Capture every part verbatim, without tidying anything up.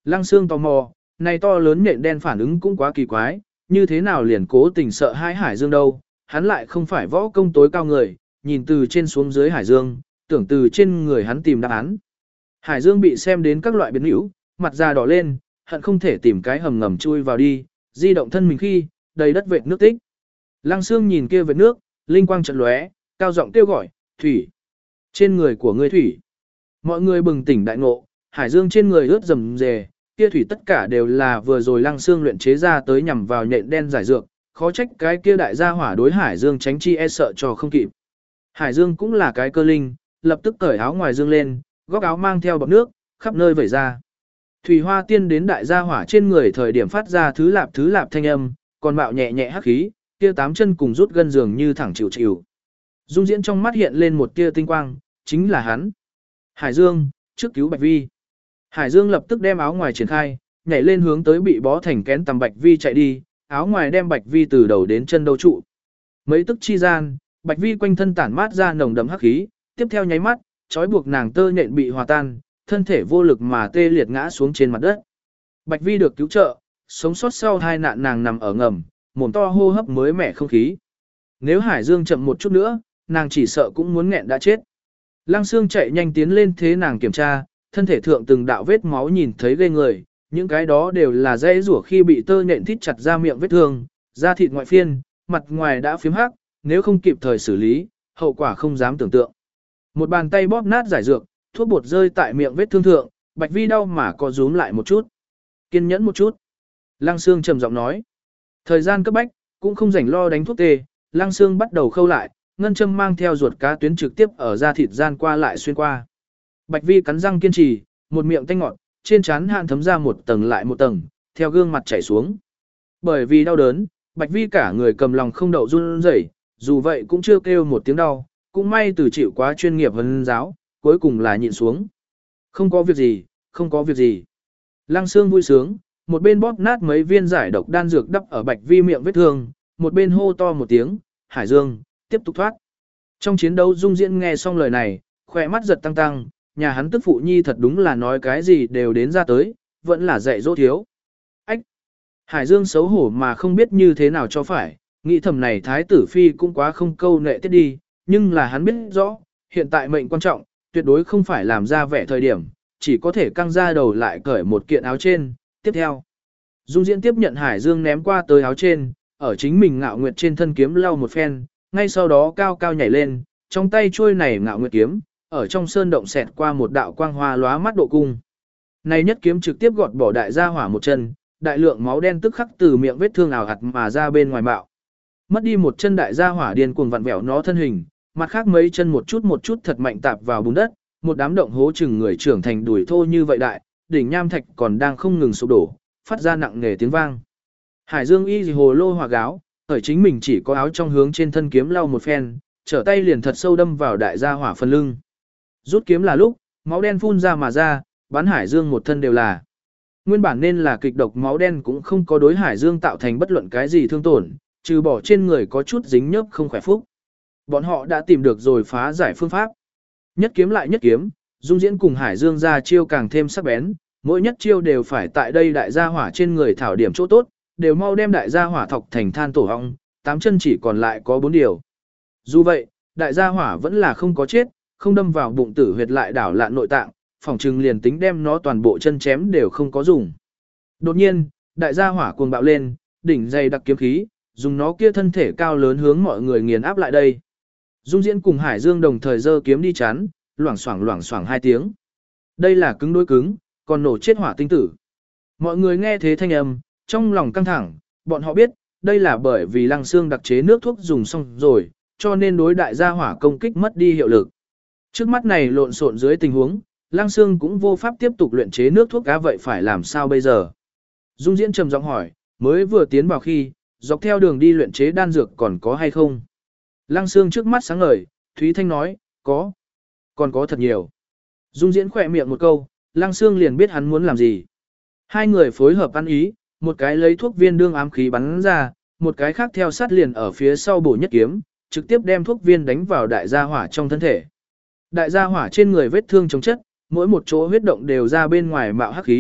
Lăng Xương tò mò, này to lớn nhện đen phản ứng cũng quá kỳ quái, như thế nào liền cố tình sợ hãi Hải Dương đâu, hắn lại không phải võ công tối cao người, nhìn từ trên xuống dưới Hải Dương, tưởng từ trên người hắn tìm đáp án. Hải Dương bị xem đến các loại biến hữu, mặt da đỏ lên, hận không thể tìm cái hầm ngầm chui vào đi, di động thân mình khi, đầy đất vệt nước tích. Lăng Xương nhìn kia vệt nước, linh quang chợt lóe, cao giọng kêu gọi, "Thủy! Trên người của ngươi thủy!" Mọi người bừng tỉnh đại ngộ, Hải Dương trên người ướt rầm rề, kia thủy tất cả đều là vừa rồi Lăng Xương luyện chế ra tới nhằm vào nhện đen giải dược, khó trách cái kia đại gia hỏa đối Hải Dương tránh chi e sợ cho không kịp. Hải Dương cũng là cái cơ linh, lập tức cởi áo ngoài dương lên, góc áo mang theo bọt nước, khắp nơi vẩy ra. Thủy Hoa Tiên đến đại gia hỏa trên người thời điểm phát ra thứ lạp thứ lạp thanh âm, còn bạo nhẹ nhẹ hắc khí, kia tám chân cùng rút gân giường như thẳng chịu chịu. Dung Diễn trong mắt hiện lên một tia tinh quang, chính là hắn. Hải Dương, trước cứu Bạch Vi. Hải Dương lập tức đem áo ngoài triển khai, nhảy lên hướng tới bị bó thành kén tầm Bạch Vi chạy đi, áo ngoài đem Bạch Vi từ đầu đến chân đấu trụ. Mấy tức chi gian, Bạch Vi quanh thân tản mát ra nồng đậm hắc khí, tiếp theo nháy mắt, trói buộc nàng tơ nhện bị hòa tan, thân thể vô lực mà tê liệt ngã xuống trên mặt đất. Bạch Vi được cứu trợ, sống sót sau hai nạn nàng nằm ở ngầm, mồm to hô hấp mới mẻ không khí. Nếu Hải Dương chậm một chút nữa, nàng chỉ sợ cũng muốn nghẹn đã chết. Lăng Xương chạy nhanh tiến lên thế nàng kiểm tra, thân thể thượng từng đạo vết máu nhìn thấy ghê người, những cái đó đều là dây rủa khi bị tơ nhện thít chặt ra miệng vết thương, da thịt ngoại phiên, mặt ngoài đã phiếm hắc, nếu không kịp thời xử lý, hậu quả không dám tưởng tượng. Một bàn tay bóp nát giải dược, thuốc bột rơi tại miệng vết thương thượng, Bạch Vi đau mà co rúm lại một chút. Kiên nhẫn một chút. Lăng Xương trầm giọng nói. Thời gian cấp bách, cũng không rảnh lo đánh thuốc tê, Lăng Xương bắt đầu khâu lại, ngân châm mang theo ruột cá tuyến trực tiếp ở da thịt gian qua lại xuyên qua. Bạch Vi cắn răng kiên trì, một miệng tanh ngọt, trên trán hạn thấm ra một tầng lại một tầng, theo gương mặt chảy xuống. Bởi vì đau đớn, Bạch Vi cả người cầm lòng không đậu run rẩy, dù vậy cũng chưa kêu một tiếng đau, cũng may từ chịu quá chuyên nghiệp huấn giáo, cuối cùng là nhịn xuống. Không có việc gì, không có việc gì. Lăng Xương vui sướng, một bên bóp nát mấy viên giải độc đan dược đắp ở Bạch Vi miệng vết thương, một bên hô to một tiếng, Hải Dương, tiếp tục thoát. Trong chiến đấu Dung Diễn nghe xong lời này, khỏe mắt giật tăng tăng, nhà hắn tức phụ nhi thật đúng là nói cái gì đều đến ra tới, vẫn là dạy dỗ thiếu. Ách! Hải Dương xấu hổ mà không biết như thế nào cho phải, nghĩ thầm này Thái tử Phi cũng quá không câu nệ tiết đi, nhưng là hắn biết rõ, hiện tại mệnh quan trọng, tuyệt đối không phải làm ra vẻ thời điểm, chỉ có thể căng ra đầu lại cởi một kiện áo trên, tiếp theo. Dung Diễn tiếp nhận Hải Dương ném qua tới áo trên, ở chính mình ngạo nguyệt trên thân kiếm lau một phen, ngay sau đó cao cao nhảy lên, trong tay chuôi này ngạo nguyệt kiếm, ở trong sơn động xẹt qua một đạo quang hoa lóa mắt độ cung. Này nhất kiếm trực tiếp gọt bỏ đại gia hỏa một chân, đại lượng máu đen tức khắc từ miệng vết thương ảo hạt mà ra bên ngoài bạo. Mất đi một chân đại gia hỏa điên cuồng vặn vẹo nó thân hình, mặt khác mấy chân một chút một chút thật mạnh tạp vào bùn đất, một đám động hố chừng người trưởng thành đuổi thô như vậy đại, đỉnh nham thạch còn đang không ngừng sụp đổ, phát ra nặng nề tiếng vang. Hải Dương y gì hồ lô hỏa gáo, ở chính mình chỉ có áo trong hướng trên thân kiếm lau một phen, trở tay liền thật sâu đâm vào đại gia hỏa phần lưng. Rút kiếm là lúc, máu đen phun ra mà ra, bắn Hải Dương một thân đều là. Nguyên bản nên là kịch độc máu đen cũng không có đối Hải Dương tạo thành bất luận cái gì thương tổn, trừ bỏ trên người có chút dính nhớp không khỏe phúc. Bọn họ đã tìm được rồi phá giải phương pháp. Nhất kiếm lại nhất kiếm, Dung Diễn cùng Hải Dương ra chiêu càng thêm sắc bén, mỗi nhất chiêu đều phải tại đây đại gia hỏa trên người thảo điểm chỗ tốt, đều mau đem đại gia hỏa thọc thành than tổ ong, tám chân chỉ còn lại có bốn điều. Dù vậy, đại gia hỏa vẫn là không có chết, không đâm vào bụng tử huyệt lại đảo lạn nội tạng, phòng trừng liền tính đem nó toàn bộ chân chém đều không có dùng. Đột nhiên, đại gia hỏa cuồng bạo lên, đỉnh dày đặc kiếm khí, dùng nó kia thân thể cao lớn hướng mọi người nghiền áp lại đây. Dung Diễn cùng Hải Dương đồng thời giơ kiếm đi chắn, loảng xoảng loảng xoảng hai tiếng. Đây là cứng đối cứng, còn nổ chết hỏa tinh tử. Mọi người nghe thế thanh âm, trong lòng căng thẳng, bọn họ biết, đây là bởi vì Lăng Xương đặc chế nước thuốc dùng xong rồi, cho nên đối đại gia hỏa công kích mất đi hiệu lực. Trước mắt này lộn xộn dưới tình huống, Lăng Xương cũng vô pháp tiếp tục luyện chế nước thuốc cá, vậy phải làm sao bây giờ? Dung Diễn trầm giọng hỏi, mới vừa tiến vào khi, dọc theo đường đi luyện chế đan dược còn có hay không? Lăng Xương trước mắt sáng ngời, Thúy Thanh nói, có. Còn có thật nhiều. Dung Diễn khỏe miệng một câu, Lăng Xương liền biết hắn muốn làm gì. Hai người phối hợp ăn ý, một cái lấy thuốc viên đương ám khí bắn ra, một cái khác theo sát liền ở phía sau bổ nhất kiếm, trực tiếp đem thuốc viên đánh vào đại gia hỏa trong thân thể. Đại gia hỏa trên người vết thương chống chất, mỗi một chỗ huyết động đều ra bên ngoài mạo hắc khí,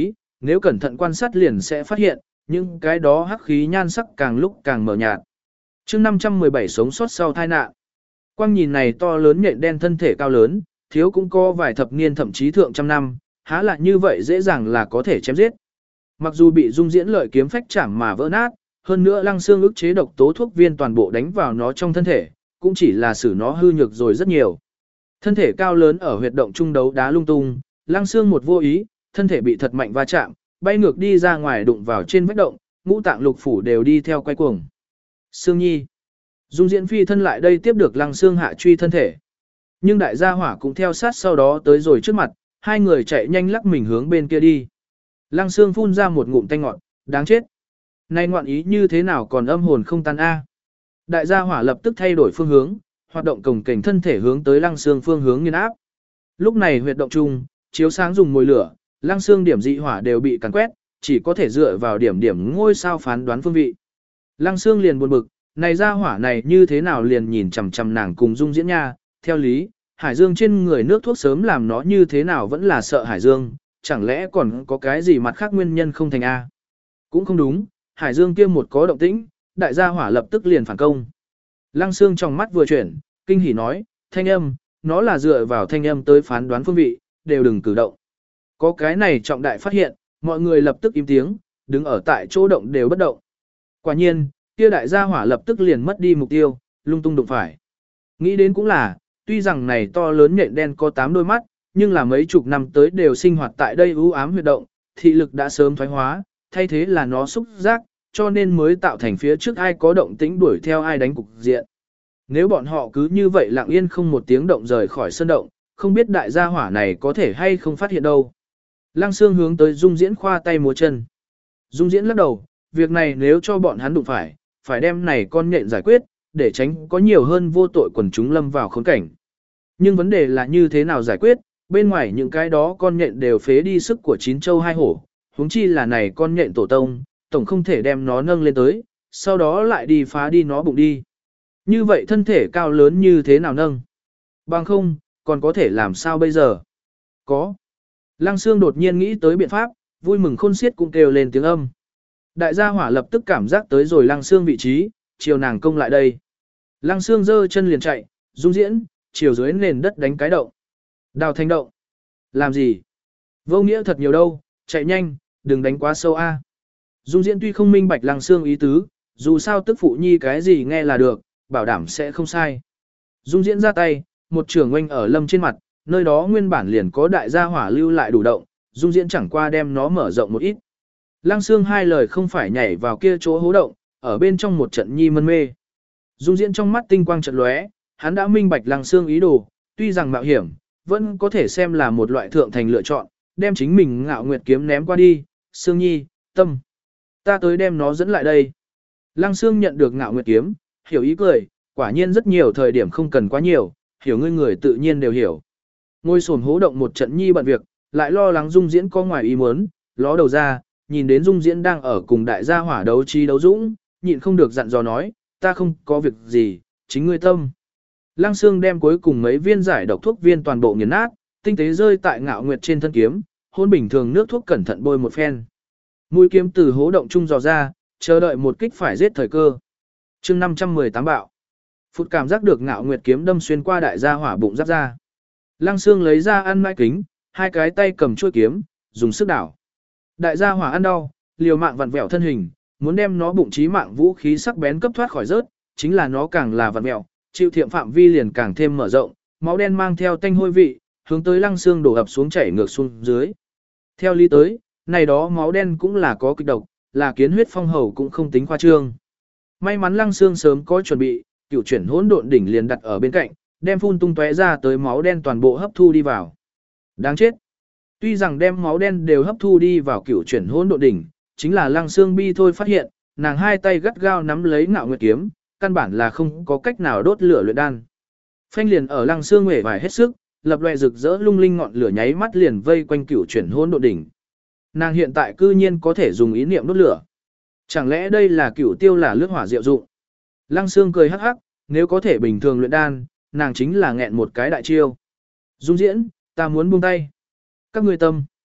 Nếu cẩn thận quan sát liền sẽ phát hiện, những cái đó hắc khí nhan sắc càng lúc càng mờ nhạt. chương năm trăm mười bảy sống sót sau tai nạn. Quang nhìn này to lớn nhện đen thân thể cao lớn, thiếu cũng có vài thập niên thậm chí thượng trăm năm, há lại như vậy dễ dàng là có thể chém giết. Mặc dù bị dung diễn lợi kiếm phách chảm mà vỡ nát, hơn nữa lăng xương ức chế độc tố thuốc viên toàn bộ đánh vào nó trong thân thể, cũng chỉ là xử nó hư nhược rồi rất nhiều. Thân thể cao lớn ở huyệt động trung đấu đá lung tung, lăng xương một vô ý, thân thể bị thật mạnh va chạm, bay ngược đi ra ngoài đụng vào trên vách động, ngũ tạng lục phủ đều đi theo quay cuồng. Sương Nhi. Dung diễn phi thân lại đây tiếp được lăng xương hạ truy thân thể. Nhưng đại gia hỏa cũng theo sát sau đó tới rồi trước mặt, hai người chạy nhanh lắc mình hướng bên kia đi. Lăng xương phun ra một ngụm tanh ngọt, đáng chết. Này ngoạn ý như thế nào còn âm hồn không tan a? Đại gia hỏa lập tức thay đổi phương hướng, hoạt động cồng kềnh thân thể hướng tới lăng xương phương hướng nghiền áp. Lúc này huyệt động chung, chiếu sáng dùng mồi lửa, lăng xương điểm dị hỏa đều bị càn quét, chỉ có thể dựa vào điểm điểm ngôi sao phán đoán phương vị. Lăng xương liền buồn bực, này gia hỏa này như thế nào liền nhìn chằm chằm nàng cùng Dung Diễn nha, theo lý, Hải Dương trên người nước thuốc sớm làm nó như thế nào vẫn là sợ Hải Dương, chẳng lẽ còn có cái gì mặt khác nguyên nhân không thành A. Cũng không đúng, Hải Dương kia một có động tĩnh, đại gia hỏa lập tức liền phản công. Lăng xương trong mắt vừa chuyển, kinh hỉ nói, thanh âm, nó là dựa vào thanh âm tới phán đoán phương vị, đều đừng cử động. Có cái này trọng đại phát hiện, mọi người lập tức im tiếng, đứng ở tại chỗ động đều bất động. Quả nhiên, kia đại gia hỏa lập tức liền mất đi mục tiêu, lung tung đụng phải. Nghĩ đến cũng là, tuy rằng này to lớn nhện đen có tám đôi mắt, nhưng là mấy chục năm tới đều sinh hoạt tại đây u ám huyệt động, thị lực đã sớm thoái hóa, thay thế là nó xúc giác, cho nên mới tạo thành phía trước ai có động tĩnh đuổi theo ai đánh cục diện. Nếu bọn họ cứ như vậy lặng yên không một tiếng động rời khỏi sân động, không biết đại gia hỏa này có thể hay không phát hiện đâu. Lăng Sương hướng tới Dung Diễn khoa tay múa chân. Dung Diễn lắc đầu, việc này nếu cho bọn hắn đụng phải, phải đem này con nhện giải quyết, để tránh có nhiều hơn vô tội quần chúng lâm vào khốn cảnh. Nhưng vấn đề là như thế nào giải quyết, bên ngoài những cái đó con nhện đều phế đi sức của chín châu hai hổ, huống chi là này con nhện tổ tông, tổng không thể đem nó nâng lên tới, sau đó lại đi phá đi nó bụng đi. Như vậy thân thể cao lớn như thế nào nâng? Bằng không, còn có thể làm sao bây giờ? Có. Lăng Sương đột nhiên nghĩ tới biện pháp, vui mừng khôn xiết cũng kêu lên tiếng âm. Đại gia hỏa lập tức cảm giác tới rồi Lăng Sương vị trí, chiều nàng công lại đây. Lăng Sương giơ chân liền chạy, Dung Diễn, chiều dưới nền đất đánh cái động. Đào thành động. Làm gì? Vô nghĩa thật nhiều đâu, chạy nhanh, đừng đánh quá sâu a. Dung Diễn tuy không minh bạch Lăng Sương ý tứ, dù sao tức phụ nhi cái gì nghe là được, bảo đảm sẽ không sai. Dung Diễn ra tay, một trường oanh ở lâm trên mặt, nơi đó nguyên bản liền có đại gia hỏa lưu lại đủ động, Dung Diễn chẳng qua đem nó mở rộng một ít. Lăng Sương hai lời không phải nhảy vào kia chỗ hố động, ở bên trong một trận nhi mân mê. Dung Diễn trong mắt tinh quang trận lóe, hắn đã minh bạch Lăng Sương ý đồ, tuy rằng mạo hiểm, vẫn có thể xem là một loại thượng thành lựa chọn, đem chính mình Ngạo Nguyệt kiếm ném qua đi, Sương Nhi, tâm. Ta tới đem nó dẫn lại đây. Lăng Sương nhận được Ngạo Nguyệt kiếm, hiểu ý cười, quả nhiên rất nhiều thời điểm không cần quá nhiều, hiểu ngươi người tự nhiên đều hiểu. Ngôi sồn hố động một trận nhi bận việc, lại lo lắng Dung Diễn có ngoài ý muốn, ló đầu ra, nhìn đến Dung Diễn đang ở cùng đại gia hỏa đấu trí đấu dũng, nhịn không được dặn dò nói, ta không có việc gì, chính ngươi tâm. Lăng Sương đem cuối cùng mấy viên giải độc thuốc viên toàn bộ nghiền nát, tinh tế rơi tại Ngạo Nguyệt trên thân kiếm, hôn bình thường nước thuốc cẩn thận bôi một phen. Mũi kiếm từ hố động trung dò ra, chờ đợi một kích phải giết thời cơ. Chương năm trăm mười tám bạo. Phụt cảm giác được Ngạo Nguyệt kiếm đâm xuyên qua đại gia hỏa bụng giáp ra. Lăng Sương lấy ra ăn mãi kính, hai cái tay cầm chuôi kiếm, dùng sức đảo. Đại gia hỏa ăn đau, liều mạng vặn vẹo thân hình, muốn đem nó bụng chí mạng vũ khí sắc bén cấp thoát khỏi rớt, chính là nó càng là vặn vẹo, chịu thiệm phạm vi liền càng thêm mở rộng, máu đen mang theo tanh hôi vị, hướng tới Lăng Sương đổ ập xuống chảy ngược xuống dưới. Theo lý tới, này đó máu đen cũng là có kịch độc, là kiến huyết phong hầu cũng không tính khoa trương. May mắn Lăng Sương sớm có chuẩn bị, cửu chuyển hỗn độn đỉnh liền đặt ở bên cạnh, đem phun tung tóe ra tới máu đen toàn bộ hấp thu đi vào. Đáng chết. Tuy rằng đem máu đen đều hấp thu đi vào cửu chuyển hỗn độn đỉnh, chính là Lăng Sương bi thôi phát hiện, nàng hai tay gắt gao nắm lấy Ngạo Nguyệt kiếm, căn bản là không có cách nào đốt lửa luyện đan. Phanh liền ở Lăng Sương uể vải hết sức, lập loè rực rỡ lung linh ngọn lửa nháy mắt liền vây quanh cửu chuyển hỗn độn đỉnh. Nàng hiện tại cư nhiên có thể dùng ý niệm đốt lửa. Chẳng lẽ đây là cửu tiêu là lướt hỏa diệu dụng? Lăng Sương cười hắc hắc, nếu có thể bình thường luyện đan, nàng chính là nghẹn một cái đại chiêu. Dung Diễn, ta muốn buông tay. Các ngươi tâm.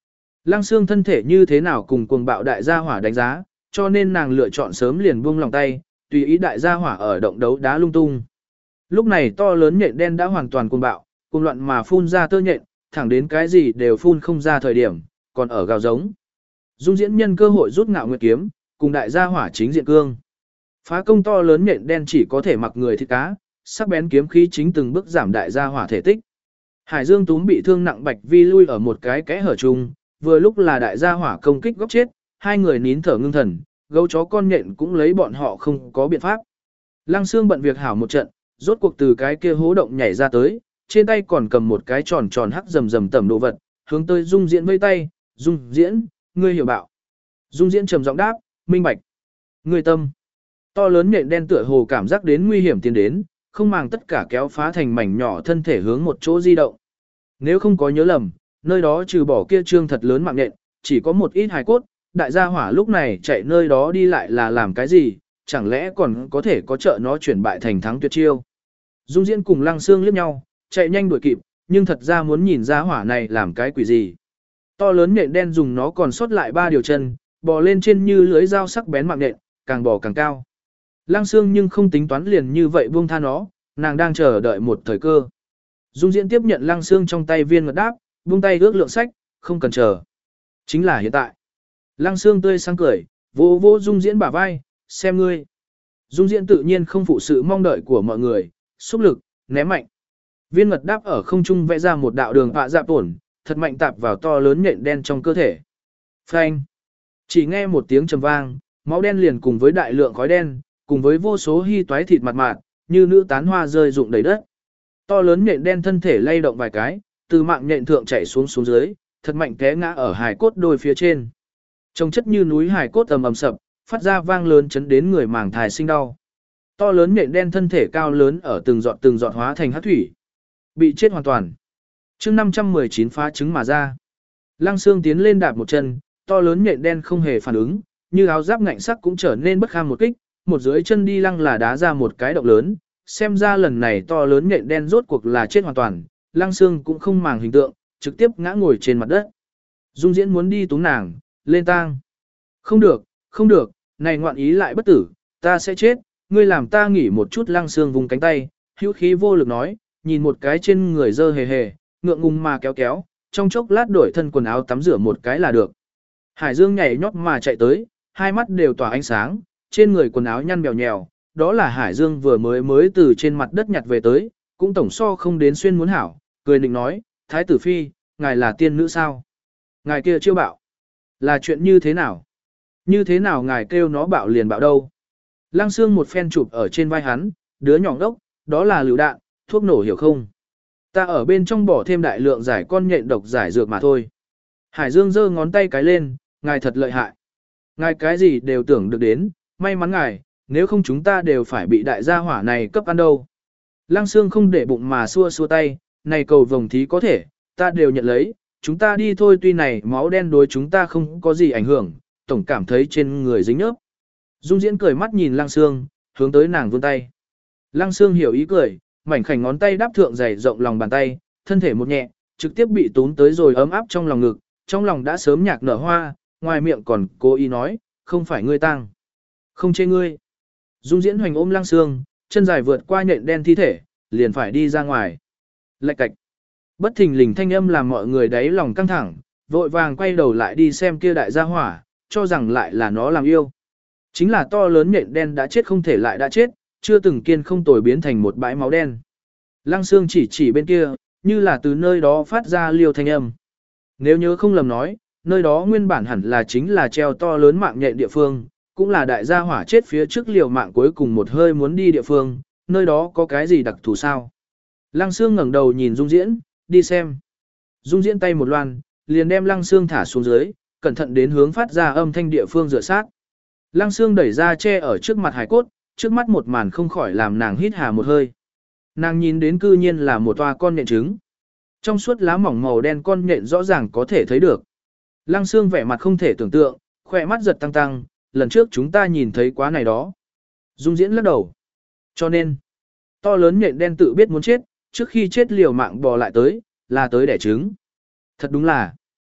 Lăng Xương thân thể như thế nào cùng cuồng bạo đại gia hỏa đánh giá, cho nên nàng lựa chọn sớm liền buông lòng tay, tùy ý đại gia hỏa ở động đấu đá lung tung. Lúc này to lớn nhện đen đã hoàn toàn cuồng bạo, cuồng loạn mà phun ra tơ nhện, thẳng đến cái gì đều phun không ra thời điểm, còn ở gào giống. Dung Diễn nhân cơ hội rút Ngạo Nguyệt kiếm, cùng đại gia hỏa chính diện cương. Phá công to lớn nhện đen chỉ có thể mặc người thịt cá, sắc bén kiếm khí chính từng bước giảm đại gia hỏa thể tích. Hải Dương Túm bị thương nặng Bạch Vi lui ở một cái kẽ hở chung, vừa lúc là đại gia hỏa công kích góc chết, hai người nín thở ngưng thần, gấu chó con nhện cũng lấy bọn họ không có biện pháp. Lăng Xương bận việc hảo một trận, rốt cuộc từ cái kia hố động nhảy ra tới, trên tay còn cầm một cái tròn tròn hắc rầm rầm tẩm đồ vật, hướng tới Dung Diễn vây tay, "Dung Diễn, ngươi hiểu bạo." Dung Diễn trầm giọng đáp, "Minh bạch." "Ngươi tâm." To lớn nhện đen tựa hồ cảm giác đến nguy hiểm tiến đến, không màng tất cả kéo phá thành mảnh nhỏ thân thể hướng một chỗ di động. Nếu không có nhớ lầm, nơi đó trừ bỏ kia trương thật lớn mạng nhện, chỉ có một ít hài cốt, đại gia hỏa lúc này chạy nơi đó đi lại là làm cái gì, chẳng lẽ còn có thể có trợ nó chuyển bại thành thắng tuyệt chiêu. Dung Diễn cùng Lăng Xương liếc nhau, chạy nhanh đuổi kịp, nhưng thật ra muốn nhìn ra hỏa này làm cái quỷ gì. To lớn nhện đen dùng nó còn sót lại ba điều chân, bò lên trên như lưới dao sắc bén mạng nhện, càng bò càng cao. Lăng Xương nhưng không tính toán liền như vậy buông tha nó, nàng đang chờ đợi một thời cơ. Dung Diễn tiếp nhận Lăng Xương trong tay viên ngật đáp, buông tay ước lượng sách, không cần chờ. Chính là hiện tại. Lăng Xương tươi sáng cười, vỗ vỗ Dung Diễn bả vai, xem ngươi. Dung Diễn tự nhiên không phụ sự mong đợi của mọi người, xúc lực, ném mạnh. Viên ngật đáp ở không trung vẽ ra một đạo đường họa dạp tổn, thật mạnh tạp vào to lớn nhện đen trong cơ thể. Phanh. Chỉ nghe một tiếng trầm vang, máu đen liền cùng với đại lượng khói đen, cùng với vô số hy toái thịt mặt mạt, như nữ tán hoa rơi rụng đầy đất. To lớn nhện đen thân thể lay động vài cái, từ mạng nhện thượng chảy xuống xuống dưới, thật mạnh té ngã ở hài cốt đôi phía trên. Trông chất như núi hài cốt ầm ầm sập, phát ra vang lớn chấn đến người màng thai sinh đau. To lớn nhện đen thân thể cao lớn ở từng giọt từng giọt hóa thành hắc thủy. Bị chết hoàn toàn. Chương năm trăm mười chín phá trứng mà ra. Lăng Xương tiến lên đạp một chân, to lớn nhện đen không hề phản ứng, như áo giáp ngạnh sắc cũng trở nên bất kham một kích, một dưới chân đi lăng là đá ra một cái động lớn, xem ra lần này to lớn nhện đen rốt cuộc là chết hoàn toàn, Lăng Xương cũng không màng hình tượng, trực tiếp ngã ngồi trên mặt đất. Dung Diễn muốn đi túm nàng, lên tang. Không được, không được, này ngoạn ý lại bất tử, ta sẽ chết, ngươi làm ta nghỉ một chút. Lăng Xương vùng cánh tay, hữu khí vô lực nói, nhìn một cái trên người dơ hề hề, ngượng ngùng mà kéo kéo, trong chốc lát đổi thân quần áo tắm rửa một cái là được. Hải Dương nhảy nhót mà chạy tới, hai mắt đều tỏa ánh sáng, trên người quần áo nhăn bèo nhèo, đó là Hải Dương vừa mới mới từ trên mặt đất nhặt về tới, cũng tổng so không đến xuyên muốn hảo, cười định nói, Thái tử Phi, ngài là tiên nữ sao? Ngài kia chiêu bạo. Là chuyện như thế nào? Như thế nào ngài kêu nó bạo liền bạo đâu? Lăng Xương một phen chụp ở trên vai hắn, đứa nhỏ đốc, đó là lựu đạn, thuốc nổ hiểu không? Ta ở bên trong bỏ thêm đại lượng giải con nhện độc giải dược mà thôi. Hải Dương giơ ngón tay cái lên, ngài thật lợi hại. Ngài cái gì đều tưởng được đến, may mắn ngài, nếu không chúng ta đều phải bị đại gia hỏa này cấp ăn đâu. Lăng Xương không để bụng mà xua xua tay, này cầu vồng thí có thể, ta đều nhận lấy, chúng ta đi thôi. Tuy này máu đen đối chúng ta không có gì ảnh hưởng, tổng cảm thấy trên người dính nhớp. Dung Diễn cười mắt nhìn Lăng Xương, hướng tới nàng vươn tay. Lăng Xương hiểu ý cười, mảnh khảnh ngón tay đáp thượng dày rộng lòng bàn tay, thân thể một nhẹ, trực tiếp bị tún tới rồi ấm áp trong lòng ngực, trong lòng đã sớm nhạc nở hoa, ngoài miệng còn cố ý nói, không phải ngươi tang, không chê ngươi. Dung Diễn hoành ôm Lăng Xương, chân dài vượt qua nhện đen thi thể, liền phải đi ra ngoài. Lạch cạch. Bất thình lình thanh âm làm mọi người đáy lòng căng thẳng, vội vàng quay đầu lại đi xem kia đại gia hỏa, cho rằng lại là nó làm yêu. Chính là to lớn nhện đen đã chết không thể lại đã chết, chưa từng kiên không tồi biến thành một bãi máu đen. Lăng Xương chỉ chỉ bên kia, như là từ nơi đó phát ra liêu thanh âm. Nếu nhớ không lầm nói, nơi đó nguyên bản hẳn là chính là treo to lớn mạng nhện địa phương, cũng là đại gia hỏa chết phía trước liều mạng cuối cùng một hơi muốn đi địa phương, nơi đó có cái gì đặc thù sao? Lăng Xương ngẩng đầu nhìn Dung Diễn, đi xem. Dung Diễn tay một loan, liền đem Lăng Xương thả xuống dưới, cẩn thận đến hướng phát ra âm thanh địa phương rửa sát. Lăng Xương đẩy ra che ở trước mặt hải cốt, trước mắt một màn không khỏi làm nàng hít hà một hơi. Nàng nhìn đến cư nhiên là một toa con nhện trứng. Trong suốt lá mỏng màu đen con nhện rõ ràng có thể thấy được. Lăng Xương vẻ mặt không thể tưởng tượng, khỏe mắt giật tăng tăng, lần trước chúng ta nhìn thấy quá này đó. Dung Diễn lắc đầu. Cho nên, to lớn nhện đen tự biết muốn chết, trước khi chết liều mạng bò lại tới, là tới đẻ trứng. Thật đúng là,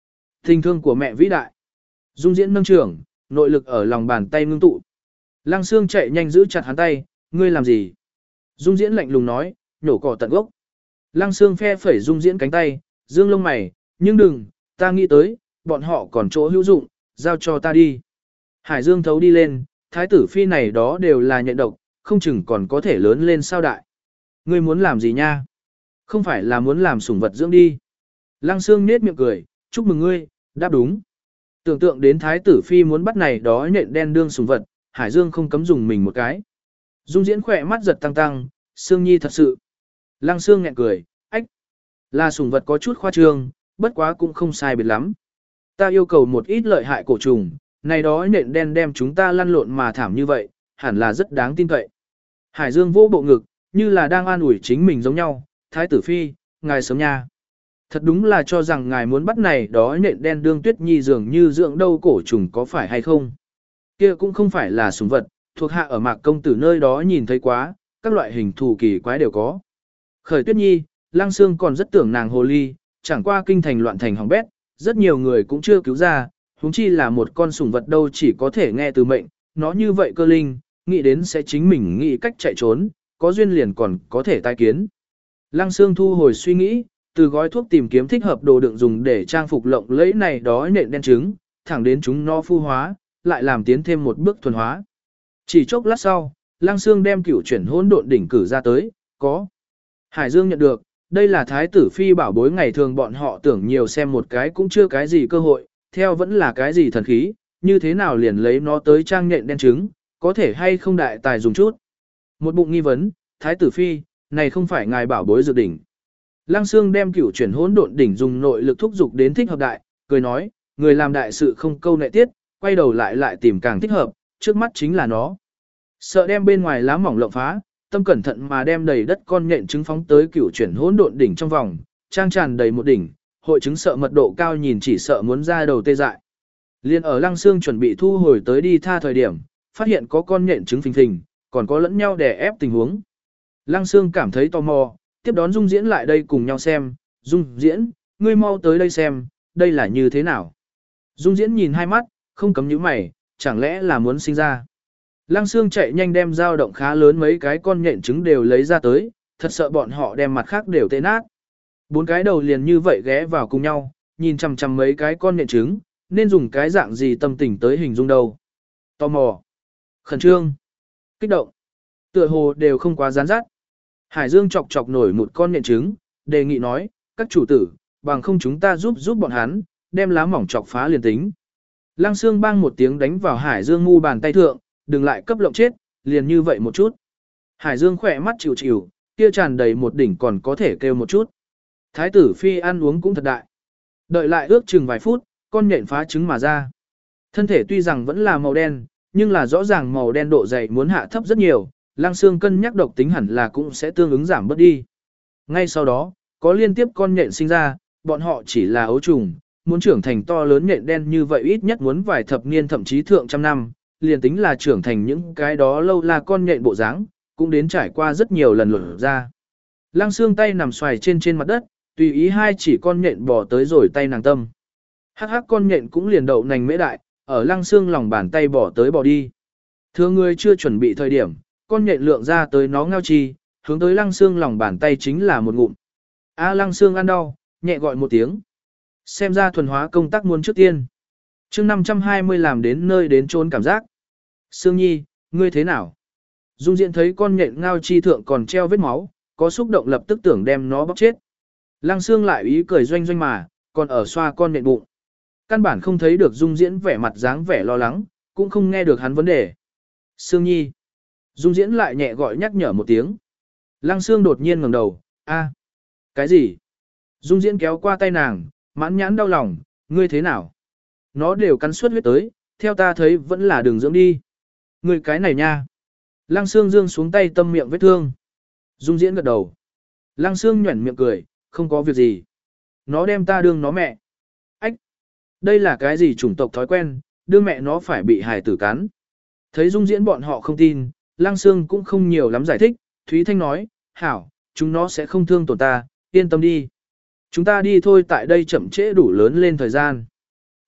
Tình thương của mẹ vĩ đại. Dung Diễn nâng trưởng, nội lực ở lòng bàn tay ngưng tụ. Lăng Xương chạy nhanh giữ chặt hắn tay, ngươi làm gì? Dung Diễn lạnh lùng nói, nhổ cỏ tận gốc. Lăng Xương phe phẩy Dung Diễn cánh tay, dương lông mày, nhưng đừng, ta nghĩ tới, bọn họ còn chỗ hữu dụng, giao cho ta đi. Hải Dương thấu đi lên, thái tử phi này đó đều là nhện độc, không chừng còn có thể lớn lên sao đại. Ngươi muốn làm gì nha? Không phải là muốn làm sủng vật dưỡng đi. Lăng Xương nết miệng cười, chúc mừng ngươi, đáp đúng. Tưởng tượng đến thái tử phi muốn bắt này đó nhện đen đương sủng vật, Hải Dương không cấm dùng mình một cái. Dung Diễn khỏe mắt giật tăng tăng, Sương Nhi thật sự. Lăng Xương nghẹn cười, ách. Là sủng vật có chút khoa trương, bất quá cũng không sai biệt lắm. Ta yêu cầu một ít lợi hại cổ trùng, này đó nhện đen đem chúng ta lăn lộn mà thảm như vậy, hẳn là rất đáng tin cậy. Hải Dương vô bộ ngực, như là đang an ủi chính mình giống nhau, thái tử phi, ngài sớm nha. Thật đúng là cho rằng ngài muốn bắt này đó nhện đen đương Tuyết Nhi dường như dưỡng đâu cổ trùng có phải hay không. Kia cũng không phải là sủng vật, thuộc hạ ở Mạc công tử nơi đó nhìn thấy quá, các loại hình thù kỳ quái đều có. Khởi Tuyết Nhi, Lăng Xương còn rất tưởng nàng hồ ly, chẳng qua kinh thành loạn thành hỏng bét, rất nhiều người cũng chưa cứu ra, huống chi là một con sủng vật đâu chỉ có thể nghe từ mệnh, nó như vậy cơ linh, nghĩ đến sẽ chính mình nghĩ cách chạy trốn, có duyên liền còn có thể tai kiến. Lăng Xương thu hồi suy nghĩ, từ gói thuốc tìm kiếm thích hợp đồ đựng dùng để trang phục lộng lẫy này đó nhện đen trứng, thẳng đến chúng nó phu hóa, lại làm tiến thêm một bước thuần hóa. Chỉ chốc lát sau, Lăng Xương đem cửu chuyển hỗn độn đỉnh cử ra tới, có. Hải Dương nhận được, đây là thái tử phi bảo bối ngày thường bọn họ tưởng nhiều xem một cái cũng chưa cái gì cơ hội, theo vẫn là cái gì thần khí, như thế nào liền lấy nó tới trang nhện đen trứng, có thể hay không đại tài dùng chút. Một bụng nghi vấn, thái tử phi, này không phải ngài bảo bối dược đỉnh. Lăng Xương đem cửu chuyển hỗn độn đỉnh dùng nội lực thúc dục đến thích hợp đại, cười nói, người làm đại sự không câu nệ tiết, quay đầu lại lại tìm càng thích hợp, trước mắt chính là nó. Sợ đem bên ngoài lá mỏng lộng phá, tâm cẩn thận mà đem đầy đất con nhện trứng phóng tới cửu chuyển hỗn độn đỉnh trong vòng, trang tràn đầy một đỉnh, hội chứng sợ mật độ cao nhìn chỉ sợ muốn ra đầu tê dại. Liên ở Lăng Xương chuẩn bị thu hồi tới đi tha thời điểm, phát hiện có con nhện trứng phình phình, còn có lẫn nhau đè ép tình huống. Lăng Xương cảm thấy tò mò, tiếp đón Dung Diễn lại đây cùng nhau xem, Dung Diễn, ngươi mau tới đây xem, đây là như thế nào. Dung Diễn nhìn hai mắt, không cấm nhíu mày, chẳng lẽ là muốn sinh ra. Lăng Xương chạy nhanh đem dao động khá lớn mấy cái con nhện trứng đều lấy ra tới, thật sợ bọn họ đem mặt khác đều tê nát. Bốn cái đầu liền như vậy ghé vào cùng nhau, nhìn chằm chằm mấy cái con nhện trứng, nên dùng cái dạng gì tâm tình tới hình dung đâu. Tò mò, khẩn trương, kích động, tựa hồ đều không quá rán rát. Hải Dương chọc chọc nổi một con nhện trứng, đề nghị nói, các chủ tử, bằng không chúng ta giúp giúp bọn hắn, đem lá mỏng chọc phá liền tính. Lăng Xương bang một tiếng đánh vào Hải Dương ngu bàn tay thượng, đừng lại cấp lộng chết, liền như vậy một chút. Hải Dương khỏe mắt chịu chịu, kia tràn đầy một đỉnh còn có thể kêu một chút. Thái tử phi ăn uống cũng thật đại. Đợi lại ước chừng vài phút, con nhện phá trứng mà ra. Thân thể tuy rằng vẫn là màu đen, nhưng là rõ ràng màu đen độ dày muốn hạ thấp rất nhiều, Lăng Xương cân nhắc độc tính hẳn là cũng sẽ tương ứng giảm bớt đi. Ngay sau đó, có liên tiếp con nhện sinh ra, bọn họ chỉ là ấu trùng, muốn trưởng thành to lớn nhện đen như vậy ít nhất muốn vài thập niên thậm chí thượng trăm năm, liền tính là trưởng thành những cái đó lâu là con nhện bộ dáng, cũng đến trải qua rất nhiều lần lột ra. Lăng Xương tay nằm xoài trên trên mặt đất, tùy ý hai chỉ con nhện bò tới rồi tay nàng tâm. Hắc hắc con nhện cũng liền đậu nành mễ đại, ở Lăng Xương lòng bàn tay bỏ tới bỏ đi. Thưa người chưa chuẩn bị thời điểm, con nhện lượng ra tới nó ngao chi, hướng tới Lăng Xương lòng bàn tay chính là một ngụm. A Lăng Xương ăn đau, nhẹ gọi một tiếng. Xem ra thuần hóa công tác muốn trước tiên. chương năm trăm hai mươi làm đến nơi đến chốn cảm giác. Sương Nhi, ngươi thế nào? Dung Diễn thấy con nhện ngao chi thượng còn treo vết máu, có xúc động lập tức tưởng đem nó bóc chết. Lăng Xương lại ý cười doanh doanh mà, còn ở xoa con nhện bụng. Căn bản không thấy được Dung Diễn vẻ mặt dáng vẻ lo lắng, cũng không nghe được hắn vấn đề. Sương Nhi. Dung Diễn lại nhẹ gọi nhắc nhở một tiếng. Lăng Xương đột nhiên ngẩng đầu, a, cái gì? Dung Diễn kéo qua tay nàng, mãn nhãn đau lòng, ngươi thế nào? Nó đều cắn suốt huyết tới, theo ta thấy vẫn là đường dưỡng đi. Ngươi cái này nha. Lăng Xương dương xuống tay tâm miệng vết thương. Dung Diễn gật đầu. Lăng Xương nhuẩn miệng cười, không có việc gì. Nó đem ta đương nó mẹ. Ách! Đây là cái gì chủng tộc thói quen, đương mẹ nó phải bị hài tử cắn. Thấy Dung Diễn bọn họ không tin, Lăng Xương cũng không nhiều lắm giải thích. Thúy Thanh nói, hảo, chúng nó sẽ không thương tổn ta, yên tâm đi. Chúng ta đi thôi, tại đây chậm trễ đủ lớn lên thời gian.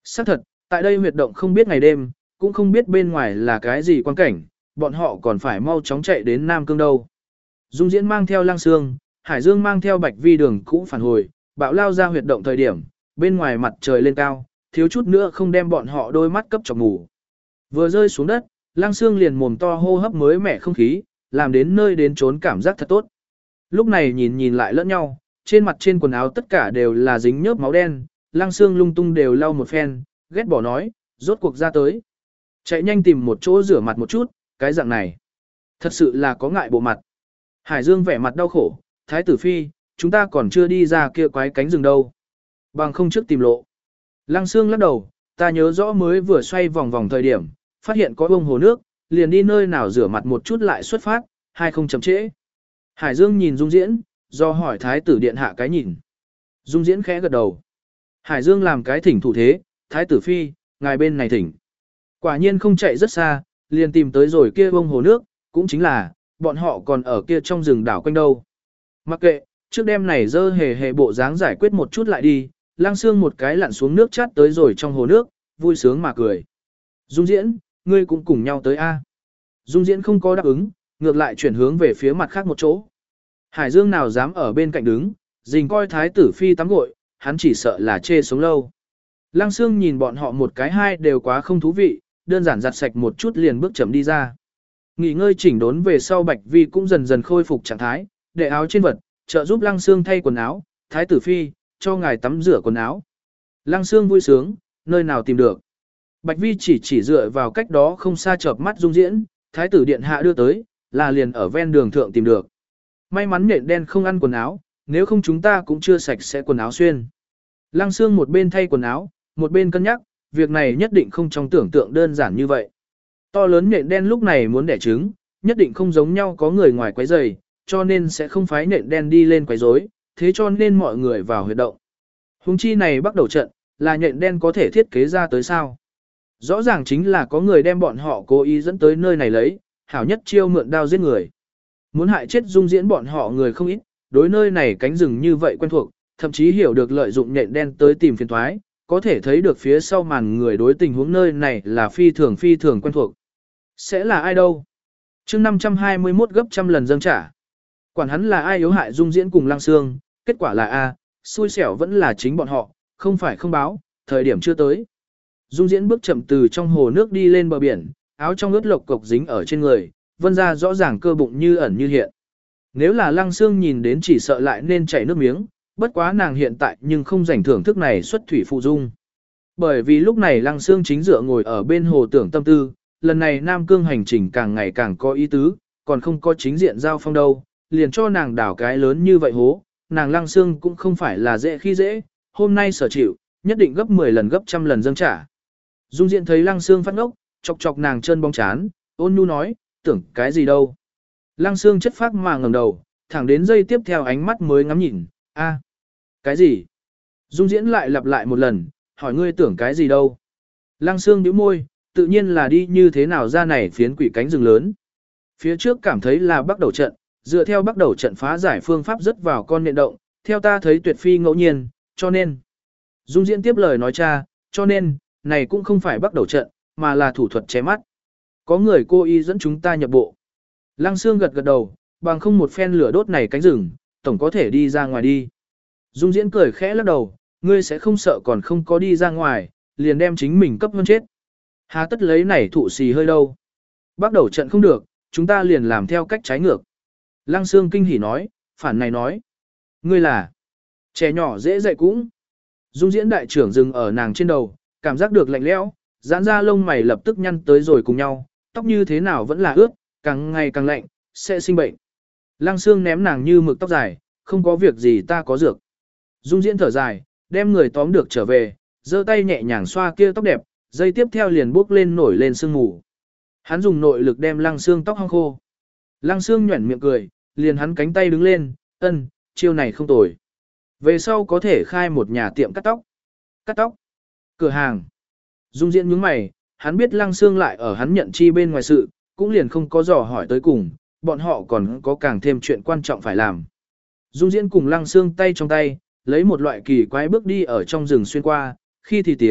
Xác thật, tại đây huyệt động không biết ngày đêm, cũng không biết bên ngoài là cái gì quan cảnh, bọn họ còn phải mau chóng chạy đến Nam Cương đâu. Dung Diễn mang theo Lăng Sương, Hải Dương mang theo Bạch Vi đường cũ phản hồi, bão lao ra huyệt động thời điểm, bên ngoài mặt trời lên cao, thiếu chút nữa không đem bọn họ đôi mắt cấp chọc mù. Vừa rơi xuống đất, Lăng Sương liền mồm to hô hấp mới mẻ không khí, làm đến nơi đến trốn cảm giác thật tốt. Lúc này nhìn nhìn lại lẫn nhau, trên mặt trên quần áo tất cả đều là dính nhớp máu đen, Lăng Sương lung tung đều lau một phen, ghét bỏ nói, rốt cuộc ra tới. Chạy nhanh tìm một chỗ rửa mặt một chút, cái dạng này. Thật sự là có ngại bộ mặt. Hải Dương vẻ mặt đau khổ, Thái tử Phi, chúng ta còn chưa đi ra kia quái cánh rừng đâu. Bằng không trước tìm lộ. Lăng Sương lắc đầu, ta nhớ rõ mới vừa xoay vòng vòng thời điểm, phát hiện có bông hồ nước, liền đi nơi nào rửa mặt một chút lại xuất phát, hay không chậm trễ. Hải Dương nhìn Dung Diễn, do hỏi Thái tử điện hạ cái nhìn. Dung Diễn khẽ gật đầu. Hải Dương làm cái thỉnh thủ thế, Thái tử Phi, ngài bên này thỉnh. Quả nhiên không chạy rất xa, liền tìm tới rồi kia bông hồ nước, cũng chính là, bọn họ còn ở kia trong rừng đảo quanh đâu. Mặc kệ, trước đêm này dơ hề hề bộ dáng giải quyết một chút lại đi, Lăng Sương một cái lặn xuống nước chát tới rồi trong hồ nước, vui sướng mà cười. Dung Diễn, ngươi cũng cùng nhau tới a. Dung Diễn không có đáp ứng, ngược lại chuyển hướng về phía mặt khác một chỗ. Hải Dương nào dám ở bên cạnh đứng, dình coi Thái tử Phi tắm gội, hắn chỉ sợ là chê sống lâu. Lăng Sương nhìn bọn họ một cái hai đều quá không thú vị, đơn giản giặt sạch một chút liền bước chậm đi ra. Nghỉ ngơi chỉnh đốn về sau Bạch Vi cũng dần dần khôi phục trạng thái, để áo trên vật, trợ giúp Lăng Sương thay quần áo, Thái tử Phi, cho ngài tắm rửa quần áo. Lăng Sương vui sướng, nơi nào tìm được. Bạch Vi chỉ chỉ dựa vào cách đó không xa chợp mắt Dung Diễn, Thái tử điện hạ đưa tới, là liền ở ven đường thượng tìm được. May mắn nhện đen không ăn quần áo, nếu không chúng ta cũng chưa sạch sẽ quần áo xuyên. Lăng Sương một bên thay quần áo, một bên cân nhắc, việc này nhất định không trong tưởng tượng đơn giản như vậy. To lớn nhện đen lúc này muốn đẻ trứng, nhất định không giống nhau có người ngoài quấy rầy, cho nên sẽ không phái nhện đen đi lên quấy rối, thế cho nên mọi người vào huyệt động. Hùng chi này bắt đầu trận, là nhện đen có thể thiết kế ra tới sao. Rõ ràng chính là có người đem bọn họ cố ý dẫn tới nơi này lấy, hảo nhất chiêu mượn đao giết người. Muốn hại chết Dung Diễn bọn họ người không ít, đối nơi này cánh rừng như vậy quen thuộc, thậm chí hiểu được lợi dụng nhện đen tới tìm phiền toái, có thể thấy được phía sau màn người đối tình huống nơi này là phi thường phi thường quen thuộc. Sẽ là ai đâu? chương năm trăm hai mươi mốt gấp trăm lần dâng trả. Quản hắn là ai yếu hại Dung Diễn cùng Lăng Sương, kết quả là A, xui xẻo vẫn là chính bọn họ, không phải không báo, thời điểm chưa tới. Dung Diễn bước chậm từ trong hồ nước đi lên bờ biển, áo trong ướt lộc cục dính ở trên người, vân ra rõ ràng cơ bụng như ẩn như hiện. Nếu là Lăng Sương nhìn đến chỉ sợ lại nên chảy nước miếng, bất quá nàng hiện tại nhưng không rảnh thưởng thức này xuất thủy phụ dung. Bởi vì lúc này Lăng Sương chính dựa ngồi ở bên hồ tưởng tâm tư, lần này Nam Cương hành trình càng ngày càng có ý tứ, còn không có chính diện giao phong đâu, liền cho nàng đảo cái lớn như vậy hố, nàng Lăng Sương cũng không phải là dễ khi dễ, hôm nay sở chịu, nhất định gấp mười lần gấp trăm lần dâng trả. Dung Diện thấy Lăng Sương phát ngốc, chọc chọc nàng chân bóng chán, ôn nhu nói, tưởng cái gì đâu. Lăng Sương chất phác mà ngẩng đầu, thẳng đến giây tiếp theo ánh mắt mới ngắm nhìn, a, cái gì? Dung Diễn lại lặp lại một lần, hỏi ngươi tưởng cái gì đâu. Lăng Sương nhíu môi, tự nhiên là đi như thế nào ra này phiến quỷ cánh rừng lớn. Phía trước cảm thấy là bắt đầu trận, dựa theo bắt đầu trận phá giải phương pháp rất vào con nện động, theo ta thấy tuyệt phi ngẫu nhiên, cho nên. Dung Diễn tiếp lời nói cha, cho nên, này cũng không phải bắt đầu trận, mà là thủ thuật che mắt. Có người cô y dẫn chúng ta nhập bộ. Lăng Sương gật gật đầu, bằng không một phen lửa đốt này cánh rừng, tổng có thể đi ra ngoài đi. Dung Diễn cười khẽ lắc đầu, ngươi sẽ không sợ còn không có đi ra ngoài, liền đem chính mình cấp hơn chết. Há tất lấy này thụ xì hơi đâu. Bắt đầu trận không được, chúng ta liền làm theo cách trái ngược. Lăng Sương kinh hỉ nói, phản này nói. Ngươi là trẻ nhỏ dễ dạy cũng. Dung Diễn đại trưởng dừng ở nàng trên đầu, cảm giác được lạnh lẽo, giãn ra lông mày lập tức nhăn tới rồi cùng nhau, tóc như thế nào vẫn là ướt, càng ngày càng lạnh, sẽ sinh bệnh. Lăng Sương ném nàng như mực tóc dài, không có việc gì ta có dược. Dung Diễn thở dài, đem người tóm được trở về, giơ tay nhẹ nhàng xoa kia tóc đẹp, dây tiếp theo liền bốc lên nổi lên sương mù. Hắn dùng nội lực đem Lăng Sương tóc hong khô. Lăng Sương nhuẩn miệng cười, liền hắn cánh tay đứng lên, ân, chiêu này không tồi. Về sau có thể khai một nhà tiệm cắt tóc. Cắt tóc. Cửa hàng. Dung Diễn nhướng mày, hắn biết Lăng Sương lại ở hắn nhận chi bên ngoài sự, cũng liền không có dò hỏi tới cùng, bọn họ còn có càng thêm chuyện quan trọng phải làm. Dung Diễn cùng Lăng Sương tay trong tay, lấy một loại kỳ quái bước đi ở trong rừng xuyên qua, khi thì tiến,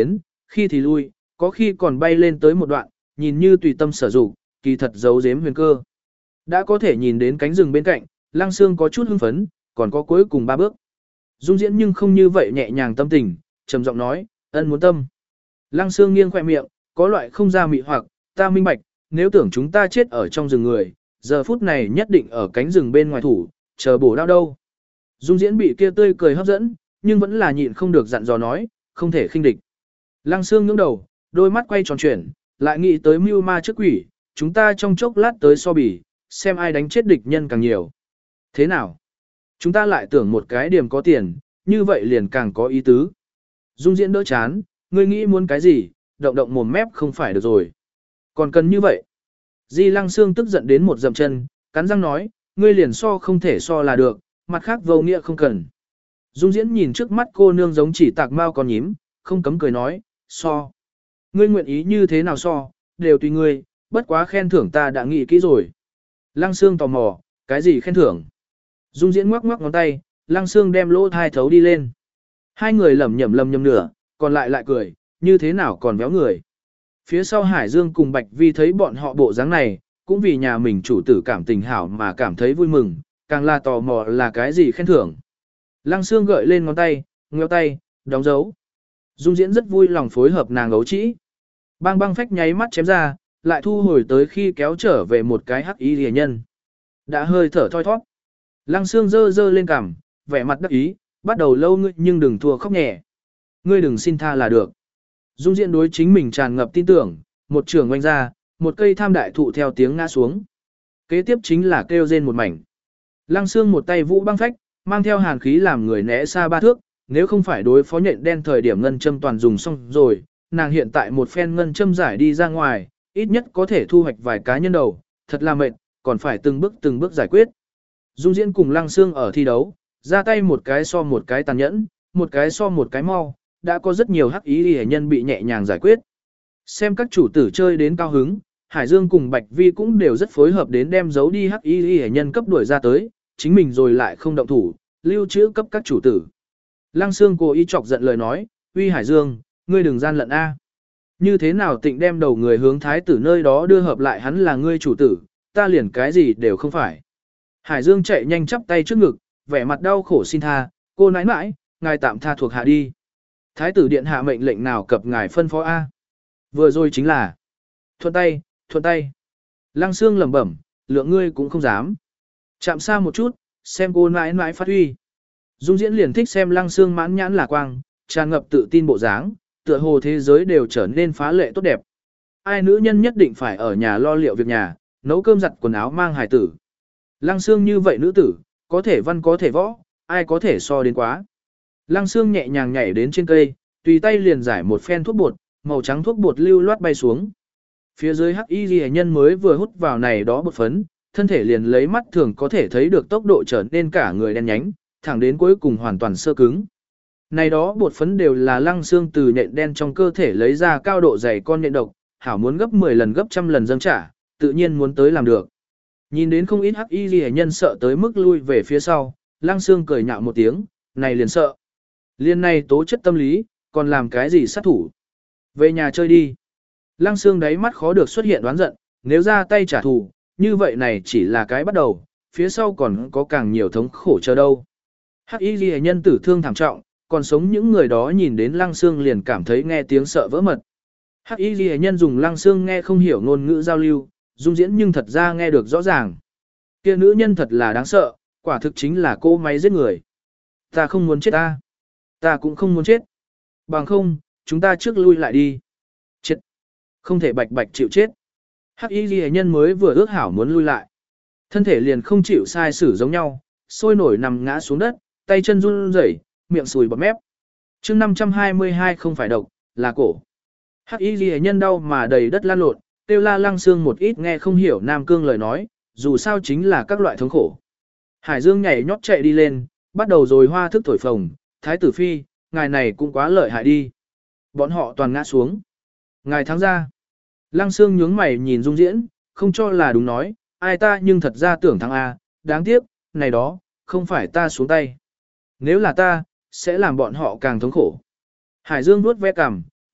khi thì lui, có khi còn bay lên tới một đoạn, nhìn như tùy tâm sở dụng, kỳ thật giấu giếm huyền cơ. Đã có thể nhìn đến cánh rừng bên cạnh, Lăng Sương có chút hưng phấn, còn có cuối cùng ba bước. Dung Diễn nhưng không như vậy nhẹ nhàng tâm tình, trầm giọng nói, ân muốn tâm. Lăng Sương nghiêng khỏe miệng, có loại không ra mị hoặc, ta minh bạch, nếu tưởng chúng ta chết ở trong rừng người, giờ phút này nhất định ở cánh rừng bên ngoài thủ, chờ bổ đao đâu. Dung Diễn bị kia tươi cười hấp dẫn, nhưng vẫn là nhịn không được dặn dò nói, không thể khinh địch. Lăng Sương ngưỡng đầu, đôi mắt quay tròn chuyển, lại nghĩ tới mưu ma trước quỷ, chúng ta trong chốc lát tới so bì, xem ai đánh chết địch nhân càng nhiều. Thế nào? Chúng ta lại tưởng một cái điểm có tiền, như vậy liền càng có ý tứ. Dung Diễn đỡ chán, ngươi nghĩ muốn cái gì, động động mồm mép không phải được rồi. Còn cần như vậy. Di Lăng Sương tức giận đến một dậm chân, cắn răng nói, ngươi liền so không thể so là được, mặt khác vô nghĩa không cần. Dung Diễn nhìn trước mắt cô nương giống chỉ tạc mau con nhím, không cấm cười nói, so. Ngươi nguyện ý như thế nào so, đều tùy ngươi, bất quá khen thưởng ta đã nghĩ kỹ rồi. Lăng Sương tò mò, cái gì khen thưởng? Dung Diễn ngoắc ngoắc ngón tay, Lăng Sương đem lỗ thai thấu đi lên. Hai người lẩm nhẩm lầm nhầm nửa, còn lại lại cười, như thế nào còn béo người. Phía sau Hải Dương cùng Bạch Vi thấy bọn họ bộ dáng này, cũng vì nhà mình chủ tử cảm tình hảo mà cảm thấy vui mừng, càng là tò mò là cái gì khen thưởng. Lăng Sương gợi lên ngón tay, ngoeo tay, đóng dấu. Dung Diễn rất vui lòng phối hợp nàng ấu trĩ. Bang băng phách nháy mắt chém ra, lại thu hồi tới khi kéo trở về một cái hắc y rìa nhân. Đã hơi thở thoi thoát. Lăng Sương dơ dơ lên cằm, vẻ mặt đắc ý, bắt đầu lâu ngươi nhưng đừng thua khóc nhẹ. Ngươi đừng xin tha là được. Dung Diễn đối chính mình tràn ngập tin tưởng, một trường oanh ra, một cây tham đại thụ theo tiếng ngã xuống. Kế tiếp chính là kêu rên một mảnh. Lăng Sương một tay vũ băng phách, mang theo hàn khí làm người né xa ba thước, nếu không phải đối phó nhện đen thời điểm ngân châm toàn dùng xong rồi, nàng hiện tại một phen ngân châm giải đi ra ngoài, ít nhất có thể thu hoạch vài cá nhân đầu, thật là mệt, còn phải từng bước từng bước giải quyết. Dung Diễn cùng Lăng Sương ở thi đấu, ra tay một cái so một cái tàn nhẫn, một cái so một cái mau, đã có rất nhiều hắc ý hệ nhân bị nhẹ nhàng giải quyết. Xem các chủ tử chơi đến cao hứng, Hải Dương cùng Bạch Vi cũng đều rất phối hợp đến đem giấu đi hắc ý hệ nhân cấp đuổi ra tới, chính mình rồi lại không động thủ, lưu trữ cấp các chủ tử. Lăng Sương cố ý chọc giận lời nói, uy Hải Dương, ngươi đừng gian lận A. Như thế nào tịnh đem đầu người hướng thái tử nơi đó đưa hợp lại hắn là ngươi chủ tử, ta liền cái gì đều không phải. Hải Dương chạy nhanh chắp tay trước ngực, vẻ mặt đau khổ xin tha, cô nãi nãi, ngài tạm tha thuộc hạ đi. Thái tử điện hạ mệnh lệnh nào cập ngài phân phó A. Vừa rồi chính là thuận tay, thuận tay. Lăng Sương lẩm bẩm, lượng ngươi cũng không dám. Chạm xa một chút, xem cô nãi nãi phát huy. Dung Diễn liền thích xem Lăng Sương mãn nhãn là quang, tràn ngập tự tin bộ dáng, tựa hồ thế giới đều trở nên phá lệ tốt đẹp. Ai nữ nhân nhất định phải ở nhà lo liệu việc nhà, nấu cơm giặt quần áo mang hài tử. Lăng Sương như vậy nữ tử, có thể văn có thể võ, ai có thể so đến quá. Lăng Sương nhẹ nhàng nhảy đến trên cây, tùy tay liền giải một phen thuốc bột, màu trắng thuốc bột lưu loát bay xuống. Phía dưới hắc y ghi nhân mới vừa hút vào này đó bột phấn, thân thể liền lấy mắt thường có thể thấy được tốc độ trở nên cả người đen nhánh, thẳng đến cuối cùng hoàn toàn sơ cứng. Này đó bột phấn đều là Lăng Sương từ nhện đen trong cơ thể lấy ra cao độ dày con nhện độc, hảo muốn gấp mười lần gấp trăm lần dâng trả, tự nhiên muốn tới làm được. Nhìn đến không ít hắc y ghi nhân sợ tới mức lui về phía sau, Lăng Sương cười nhạo một tiếng, này liền sợ. Liên này tố chất tâm lý, còn làm cái gì sát thủ. Về nhà chơi đi. Lăng Sương đáy mắt khó được xuất hiện đoán giận, nếu ra tay trả thù, như vậy này chỉ là cái bắt đầu, phía sau còn có càng nhiều thống khổ chờ đâu. Hắc y ghi nhân tử thương thảm trọng, còn sống những người đó nhìn đến Lăng Sương liền cảm thấy nghe tiếng sợ vỡ mật. Hắc y ghi nhân dùng Lăng Sương nghe không hiểu ngôn ngữ giao lưu, Dung Diễn nhưng thật ra nghe được rõ ràng. Kia nữ nhân thật là đáng sợ, quả thực chính là cô máy giết người. Ta không muốn chết ta. Ta cũng không muốn chết. Bằng không, chúng ta trước lui lại đi. Chết. Không thể bạch bạch chịu chết. Hắc y ghi nhân mới vừa ước hảo muốn lui lại. Thân thể liền không chịu sai sử giống nhau, sôi nổi nằm ngã xuống đất, tay chân run rẩy, miệng sùi bọt mép. chương năm trăm hai mươi hai không phải độc, là cổ. Hắc y ghi nhân đau mà đầy đất lan lộn, tiêu la Lăng Sương một ít nghe không hiểu Nam Cương lời nói, dù sao chính là các loại thống khổ. Hải Dương nhảy nhót chạy đi lên, bắt đầu rồi hoa thức thổi phồng, thái tử phi, ngài này cũng quá lợi hại đi. Bọn họ toàn ngã xuống. Ngài thắng ra. Lăng Sương nhướng mày nhìn Dung Diễn, không cho là đúng nói, ai ta nhưng thật ra tưởng thắng A, đáng tiếc, này đó, không phải ta xuống tay. Nếu là ta, sẽ làm bọn họ càng thống khổ. Hải Dương nuốt ve cằm,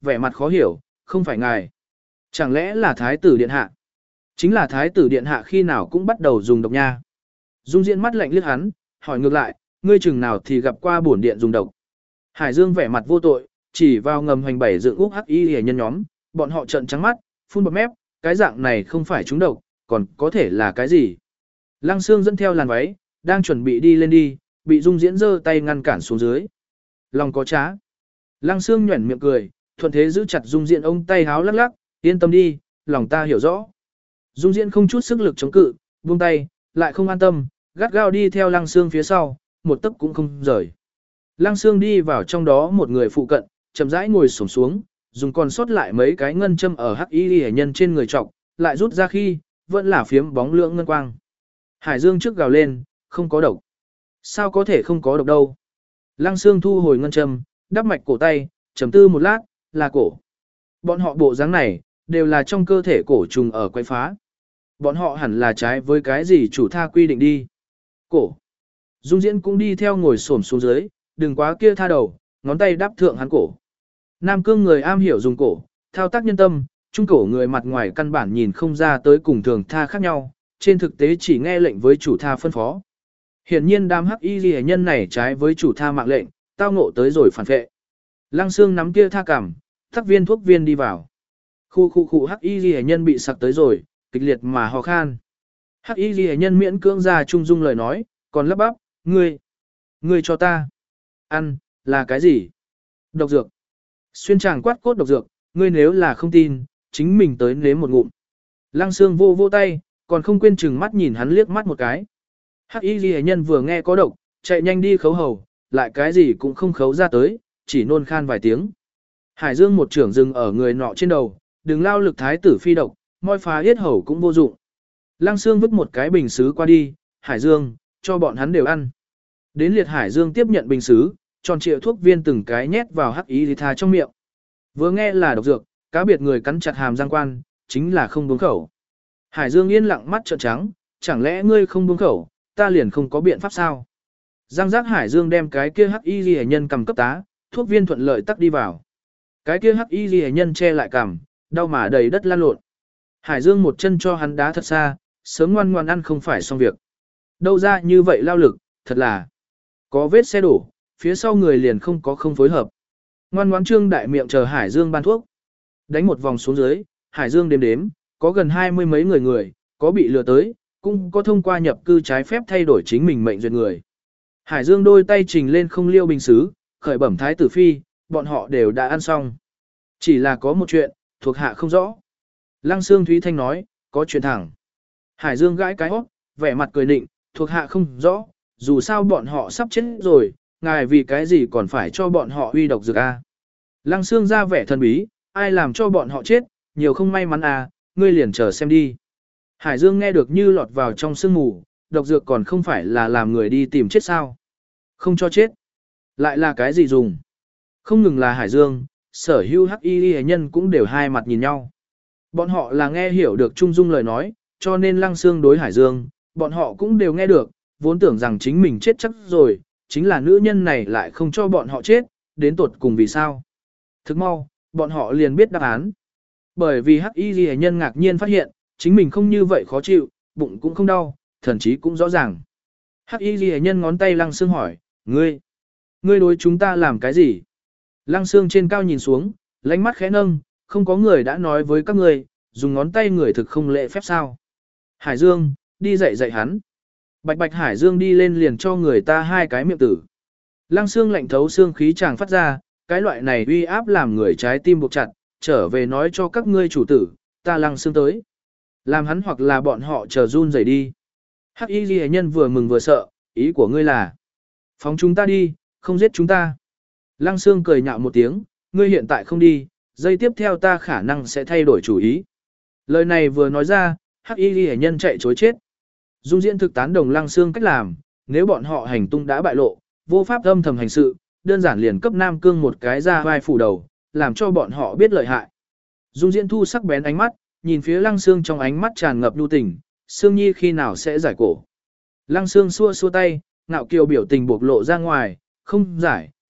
vẻ mặt khó hiểu, không phải ngài. Chẳng lẽ là thái tử điện hạ? Chính là thái tử điện hạ khi nào cũng bắt đầu dùng độc nha. Dung Diễn mắt lạnh liếc hắn, hỏi ngược lại, ngươi chừng nào thì gặp qua bổn điện dùng độc. Hải Dương vẻ mặt vô tội, chỉ vào ngầm hành bảy dựng úc hắc y hề nhân nhóm, bọn họ trợn trắng mắt, phun bọt mép, cái dạng này không phải trúng độc, còn có thể là cái gì? Lăng Sương dẫn theo làn váy, đang chuẩn bị đi lên đi, bị Dung Diễn giơ tay ngăn cản xuống dưới. Lòng có trá. Lăng Sương nhuẩn miệng cười, thuận thế giữ chặt Dung Diễn ông tay háo lắc lắc, yên tâm đi, lòng ta hiểu rõ. Dung Diễn không chút sức lực chống cự, buông tay, lại không an tâm, gắt gao đi theo Lăng Sương phía sau, một tấc cũng không rời. Lăng Sương đi vào trong đó một người phụ cận, chậm rãi ngồi xổm xuống, dùng còn sót lại mấy cái ngân châm ở hắc y hệ nhân trên người trọc, lại rút ra khi, vẫn là phiếm bóng lượng ngân quang. Hải Dương trước gào lên, không có độc. Sao có thể không có độc đâu? Lăng Sương thu hồi ngân châm, đắp mạch cổ tay, trầm tư một lát, là cổ. Bọn họ bộ dáng này, đều là trong cơ thể cổ trùng ở quay phá. Bọn họ hẳn là trái với cái gì chủ tha quy định đi. Cổ. Dung Diễn cũng đi theo ngồi xổm xuống dưới, đừng quá kia tha đầu, ngón tay đáp thượng hắn cổ. Nam Cương người am hiểu dùng cổ, thao tác nhân tâm, trung cổ người mặt ngoài căn bản nhìn không ra tới cùng thường tha khác nhau, trên thực tế chỉ nghe lệnh với chủ tha phân phó. Hiển nhiên đám hắc y ghi nhân này trái với chủ tha mạng lệnh, tao ngộ tới rồi phản vệ. Lăng Sương nắm kia tha cảm, thắc viên thuốc viên đi vào. Khu khu khu hắc y ghi nhân bị sặc tới rồi, kịch liệt mà ho khan. Hắc y ghi nhân miễn cưỡng ra trung dung lời nói, còn lắp bắp, ngươi, ngươi cho ta. Ăn, là cái gì? Độc dược. Xuyên tràng quát cốt độc dược, ngươi nếu là không tin, chính mình tới nếm một ngụm. Lăng Sương vô vô tay, còn không quên chừng mắt nhìn hắn liếc mắt một cái. Hắc y ghi nhân vừa nghe có độc, chạy nhanh đi khấu hầu, lại cái gì cũng không khấu ra tới, chỉ nôn khan vài tiếng. Hải Dương một trưởng dừng ở người nọ trên đầu, đừng lao lực thái tử phi độc, moi phá yết hầu cũng vô dụng. Lăng Sương vứt một cái bình sứ qua đi, Hải Dương, cho bọn hắn đều ăn. Đến liệt Hải Dương tiếp nhận bình sứ, tròn trịa thuốc viên từng cái nhét vào hắc y thì tha trong miệng. Vừa nghe là độc dược, cá biệt người cắn chặt hàm răng quan, chính là không buông khẩu. Hải Dương yên lặng mắt trợn trắng, chẳng lẽ ngươi không buông khẩu, ta liền không có biện pháp sao? Giang giác Hải Dương đem cái kia hắc y ghi nhân cầm cấp tá, thuốc viên thuận lợi tắc đi vào. Cái kia hắc y ghi nhân che lại cằm, đau mà đầy đất lan lộn. Hải Dương một chân cho hắn đá thật xa, sớm ngoan ngoan ăn không phải xong việc. Đâu ra như vậy lao lực, thật là có vết xe đổ, phía sau người liền không có không phối hợp. Ngoan ngoãn Trương đại miệng chờ Hải Dương ban thuốc. Đánh một vòng xuống dưới, Hải Dương đếm đếm, có gần hai mươi mấy người người, có bị lừa tới, cũng có thông qua nhập cư trái phép thay đổi chính mình mệnh duyệt người. Hải Dương đôi tay trình lên không liêu bình xứ, khởi bẩm thái tử phi, bọn họ đều đã ăn xong. Chỉ là có một chuyện, thuộc hạ không rõ. Lăng Sương Thúy Thanh nói, có chuyện thẳng. Hải Dương gãi cái hót, vẻ mặt cười nịnh, thuộc hạ không rõ, dù sao bọn họ sắp chết rồi, ngài vì cái gì còn phải cho bọn họ uy độc dược a? Lăng Sương ra vẻ thần bí, ai làm cho bọn họ chết, nhiều không may mắn à, ngươi liền chờ xem đi. Hải Dương nghe được như lọt vào trong sương mù, độc dược còn không phải là làm người đi tìm chết sao? Không cho chết. Lại là cái gì dùng? Không ngừng là Hải Dương, sở hữu hắc y hệ nhân cũng đều hai mặt nhìn nhau. Bọn họ là nghe hiểu được Trung Dung lời nói, cho nên Lăng Sương đối Hải Dương, bọn họ cũng đều nghe được, vốn tưởng rằng chính mình chết chắc rồi, chính là nữ nhân này lại không cho bọn họ chết, đến tột cùng vì sao. Thức mau, bọn họ liền biết đáp án. Bởi vì hắc y ghi nhân ngạc nhiên phát hiện, chính mình không như vậy khó chịu, bụng cũng không đau, thần chí cũng rõ ràng. Hắc y ghi nhân ngón tay Lăng Sương hỏi, ngươi, ngươi đối chúng ta làm cái gì? Lăng Sương trên cao nhìn xuống, lánh mắt khẽ nâng, không có người đã nói với các ngươi, dùng ngón tay người thực không lễ phép sao. Hải Dương, đi dạy dạy hắn. Bạch bạch Hải Dương đi lên liền cho người ta hai cái miệng tử. Lăng Sương lạnh thấu xương khí chàng phát ra, cái loại này uy áp làm người trái tim buộc chặt, trở về nói cho các ngươi chủ tử, ta Lăng Sương tới. Làm hắn hoặc là bọn họ chờ run rẩy đi. Hắc y ghi nhân vừa mừng vừa sợ, ý của ngươi là phóng chúng ta đi, không giết chúng ta. Lăng Sương cười nhạo một tiếng, ngươi hiện tại không đi, giây tiếp theo ta khả năng sẽ thay đổi chủ ý. Lời này vừa nói ra, hắc y ghi nhân chạy chối chết. Dung Diễn thực tán đồng Lăng Sương cách làm, nếu bọn họ hành tung đã bại lộ, vô pháp âm thầm hành sự, đơn giản liền cấp Nam Cương một cái ra vai phủ đầu, làm cho bọn họ biết lợi hại. Dung Diễn thu sắc bén ánh mắt, nhìn phía Lăng Sương trong ánh mắt tràn ngập nhu tình, Sương Nhi khi nào sẽ giải cổ. Lăng Sương xua xua tay, ngạo kiều biểu tình bộc lộ ra ngoài, không giải,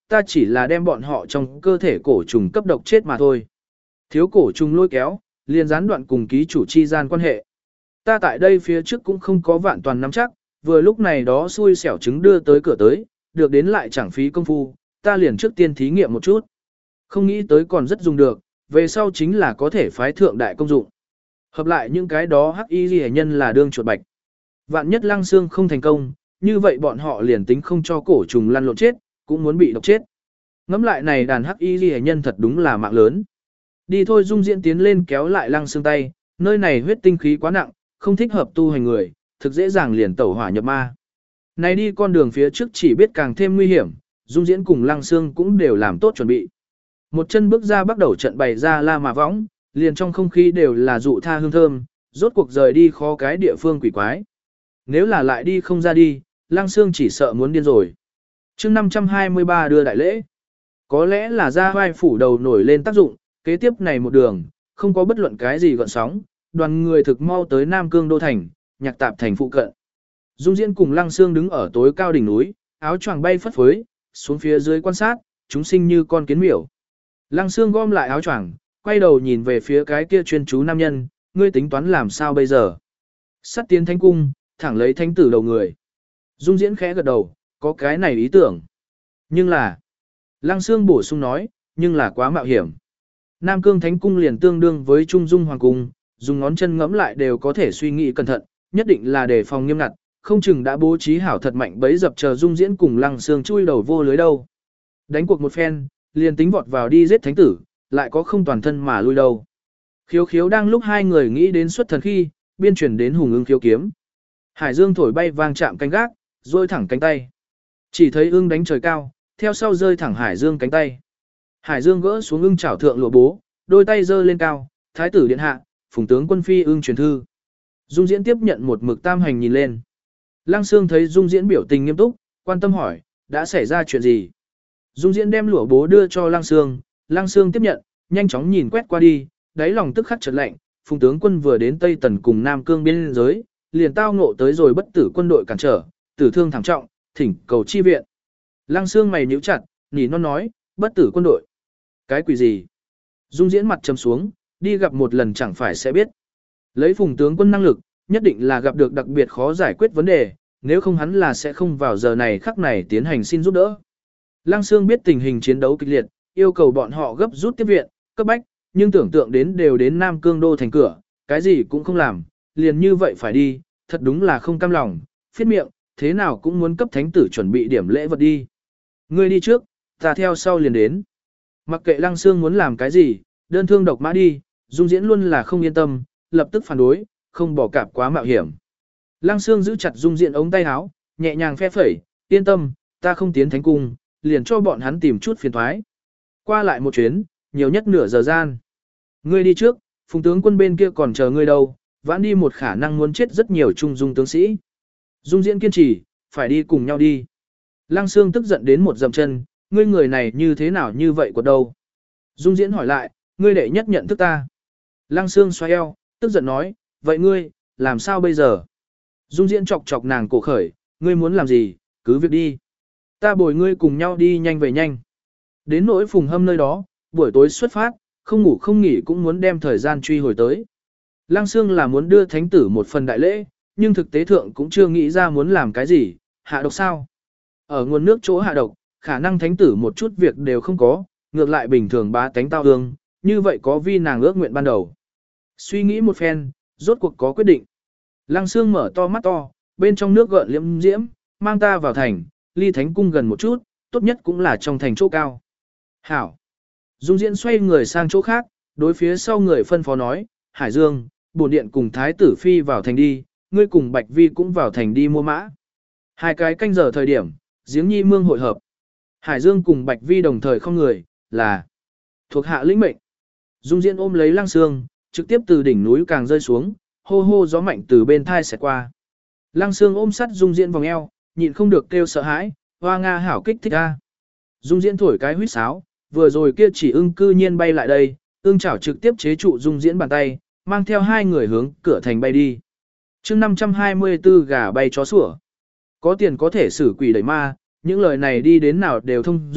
ta chỉ là đem bọn họ trong cơ thể cổ trùng cấp độc chết mà thôi. Thiếu cổ trùng lôi kéo, liền gián đoạn cùng ký chủ chi gian quan hệ. Ta tại đây phía trước cũng không có vạn toàn nắm chắc, vừa lúc này đó xui xẻo trứng đưa tới cửa tới, được đến lại chẳng phí công phu, ta liền trước tiên thí nghiệm một chút. Không nghĩ tới còn rất dùng được, về sau chính là có thể phái thượng đại công dụng. Hợp lại những cái đó hắc y ghi nhân là đương chuột bạch. Vạn nhất Lăng Xương không thành công, như vậy bọn họ liền tính không cho cổ trùng lăn lộn chết, cũng muốn bị độc chết. Ngắm lại này đàn hắc y ghi nhân thật đúng là mạng lớn. Đi thôi. Dung Diễn tiến lên kéo lại Lăng Xương tay, nơi này huyết tinh khí quá nặng, không thích hợp tu hành người, thực dễ dàng liền tẩu hỏa nhập ma. Này đi con đường phía trước chỉ biết càng thêm nguy hiểm, Dung Diễn cùng Lăng Xương cũng đều làm tốt chuẩn bị. Một chân bước ra bắt đầu trận bày ra la mà võng, liền trong không khí đều là dụ tha hương thơm, rốt cuộc rời đi khó cái địa phương quỷ quái. Nếu là lại đi không ra đi, Lăng Xương chỉ sợ muốn điên rồi. chương năm trăm hai mươi ba đưa đại lễ. Có lẽ là ra vai phủ đầu nổi lên tác dụng, kế tiếp này một đường, không có bất luận cái gì gọn sóng, đoàn người thực mau tới Nam Cương Đô Thành, nhạc tạp thành phụ cận. Dung Diễn cùng Lăng Xương đứng ở tối cao đỉnh núi, áo choàng bay phất phới, xuống phía dưới quan sát, chúng sinh như con kiến miểu. Lăng Xương gom lại áo choàng, quay đầu nhìn về phía cái kia chuyên chú nam nhân, ngươi tính toán làm sao bây giờ? Sắt tiến thánh cung, thẳng lấy thánh tử đầu người. Dung Diễn khẽ gật đầu, có cái này ý tưởng. Nhưng là, Lăng Xương bổ sung nói, nhưng là quá mạo hiểm. Nam Cương Thánh Cung liền tương đương với Trung Dung Hoàng Cung, dùng ngón chân ngẫm lại đều có thể suy nghĩ cẩn thận, nhất định là đề phòng nghiêm ngặt, không chừng đã bố trí hảo thật mạnh bấy dập chờ Dung Diễn cùng Lăng Xương chui đầu vô lưới đâu. Đánh cuộc một phen, liền tính vọt vào đi giết thánh tử, lại có không toàn thân mà lui đâu. Khiếu khiếu đang lúc hai người nghĩ đến xuất thần khi, biên chuyển đến hùng ưng khiếu kiếm. Hải dương thổi bay vang chạm cánh gác, rôi thẳng cánh tay. Chỉ thấy ưng đánh trời cao, theo sau rơi thẳng hải dương cánh tay. Hải dương gỡ xuống ưng chảo thượng lụa bố, đôi tay giơ lên cao, thái tử điện hạ, phùng tướng quân phi ưng truyền thư. Dung Diễn tiếp nhận một mực tam hành nhìn lên. Lăng Xương thấy Dung Diễn biểu tình nghiêm túc, quan tâm hỏi, đã xảy ra chuyện gì? Dung Diễn đem lụa bố đưa cho Lăng Xương, Lăng Xương tiếp nhận, nhanh chóng nhìn quét qua đi, đáy lòng tức khắc chợt lạnh, phùng tướng quân vừa đến Tây Tần cùng Nam Cương biên giới, liền tao ngộ tới rồi bất tử quân đội cản trở, tử thương thảm trọng, thỉnh cầu chi viện. Lăng Xương mày nhíu chặt, nỉ non nói, bất tử quân đội. Cái quỷ gì? Dung Diễn mặt trầm xuống, đi gặp một lần chẳng phải sẽ biết. Lấy phùng tướng quân năng lực, nhất định là gặp được đặc biệt khó giải quyết vấn đề, nếu không hắn là sẽ không vào giờ này khắc này tiến hành xin giúp đỡ. Lăng Xương biết tình hình chiến đấu kịch liệt, yêu cầu bọn họ gấp rút tiếp viện, cấp bách, nhưng tưởng tượng đến đều đến Nam Cương Đô thành cửa, cái gì cũng không làm, liền như vậy phải đi, thật đúng là không cam lòng, phiết miệng, thế nào cũng muốn cấp thánh tử chuẩn bị điểm lễ vật đi. Ngươi đi trước, ta theo sau liền đến. Mặc kệ Lăng Xương muốn làm cái gì, đơn thương độc mã đi, Dung Diễn luôn là không yên tâm, lập tức phản đối, không bỏ cạp quá mạo hiểm. Lăng Xương giữ chặt Dung Diễn ống tay áo, nhẹ nhàng phe phẩy, yên tâm, ta không tiến thánh cung, liền cho bọn hắn tìm chút phiền thoái. Qua lại một chuyến, nhiều nhất nửa giờ gian. Ngươi đi trước, phùng tướng quân bên kia còn chờ ngươi đâu, vãn đi một khả năng muốn chết rất nhiều trung dung tướng sĩ. Dung Diễn kiên trì, phải đi cùng nhau đi. Lăng Xương tức giận đến một dậm chân, ngươi người này như thế nào như vậy của đâu? Dung Diễn hỏi lại, ngươi đệ nhất nhận thức ta. Lăng Xương xoay eo, tức giận nói, vậy ngươi, làm sao bây giờ? Dung Diễn chọc chọc nàng cổ khởi, ngươi muốn làm gì, cứ việc đi. Ta bồi ngươi cùng nhau đi nhanh về nhanh. Đến nỗi Phùng Hâm nơi đó, buổi tối xuất phát, không ngủ không nghỉ cũng muốn đem thời gian truy hồi tới. Lăng Xương là muốn đưa thánh tử một phần đại lễ, nhưng thực tế thượng cũng chưa nghĩ ra muốn làm cái gì, hạ độc sao. Ở nguồn nước chỗ hạ độc, khả năng thánh tử một chút việc đều không có, ngược lại bình thường bá tánh tao hương, như vậy có vi nàng ước nguyện ban đầu. Suy nghĩ một phen, rốt cuộc có quyết định. Lăng Xương mở to mắt to, bên trong nước gợn liễm diễm, mang ta vào thành, ly thánh cung gần một chút, tốt nhất cũng là trong thành chỗ cao. Hảo. Dung Diễn xoay người sang chỗ khác, đối phía sau người phân phó nói, Hải Dương, bổn điện cùng Thái tử Phi vào thành đi, ngươi cùng Bạch Vi cũng vào thành đi mua mã. Hai cái canh giờ thời điểm, giếng nhi mương hội hợp. Hải Dương cùng Bạch Vi đồng thời không người, là thuộc hạ lĩnh mệnh. Dung Diễn ôm lấy Lăng Xương, trực tiếp từ đỉnh núi càng rơi xuống, hô hô gió mạnh từ bên thai xẹt qua. Lăng Xương ôm sắt Dung Diễn vòng eo, nhịn không được kêu sợ hãi, hoa nga hảo kích thích a. Dung Diễn thổi cái huýt sáo, vừa rồi kia chỉ ưng cư nhiên bay lại đây, ưng chảo trực tiếp chế trụ Dung Diễn bàn tay, mang theo hai người hướng cửa thành bay đi. chương năm trăm hai mươi tư gà bay chó sủa. Có tiền có thể xử quỷ đẩy ma, những lời này đi đến nào đều thông dụng,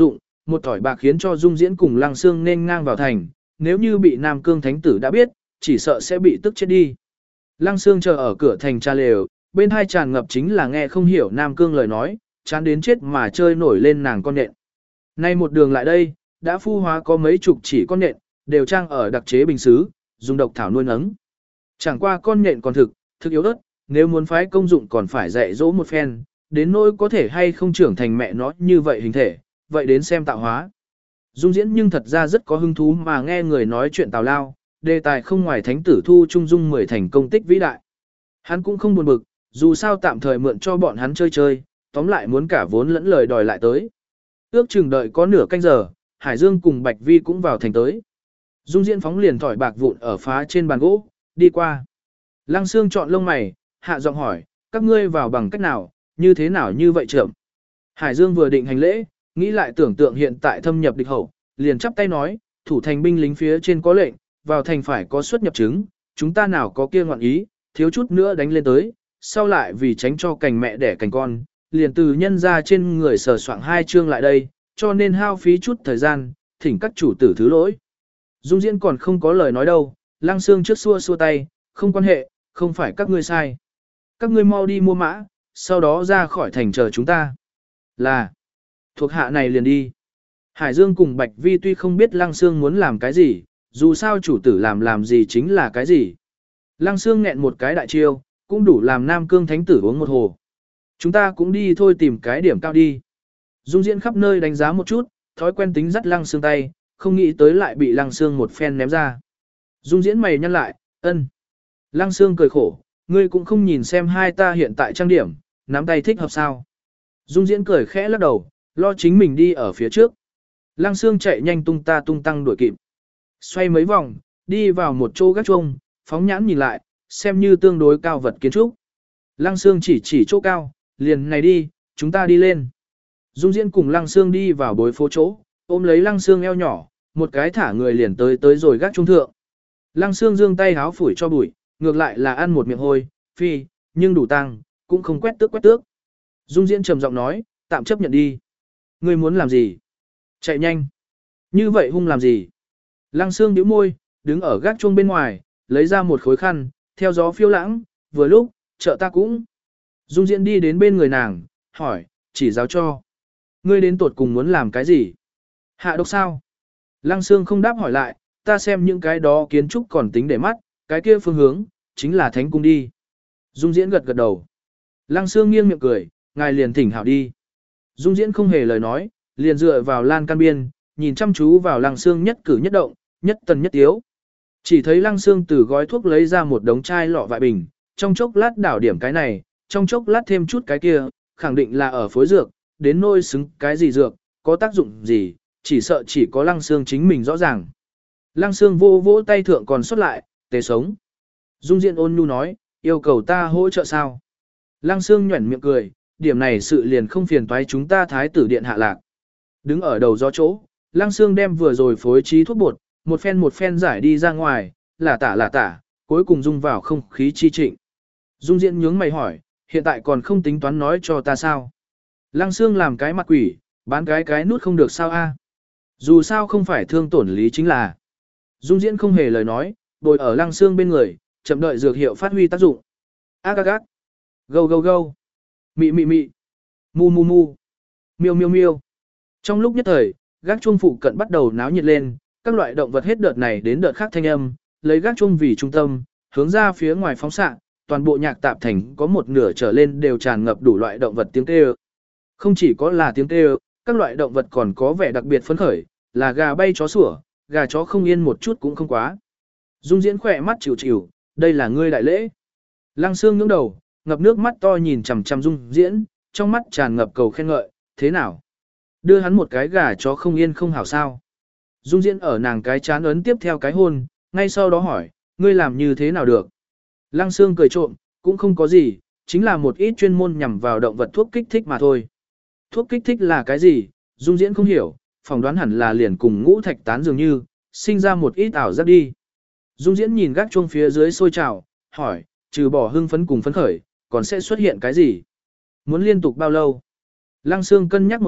một thỏi bạc khiến cho Dung Diễn cùng Lăng Xương nên ngang vào thành, nếu như bị Nam Cương Thánh Tử đã biết, chỉ sợ sẽ bị tức chết đi. Lăng Xương chờ ở cửa thành tra lều, bên hai tràn ngập chính là nghe không hiểu Nam Cương lời nói, chán đến chết mà chơi nổi lên nàng con nện. Nay một đường lại đây, đã phu hóa có mấy chục chỉ con nện, đều trang ở đặc chế bình xứ, dùng độc thảo nuôi nấng. Chẳng qua con nện còn thực, thực yếu ớt, nếu muốn phái công dụng còn phải dạy dỗ một phen, đến nỗi có thể hay không trưởng thành mẹ nó như vậy hình thể, vậy đến xem tạo hóa. Dung Diễn nhưng thật ra rất có hứng thú mà nghe người nói chuyện tào lao, đề tài không ngoài thánh tử thu trung dung mười thành công tích vĩ đại. Hắn cũng không buồn bực, dù sao tạm thời mượn cho bọn hắn chơi chơi, tóm lại muốn cả vốn lẫn lời đòi lại tới. Ước chừng đợi có nửa canh giờ, Hải Dương cùng Bạch Vi cũng vào thành tới. Dung Diễn phóng liền thỏi bạc vụn ở phá trên bàn gỗ, đi qua. Lăng Xương chọn lông mày, hạ giọng hỏi, các ngươi vào bằng cách nào, như thế nào như vậy trưởng. Hải Dương vừa định hành lễ, nghĩ lại tưởng tượng hiện tại thâm nhập địch hậu, liền chắp tay nói, thủ thành binh lính phía trên có lệnh, vào thành phải có xuất nhập chứng, chúng ta nào có kia ngoạn ý, thiếu chút nữa đánh lên tới, sau lại vì tránh cho cành mẹ đẻ cành con, liền từ nhân ra trên người sờ soạng hai chương lại đây, cho nên hao phí chút thời gian, thỉnh các chủ tử thứ lỗi. Dung Diễn còn không có lời nói đâu, Lăng Xương trước xua xua tay, không quan hệ, không phải các ngươi sai. Các ngươi mau đi mua mã, sau đó ra khỏi thành chờ chúng ta. Là, thuộc hạ này liền đi. Hải Dương cùng Bạch Vi tuy không biết Lăng Xương muốn làm cái gì, dù sao chủ tử làm làm gì chính là cái gì. Lăng Xương nghẹn một cái đại chiêu, cũng đủ làm Nam Cương Thánh Tử uống một hồ. Chúng ta cũng đi thôi tìm cái điểm cao đi. Dung Diễn khắp nơi đánh giá một chút, thói quen tính dắt Lăng Xương tay, không nghĩ tới lại bị Lăng Xương một phen ném ra. Dung Diễn mày nhăn lại, ân. Lăng Xương cười khổ, ngươi cũng không nhìn xem hai ta hiện tại trang điểm, nắm tay thích hợp sao. Dung Diễn cười khẽ lắc đầu, lo chính mình đi ở phía trước. Lăng Xương chạy nhanh tung ta tung tăng đuổi kịp. Xoay mấy vòng, đi vào một chỗ gác chuông, phóng nhãn nhìn lại, xem như tương đối cao vật kiến trúc. Lăng Xương chỉ chỉ chỗ cao, liền này đi, chúng ta đi lên. Dung Diễn cùng Lăng Xương đi vào bối phố chỗ, ôm lấy Lăng Xương eo nhỏ, một cái thả người liền tới tới rồi gác trung thượng. Lăng Xương giương tay háo phủi cho bụi, ngược lại là ăn một miệng hôi, phi, nhưng đủ tăng, cũng không quét tước quét tước. Dung Diễn trầm giọng nói, tạm chấp nhận đi. Ngươi muốn làm gì? Chạy nhanh. Như vậy hung làm gì? Lăng Xương nhíu môi, đứng ở gác chuông bên ngoài, lấy ra một khối khăn, theo gió phiêu lãng, vừa lúc, trợ ta cũng. Dung Diễn đi đến bên người nàng, hỏi, chỉ giáo cho. Ngươi đến tuột cùng muốn làm cái gì? Hạ độc sao? Lăng Xương không đáp hỏi lại, ta xem những cái đó kiến trúc còn tính để mắt, cái kia phương hướng, chính là thánh cung đi. Dung Diễn gật gật đầu. Lăng Xương nghiêng miệng cười, ngài liền thỉnh hảo đi. Dung Diễn không hề lời nói, liền dựa vào lan can biên, nhìn chăm chú vào Lăng Xương nhất cử nhất động, nhất tần nhất tiếu. Chỉ thấy Lăng Xương từ gói thuốc lấy ra một đống chai lọ vại bình, trong chốc lát đảo điểm cái này, trong chốc lát thêm chút cái kia, khẳng định là ở phối dược, đến nôi xứng cái gì dược, có tác dụng gì, chỉ sợ chỉ có Lăng Xương chính mình rõ ràng. Lăng Xương vô vỗ tay thượng còn xuất lại, tề sống. Dung Diễn ôn nhu nói, yêu cầu ta hỗ trợ sao? Lăng Xương nhuẩn miệng cười, điểm này sự liền không phiền toái chúng ta thái tử điện hạ lạc. Đứng ở đầu gió chỗ, Lăng Xương đem vừa rồi phối trí thuốc bột, một phen một phen giải đi ra ngoài, là tả là tả, cuối cùng dung vào không khí chi trịnh. Dung Diễn nhướng mày hỏi, hiện tại còn không tính toán nói cho ta sao? Lăng Xương làm cái mặt quỷ, bán cái cái nút không được sao a? Dù sao không phải thương tổn lý chính là. Dung Diễn không hề lời nói, bồi ở Lăng Xương bên người, chậm đợi dược hiệu phát huy tác dụng. Ác ác ác. Gâu gâu gâu. Mị mị mị. Mu mu mu. Miêu miêu miêu. Trong lúc nhất thời, gác chuông phụ cận bắt đầu náo nhiệt lên, các loại động vật hết đợt này đến đợt khác thanh âm, lấy gác chuông vì trung tâm, hướng ra phía ngoài phóng xạ, toàn bộ nhạc tạp thành có một nửa trở lên đều tràn ngập đủ loại động vật tiếng kêu. Không chỉ có là tiếng kêu, các loại động vật còn có vẻ đặc biệt phấn khởi, là gà bay chó sủa, gà chó không yên một chút cũng không quá. Dung Diễn khỏe mắt chịu chịu, đây là ngươi đại lễ. Lăng Xương nhướng đầu, ngập nước mắt to nhìn chằm chằm Dung Diễn, trong mắt tràn ngập cầu khen ngợi, thế nào? Đưa hắn một cái gà chó không yên không hảo sao? Dung Diễn ở nàng cái chán ấn tiếp theo cái hôn, ngay sau đó hỏi, ngươi làm như thế nào được? Lăng Xương cười trộm, cũng không có gì, chính là một ít chuyên môn nhằm vào động vật thuốc kích thích mà thôi. Thuốc kích thích là cái gì? Dung Diễn không hiểu, phỏng đoán hẳn là liền cùng ngũ thạch tán dường như, sinh ra một ít ảo giác đi. Dung Diễn nhìn gác chuông phía dưới sôi trào, hỏi, trừ bỏ hưng phấn cùng phấn khởi, còn sẽ xuất hiện cái gì? Muốn liên tục bao lâu? Lăng Xương cân nhắc một chút,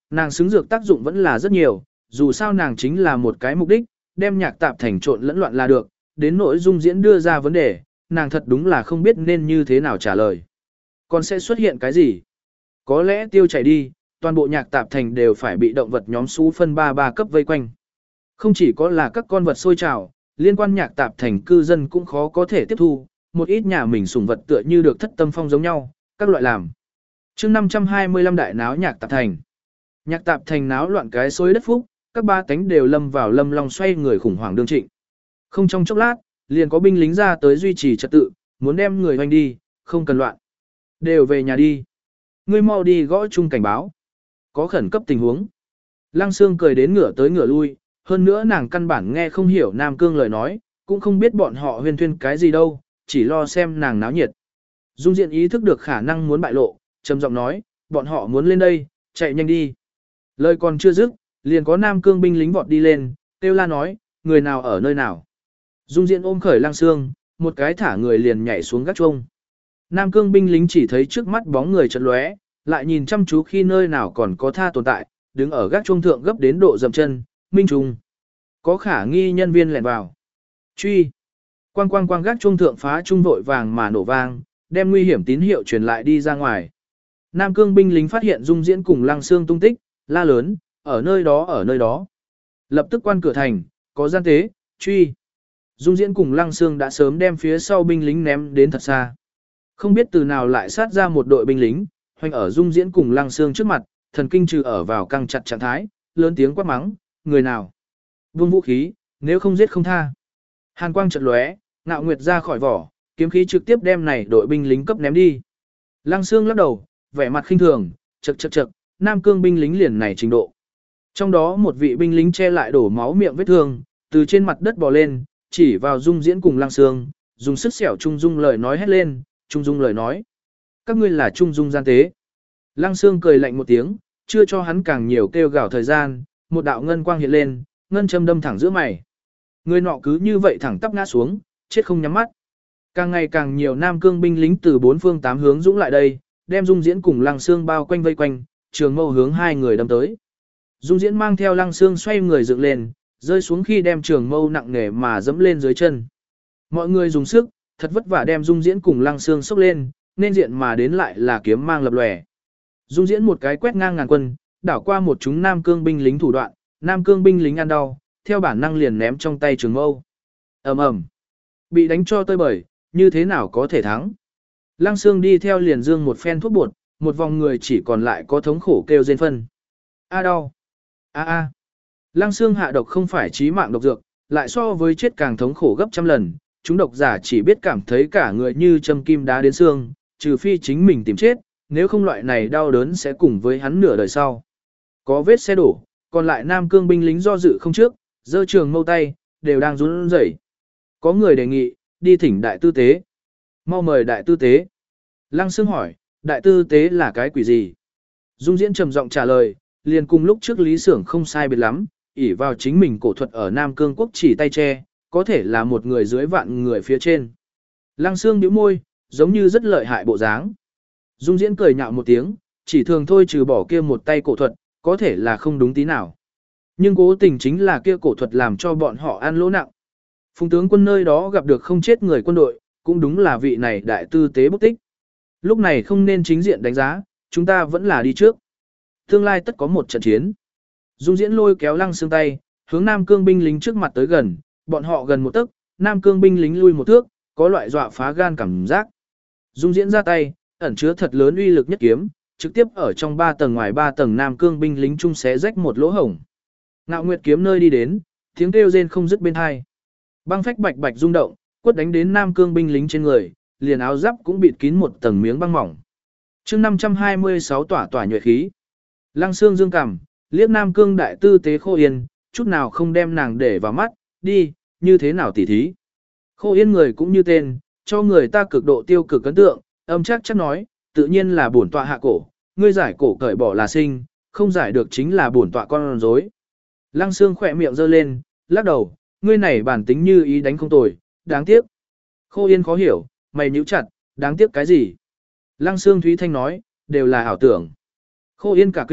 nàng xứng dược tác dụng vẫn là rất nhiều, dù sao nàng chính là một cái mục đích, đem nhạc tạp thành trộn lẫn loạn là được, đến nội dung diễn đưa ra vấn đề, nàng thật đúng là không biết nên như thế nào trả lời. Còn sẽ xuất hiện cái gì? Có lẽ tiêu chảy đi, toàn bộ nhạc tạp thành đều phải bị động vật nhóm số phân ba ba cấp vây quanh. Không chỉ có là các con vật sôi trào, liên quan nhạc tạp thành cư dân cũng khó có thể tiếp thu, một ít nhà mình sủng vật tựa như được thất tâm phong giống nhau, các loại làm. chương năm trăm hai mươi lăm đại náo nhạc tạp thành. Nhạc tạp thành náo loạn cái xối đất phúc, các ba tánh đều lâm vào lâm long xoay người khủng hoảng đương trịnh. Không trong chốc lát, liền có binh lính ra tới duy trì trật tự, muốn đem người hoành đi, không cần loạn. Đều về nhà đi. Ngươi mau đi gõ chung cảnh báo. Có khẩn cấp tình huống. Lăng Sương cười đến ngửa tới ngửa lui, hơn nữa nàng căn bản nghe không hiểu Nam Cương lời nói, cũng không biết bọn họ huyên thuyên cái gì đâu, chỉ lo xem nàng náo nhiệt. Dung Diện ý thức được khả năng muốn bại lộ, trầm giọng nói, bọn họ muốn lên đây, chạy nhanh đi. Lời còn chưa dứt, liền có Nam Cương binh lính vọt đi lên, kêu la nói, người nào ở nơi nào. Dung Diện ôm khởi Lăng Sương, một cái thả người liền nhảy xuống gác chuông. Nam Cương binh lính chỉ thấy trước mắt bóng người chợt lóe, lại nhìn chăm chú khi nơi nào còn có tha tồn tại, đứng ở gác chuông thượng gấp đến độ dậm chân, Minh Trung. Có khả nghi nhân viên lẻn vào. Truy. Quang quang quang gác chuông thượng phá trung vội vàng mà nổ vang, đem nguy hiểm tín hiệu truyền lại đi ra ngoài. Nam Cương binh lính phát hiện Dung Diễn cùng Lăng Sương tung tích, la lớn, ở nơi đó ở nơi đó. Lập tức quan cửa thành, có gian tế, truy. Dung Diễn cùng Lăng Sương đã sớm đem phía sau binh lính ném đến thật xa. Không biết từ nào lại sát ra một đội binh lính, hoành ở Dung Diễn cùng Lăng Sương trước mặt, thần kinh trừ ở vào căng chặt trạng thái, lớn tiếng quát mắng, người nào? Vung vũ khí, nếu không giết không tha. Hàn quang chợt lóe, Ngạo Nguyệt ra khỏi vỏ, kiếm khí trực tiếp đem này đội binh lính cấp ném đi. Lăng Sương lắc đầu, vẻ mặt khinh thường, chậc chậc chậc, Nam Cương binh lính liền này trình độ. Trong đó một vị binh lính che lại đổ máu miệng vết thương, từ trên mặt đất bò lên, chỉ vào Dung Diễn cùng Lăng Sương, dùng sức xẻo Trung Dung lời nói hét lên, Trung Dung lời nói. Các ngươi là Trung Dung gian tế. Lăng Sương cười lạnh một tiếng, chưa cho hắn càng nhiều kêu gào thời gian, một đạo ngân quang hiện lên, ngân châm đâm thẳng giữa mày. Người nọ cứ như vậy thẳng tắp ngã xuống, chết không nhắm mắt. Càng ngày càng nhiều Nam Cương binh lính từ bốn phương tám hướng dũng lại đây, đem Dung Diễn cùng Lăng Sương bao quanh vây quanh, trường mâu hướng hai người đâm tới. Dung Diễn mang theo Lăng Sương xoay người dựng lên, rơi xuống khi đem trường mâu nặng nề mà dẫm lên dưới chân. Mọi người dùng sức, thật vất vả đem Dung Diễn cùng Lăng Sương xốc lên, nên diện mà đến lại là kiếm mang lập lòe. Dung Diễn một cái quét ngang ngàn quân, đảo qua một chúng Nam Cương binh lính thủ đoạn, Nam Cương binh lính ăn đau, theo bản năng liền ném trong tay trường mâu. Ầm ầm, bị đánh cho tơi bời, như thế nào có thể thắng? Lăng Sương đi theo liền dương một phen thuốc bột, một vòng người chỉ còn lại có thống khổ kêu rên phân. A đau, a a. Lăng Sương hạ độc không phải chí mạng độc dược, lại so với chết càng thống khổ gấp trăm lần. Chúng độc giả chỉ biết cảm thấy cả người như châm kim đá đến xương, trừ phi chính mình tìm chết, nếu không loại này đau đớn sẽ cùng với hắn nửa đời sau. Có vết xe đổ, còn lại Nam Cương binh lính do dự không trước, giơ trường mâu tay, đều đang run rẩy. Có người đề nghị, đi thỉnh đại tư tế. Mau mời đại tư tế. Lăng Sương hỏi, đại tư tế là cái quỷ gì? Dung Diễn trầm giọng trả lời, liền cùng lúc trước Lý Sưởng không sai biệt lắm, ỷ vào chính mình cổ thuật ở Nam Cương quốc chỉ tay che, có thể là một người dưới vạn người phía trên. Lăng Sương nhíu môi, giống như rất lợi hại bộ dáng. Dung Diễn cười nhạo một tiếng, chỉ thường thôi trừ bỏ kia một tay cổ thuật, có thể là không đúng tí nào. Nhưng cố tình chính là kia cổ thuật làm cho bọn họ ăn lỗ nặng. Phùng tướng quân nơi đó gặp được không chết người quân đội, cũng đúng là vị này đại tư tế bốc tích. Lúc này không nên chính diện đánh giá, chúng ta vẫn là đi trước. Tương lai tất có một trận chiến. Dung Diễn lôi kéo Lăng Sương tay, hướng Nam Cương binh lính trước mặt tới gần, bọn họ gần một tấc, Nam Cương binh lính lui một thước, có loại dọa phá gan cảm giác. Dung Diễn ra tay, ẩn chứa thật lớn uy lực nhất kiếm, trực tiếp ở trong ba tầng ngoài ba tầng Nam Cương binh lính chung xé rách một lỗ hổng. Ngạo Nguyệt kiếm nơi đi đến, tiếng kêu rên không dứt bên hai. Băng phách bạch bạch rung động, quất đánh đến Nam Cương binh lính trên người, liền áo giáp cũng bịt kín một tầng miếng băng mỏng. Chương năm trăm hai mươi sáu tỏa tỏa nhuệ khí. Lăng Sương dương cằm, liếc Nam Cương đại tư tế Khô Yên, chút nào không đem nàng để vào mắt, đi, như thế nào tỉ thí. Khô Yên người cũng như tên, cho người ta cực độ tiêu cực ấn tượng, âm chắc chắc nói, tự nhiên là bổn tọa hạ cổ, ngươi giải cổ cởi bỏ là sinh, không giải được chính là bổn tọa con rối. Lăng Sương khỏe miệng giơ lên, lắc đầu, ngươi này bản tính như ý đánh không tồi, đáng tiếc. Khô Yên khó hiểu, mày nhíu chặt, đáng tiếc cái gì? Lăng Sương Thúy Thanh nói, đều là ảo tưởng. Khô Yên cả kinh,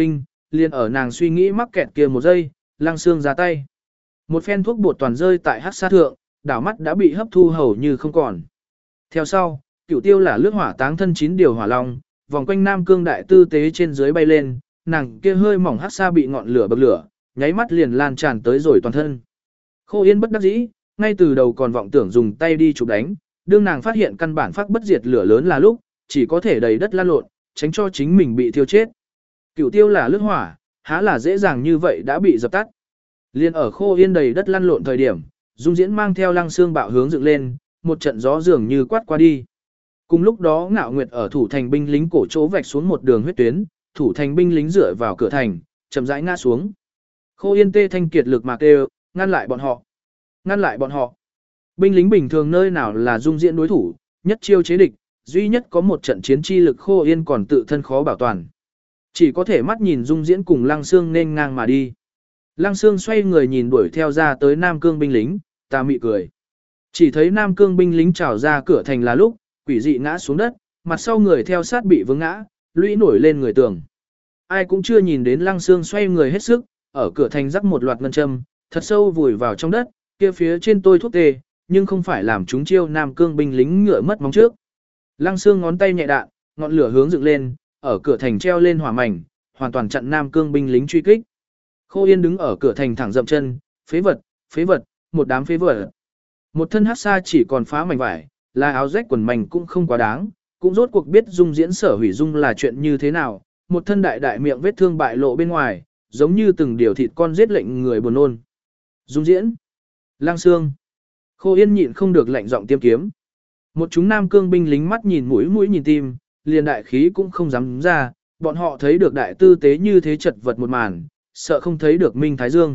liền ở nàng suy nghĩ mắc kẹt kia một giây, Lăng Xương ra tay. Một phen thuốc bột toàn rơi tại hắc sa thượng, đảo mắt đã bị hấp thu hầu như không còn. Theo sau, Cửu Tiêu là lướt hỏa táng thân chín điều hỏa long, vòng quanh Nam Cương đại tư tế trên dưới bay lên, nàng kia hơi mỏng hắc sa bị ngọn lửa bậc lửa, nháy mắt liền lan tràn tới rồi toàn thân. Khô Yên bất đắc dĩ, ngay từ đầu còn vọng tưởng dùng tay đi chụp đánh, đương nàng phát hiện căn bản phát bất diệt lửa lớn là lúc, chỉ có thể đầy đất lan lộn, tránh cho chính mình bị thiêu chết. Cửu Tiêu là lướt hỏa, há là dễ dàng như vậy đã bị dập tắt. Liên ở Khô Yên đầy đất lăn lộn thời điểm, Dung Diễn mang theo Lăng Xương bạo hướng dựng lên, một trận gió dường như quát qua đi. Cùng lúc đó Ngạo Nguyệt ở thủ thành binh lính cổ chỗ vạch xuống một đường huyết tuyến, thủ thành binh lính dựa vào cửa thành, chậm rãi ngã xuống. Khô Yên tê thanh kiệt lực mà kêu, ngăn lại bọn họ. Ngăn lại bọn họ. Binh lính bình thường nơi nào là Dung Diễn đối thủ, nhất chiêu chế địch, duy nhất có một trận chiến chi lực Khô Yên còn tự thân khó bảo toàn. Chỉ có thể mắt nhìn Dung Diễn cùng Lăng Xương nên ngang mà đi. Lăng Xương xoay người nhìn đuổi theo ra tới Nam Cương binh lính, ta mị cười. Chỉ thấy Nam Cương binh lính trào ra cửa thành là lúc, quỷ dị ngã xuống đất, mặt sau người theo sát bị vướng ngã, lũy nổi lên người tường. Ai cũng chưa nhìn đến Lăng Xương xoay người hết sức, ở cửa thành rắc một loạt ngân châm, thật sâu vùi vào trong đất, kia phía trên tôi thuốc tê, nhưng không phải làm chúng chiêu Nam Cương binh lính ngựa mất móng trước. Lăng Xương ngón tay nhẹ đạn, ngọn lửa hướng dựng lên, ở cửa thành treo lên hỏa mảnh, hoàn toàn chặn Nam Cương binh lính truy kích. Khô Yên đứng ở cửa thành thẳng dậm chân, phế vật, phế vật, một đám phế vật. Một thân hắc sa chỉ còn phá mảnh vải, là áo rách quần mảnh cũng không quá đáng, cũng rốt cuộc biết Dung Diễn sở hủy dung là chuyện như thế nào, một thân đại đại miệng vết thương bại lộ bên ngoài, giống như từng điều thịt con giết lệnh người buồn nôn. Dung Diễn, Lăng Xương. Khô Yên nhịn không được lạnh giọng tiêm kiếm. Một chúng Nam Cương binh lính mắt nhìn mũi mũi nhìn tim, liền đại khí cũng không dám ra, bọn họ thấy được đại tư tế như thế chật vật một màn, sợ không thấy được Minh Thái Dương.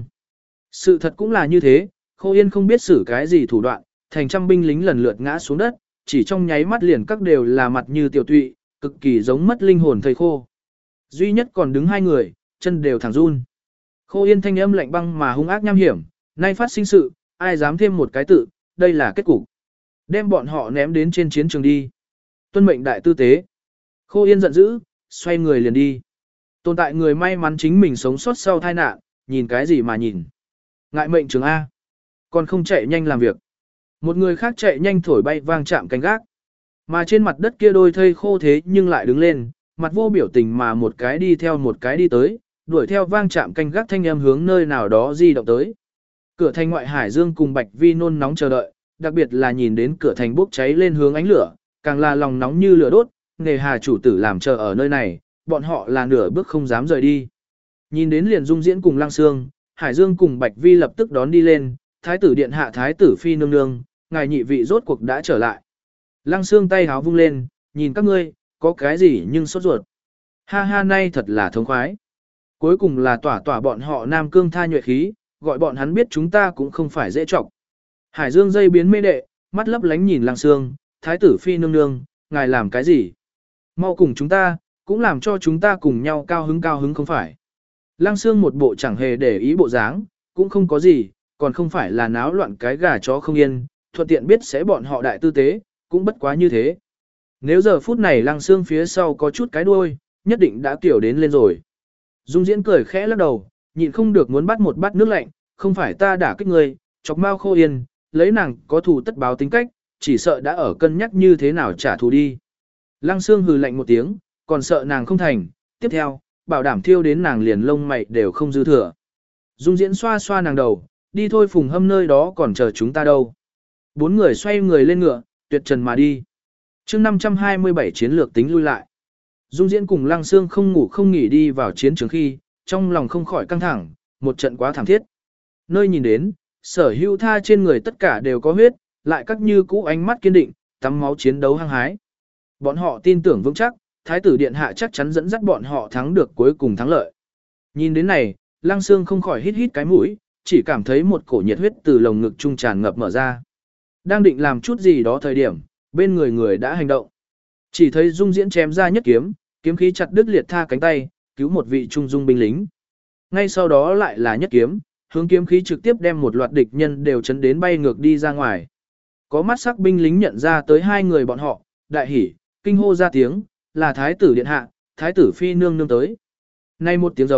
Sự thật cũng là như thế, Khô Yên không biết xử cái gì thủ đoạn, thành trăm binh lính lần lượt ngã xuống đất, chỉ trong nháy mắt liền các đều là mặt như tiểu tụy, cực kỳ giống mất linh hồn thầy khô. Duy nhất còn đứng hai người, chân đều thẳng run. Khô Yên thanh âm lạnh băng mà hung ác nham hiểm, nay phát sinh sự, ai dám thêm một cái tự, đây là kết cục. Đem bọn họ ném đến trên chiến trường đi. Tuân mệnh đại tư tế. Khô Yên giận dữ, xoay người liền đi. Tồn tại người may mắn chính mình sống sót sau tai nạn, nhìn cái gì mà nhìn. Ngại mệnh trường A. Còn không chạy nhanh làm việc. Một người khác chạy nhanh thổi bay vang chạm canh gác. Mà trên mặt đất kia đôi thây khô thế nhưng lại đứng lên, mặt vô biểu tình mà một cái đi theo một cái đi tới, đuổi theo vang chạm canh gác thanh âm hướng nơi nào đó di động tới. Cửa thành ngoại Hải Dương cùng Bạch Vi nôn nóng chờ đợi, đặc biệt là nhìn đến cửa thành bốc cháy lên hướng ánh lửa, càng là lòng nóng như lửa đốt, nề hà chủ tử làm chờ ở nơi này, bọn họ là nửa bước không dám rời đi. Nhìn đến liền Dung Diễn cùng Lăng Xương, Hải Dương cùng Bạch Vi lập tức đón đi lên, thái tử điện hạ thái tử phi nương nương, ngài nhị vị rốt cuộc đã trở lại. Lăng Xương tay háo vung lên, nhìn các ngươi, có cái gì nhưng sốt ruột. Ha ha nay thật là thống khoái. Cuối cùng là tỏa tỏa bọn họ Nam Cương tha nhuệ khí, gọi bọn hắn biết chúng ta cũng không phải dễ trọng. Hải Dương dây biến mê đệ, mắt lấp lánh nhìn Lăng Xương, thái tử phi nương nương, ngài làm cái gì? Mau cùng chúng ta, cũng làm cho chúng ta cùng nhau cao hứng cao hứng không phải. Lăng Xương một bộ chẳng hề để ý bộ dáng, cũng không có gì, còn không phải là náo loạn cái gà chó không yên, thuận tiện biết sẽ bọn họ đại tư tế, cũng bất quá như thế. Nếu giờ phút này Lăng Xương phía sau có chút cái đuôi, nhất định đã kiểu đến lên rồi. Dung Diễn cười khẽ lắc đầu, nhịn không được muốn bắt một bát nước lạnh, không phải ta đả kích người, chọc Mao Khô Yên, lấy nàng có thù tất báo tính cách, chỉ sợ đã ở cân nhắc như thế nào trả thù đi. Lăng Xương hừ lạnh một tiếng, còn sợ nàng không thành, tiếp theo, bảo đảm thiêu đến nàng liền lông mày đều không dư thừa. Dung Diễn xoa xoa nàng đầu, đi thôi Phùng Hâm nơi đó còn chờ chúng ta đâu. Bốn người xoay người lên ngựa, tuyệt trần mà đi. chương năm trăm hai mươi bảy chiến lược tính lui lại. Dung Diễn cùng Lăng Xương không ngủ không nghỉ đi vào chiến trường khi, trong lòng không khỏi căng thẳng, một trận quá thảm thiết. Nơi nhìn đến, sở hữu tha trên người tất cả đều có huyết, lại các như cũ ánh mắt kiên định, tắm máu chiến đấu hăng hái. Bọn họ tin tưởng vững chắc, Thái tử Điện Hạ chắc chắn dẫn dắt bọn họ thắng được cuối cùng thắng lợi. Nhìn đến này, Lăng Xương không khỏi hít hít cái mũi, chỉ cảm thấy một cổ nhiệt huyết từ lồng ngực trung tràn ngập mở ra. Đang định làm chút gì đó thời điểm, bên người người đã hành động. Chỉ thấy Dung Diễn chém ra nhất kiếm, kiếm khí chặt đứt liệt tha cánh tay, cứu một vị trung dung binh lính. Ngay sau đó lại là nhất kiếm, hướng kiếm khí trực tiếp đem một loạt địch nhân đều chấn đến bay ngược đi ra ngoài. Có mắt sắc binh lính nhận ra tới hai người bọn họ, đại hỉ, kinh hô ra tiếng, là thái tử điện hạ, thái tử phi nương nương tới. Nay một tiếng giống,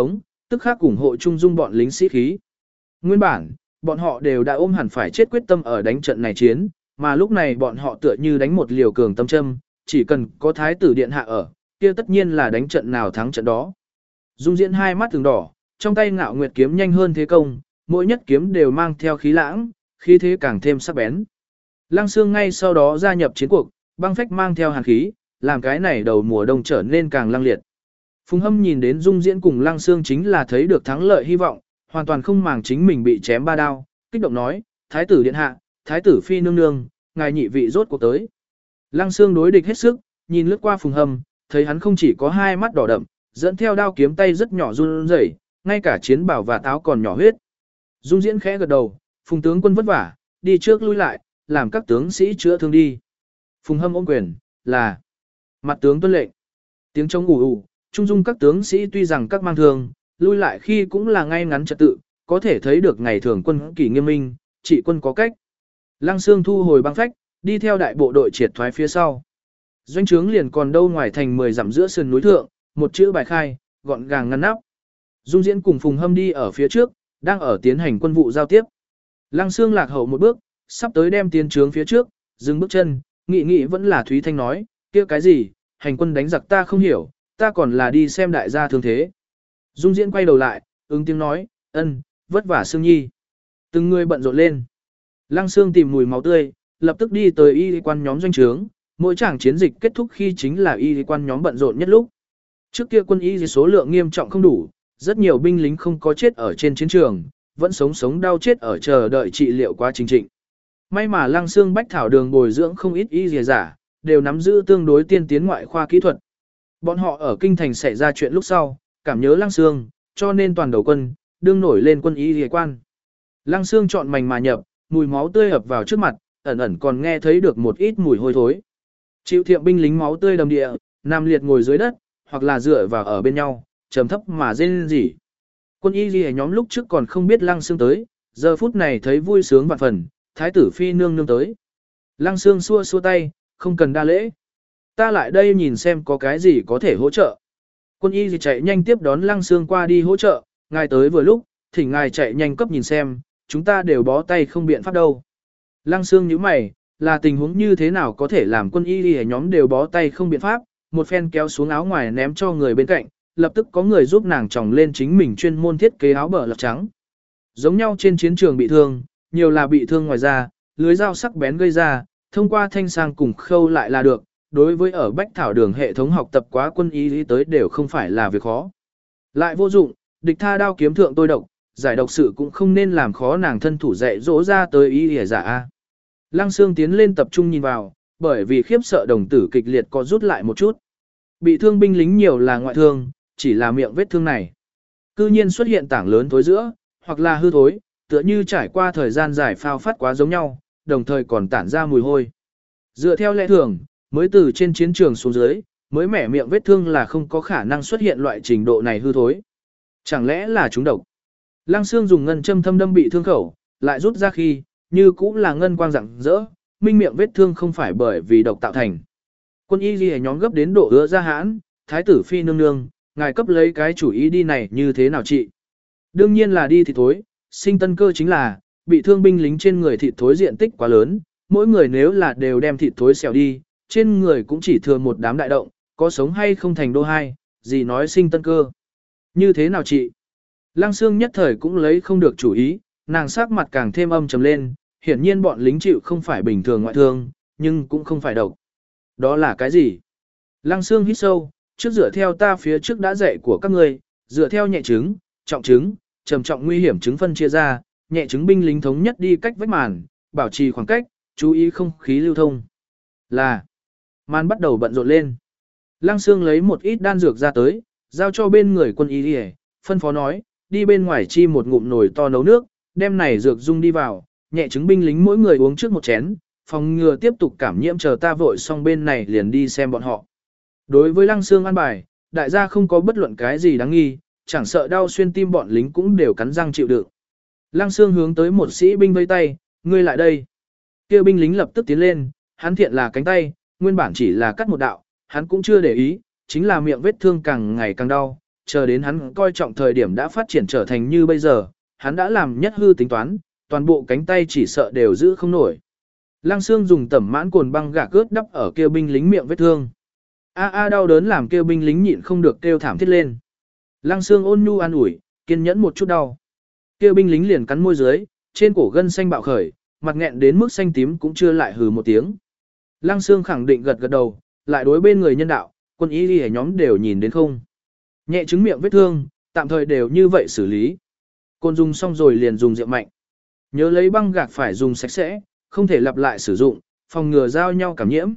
tức khắc ủng hộ Trung Dung bọn lính sĩ khí. Nguyên bản, bọn họ đều đã ôm hẳn phải chết quyết tâm ở đánh trận này chiến, mà lúc này bọn họ tựa như đánh một liều cường tâm châm, chỉ cần có thái tử điện hạ ở, kia tất nhiên là đánh trận nào thắng trận đó. Dung Diễn hai mắt từng đỏ, trong tay Ngạo Nguyệt kiếm nhanh hơn thế công, mỗi nhất kiếm đều mang theo khí lãng, khí thế càng thêm sắc bén. Lăng Xương ngay sau đó gia nhập chiến cuộc, băng phách mang theo hàn khí, làm cái này đầu mùa đông trở nên càng lăng liệt. Phùng Hâm nhìn đến Dung Diễn cùng Lăng Xương chính là thấy được thắng lợi hy vọng, hoàn toàn không màng chính mình bị chém ba đao, kích động nói, Thái tử điện hạ, Thái tử phi nương nương, ngài nhị vị rốt cuộc tới. Lăng Xương đối địch hết sức, nhìn lướt qua Phùng Hâm, thấy hắn không chỉ có hai mắt đỏ đậm, dẫn theo đao kiếm tay rất nhỏ run rẩy, ngay cả chiến bảo và táo còn nhỏ huyết. Dung Diễn khẽ gật đầu, Phùng tướng quân vất vả, đi trước lui lại, làm các tướng sĩ chữa thương đi. Phùng Hâm ôm quyền, là mặt tướng tuân lệnh. Tiếng trống ù ù, trung dung các tướng sĩ tuy rằng các mang thương, lui lại khi cũng là ngay ngắn trật tự, có thể thấy được ngày thường quân kỷ nghiêm minh, trị quân có cách. Lăng Xương thu hồi băng phách, đi theo đại bộ đội triệt thoái phía sau. Doanh trướng liền còn đâu ngoài thành mười dặm giữa sườn núi thượng, một chữ bài khai, gọn gàng ngăn nắp. Dung Diễn cùng Phùng Hâm đi ở phía trước, đang ở tiến hành quân vụ giao tiếp. Lăng Xương lạc hậu một bước, sắp tới đem tiến trướng phía trước, dừng bước chân, nghị nghị vẫn là Thúy Thanh nói, kia cái gì, hành quân đánh giặc ta không hiểu, ta còn là đi xem đại gia thương thế. Dung Diễn quay đầu lại, ứng tiếng nói, ân, vất vả Sương Nhi. Từng người bận rộn lên. Lăng Xương tìm mùi máu tươi, lập tức đi tới y quan nhóm doanh trướng, mỗi tràng chiến dịch kết thúc khi chính là y quan nhóm bận rộn nhất lúc. Trước kia quân y số lượng nghiêm trọng không đủ, rất nhiều binh lính không có chết ở trên chiến trường, vẫn sống sống đau chết ở chờ đợi trị liệu quá trình trịnh. May mà Lăng Xương bách thảo đường bồi dưỡng không ít y dìa giả, đều nắm giữ tương đối tiên tiến ngoại khoa kỹ thuật. Bọn họ ở kinh thành xảy ra chuyện lúc sau, cảm nhớ Lăng Xương, cho nên toàn đầu quân, đương nổi lên quân y dìa quan. Lăng Xương chọn mảnh mà nhập, mùi máu tươi ập vào trước mặt, ẩn ẩn còn nghe thấy được một ít mùi hôi thối. Chịu thiệm binh lính máu tươi đầm địa, nằm liệt ngồi dưới đất, hoặc là dựa vào ở bên nhau, trầm thấp mà rên rỉ. Quân y ghi nhóm lúc trước còn không biết Lăng Xương tới, giờ phút này thấy vui sướng vạn phần, thái tử phi nương nương tới. Lăng Xương xua xua tay, không cần đa lễ. Ta lại đây nhìn xem có cái gì có thể hỗ trợ. Quân y gì chạy nhanh tiếp đón Lăng Xương qua đi hỗ trợ, ngài tới vừa lúc, thỉnh ngài chạy nhanh cấp nhìn xem, chúng ta đều bó tay không biện pháp đâu. Lăng Xương nhíu mày, là tình huống như thế nào có thể làm quân y đi nhóm đều bó tay không biện pháp, một phen kéo xuống áo ngoài ném cho người bên cạnh, lập tức có người giúp nàng tròng lên chính mình chuyên môn thiết kế áo bờ lọc trắng. Giống nhau trên chiến trường bị thương, nhiều là bị thương ngoài da, lưới dao sắc bén gây ra, thông qua thanh sang cùng khâu lại là được, đối với ở Bách Thảo Đường hệ thống học tập quá quân y lý tới đều không phải là việc khó. Lại vô dụng, địch tha đao kiếm thượng tôi độc, giải độc sự cũng không nên làm khó nàng thân thủ dạy dỗ ra tới y lìa giả a. Lăng Xương tiến lên tập trung nhìn vào, bởi vì khiếp sợ đồng tử kịch liệt có rút lại một chút. Bị thương binh lính nhiều là ngoại thương, chỉ là miệng vết thương này. Cư nhiên xuất hiện tảng lớn thối giữa, hoặc là hư thối, tựa như trải qua thời gian dài phao phát quá giống nhau, đồng thời còn tản ra mùi hôi. Dựa theo lẽ thường, mới từ trên chiến trường xuống dưới, mới mẻ miệng vết thương là không có khả năng xuất hiện loại trình độ này hư thối. Chẳng lẽ là chúng độc? Lăng Xương dùng ngân châm thâm đâm bị thương khẩu, lại rút ra khi, như cũng là ngân quang rạng rỡ, minh miệng vết thương không phải bởi vì độc tạo thành. Quân y ghi nhóm gấp đến độ ứa ra hãn, thái tử phi nương nương, ngài cấp lấy cái chủ ý đi này như thế nào chị? Đương nhiên là đi thịt thối, sinh tân cơ chính là, bị thương binh lính trên người thịt thối diện tích quá lớn, mỗi người nếu là đều đem thịt thối xẻo đi, trên người cũng chỉ thừa một đám đại động, có sống hay không thành đô hai, gì nói sinh tân cơ. Như thế nào chị? Lăng Xương nhất thời cũng lấy không được chủ ý, nàng sắc mặt càng thêm âm trầm lên, hiển nhiên bọn lính chịu không phải bình thường ngoại thương, nhưng cũng không phải độc. Đó là cái gì? Lăng Xương hít sâu, trước dựa theo ta phía trước đã dạy của các ngươi, dựa theo nhẹ chứng, trọng chứng, trầm trọng nguy hiểm chứng phân chia ra, nhẹ chứng binh lính thống nhất đi cách vách màn, bảo trì khoảng cách, chú ý không khí lưu thông. Là, màn bắt đầu bận rộn lên. Lăng Xương lấy một ít đan dược ra tới, giao cho bên người quân y đi, phân phó nói, đi bên ngoài chi một ngụm nồi to nấu nước, đem này dược dung đi vào, nhẹ chứng binh lính mỗi người uống trước một chén, phòng ngừa tiếp tục cảm nhiễm chờ ta vội xong bên này liền đi xem bọn họ. Đối với Lăng Xương an bài, đại gia không có bất luận cái gì đáng nghi, chẳng sợ đau xuyên tim bọn lính cũng đều cắn răng chịu đựng. Lăng Xương hướng tới một sĩ binh vây tay, ngươi lại đây. Kêu binh lính lập tức tiến lên, hắn thiện là cánh tay, nguyên bản chỉ là cắt một đạo, hắn cũng chưa để ý, chính là miệng vết thương càng ngày càng đau, chờ đến hắn coi trọng thời điểm đã phát triển trở thành như bây giờ, hắn đã làm nhất hư tính toán, toàn bộ cánh tay chỉ sợ đều giữ không nổi. Lăng Xương dùng tẩm mãn cồn băng gạc ướt đắp ở kêu binh lính miệng vết thương. A a đau đớn làm kêu binh lính nhịn không được kêu thảm thiết lên. Lăng Xương ôn nhu an ủi, kiên nhẫn một chút đau. Kêu binh lính liền cắn môi dưới, trên cổ gân xanh bạo khởi, mặt nghẹn đến mức xanh tím cũng chưa lại hừ một tiếng. Lăng Xương khẳng định gật gật đầu, lại đối bên người nhân đạo, quân y đi nhóm đều nhìn đến không. Nhẹ chứng miệng vết thương, tạm thời đều như vậy xử lý. Côn dùng xong rồi liền dùng rượu mạnh. Nhớ lấy băng gạc phải dùng sạch sẽ, không thể lặp lại sử dụng, phòng ngừa giao nhau cảm nhiễm.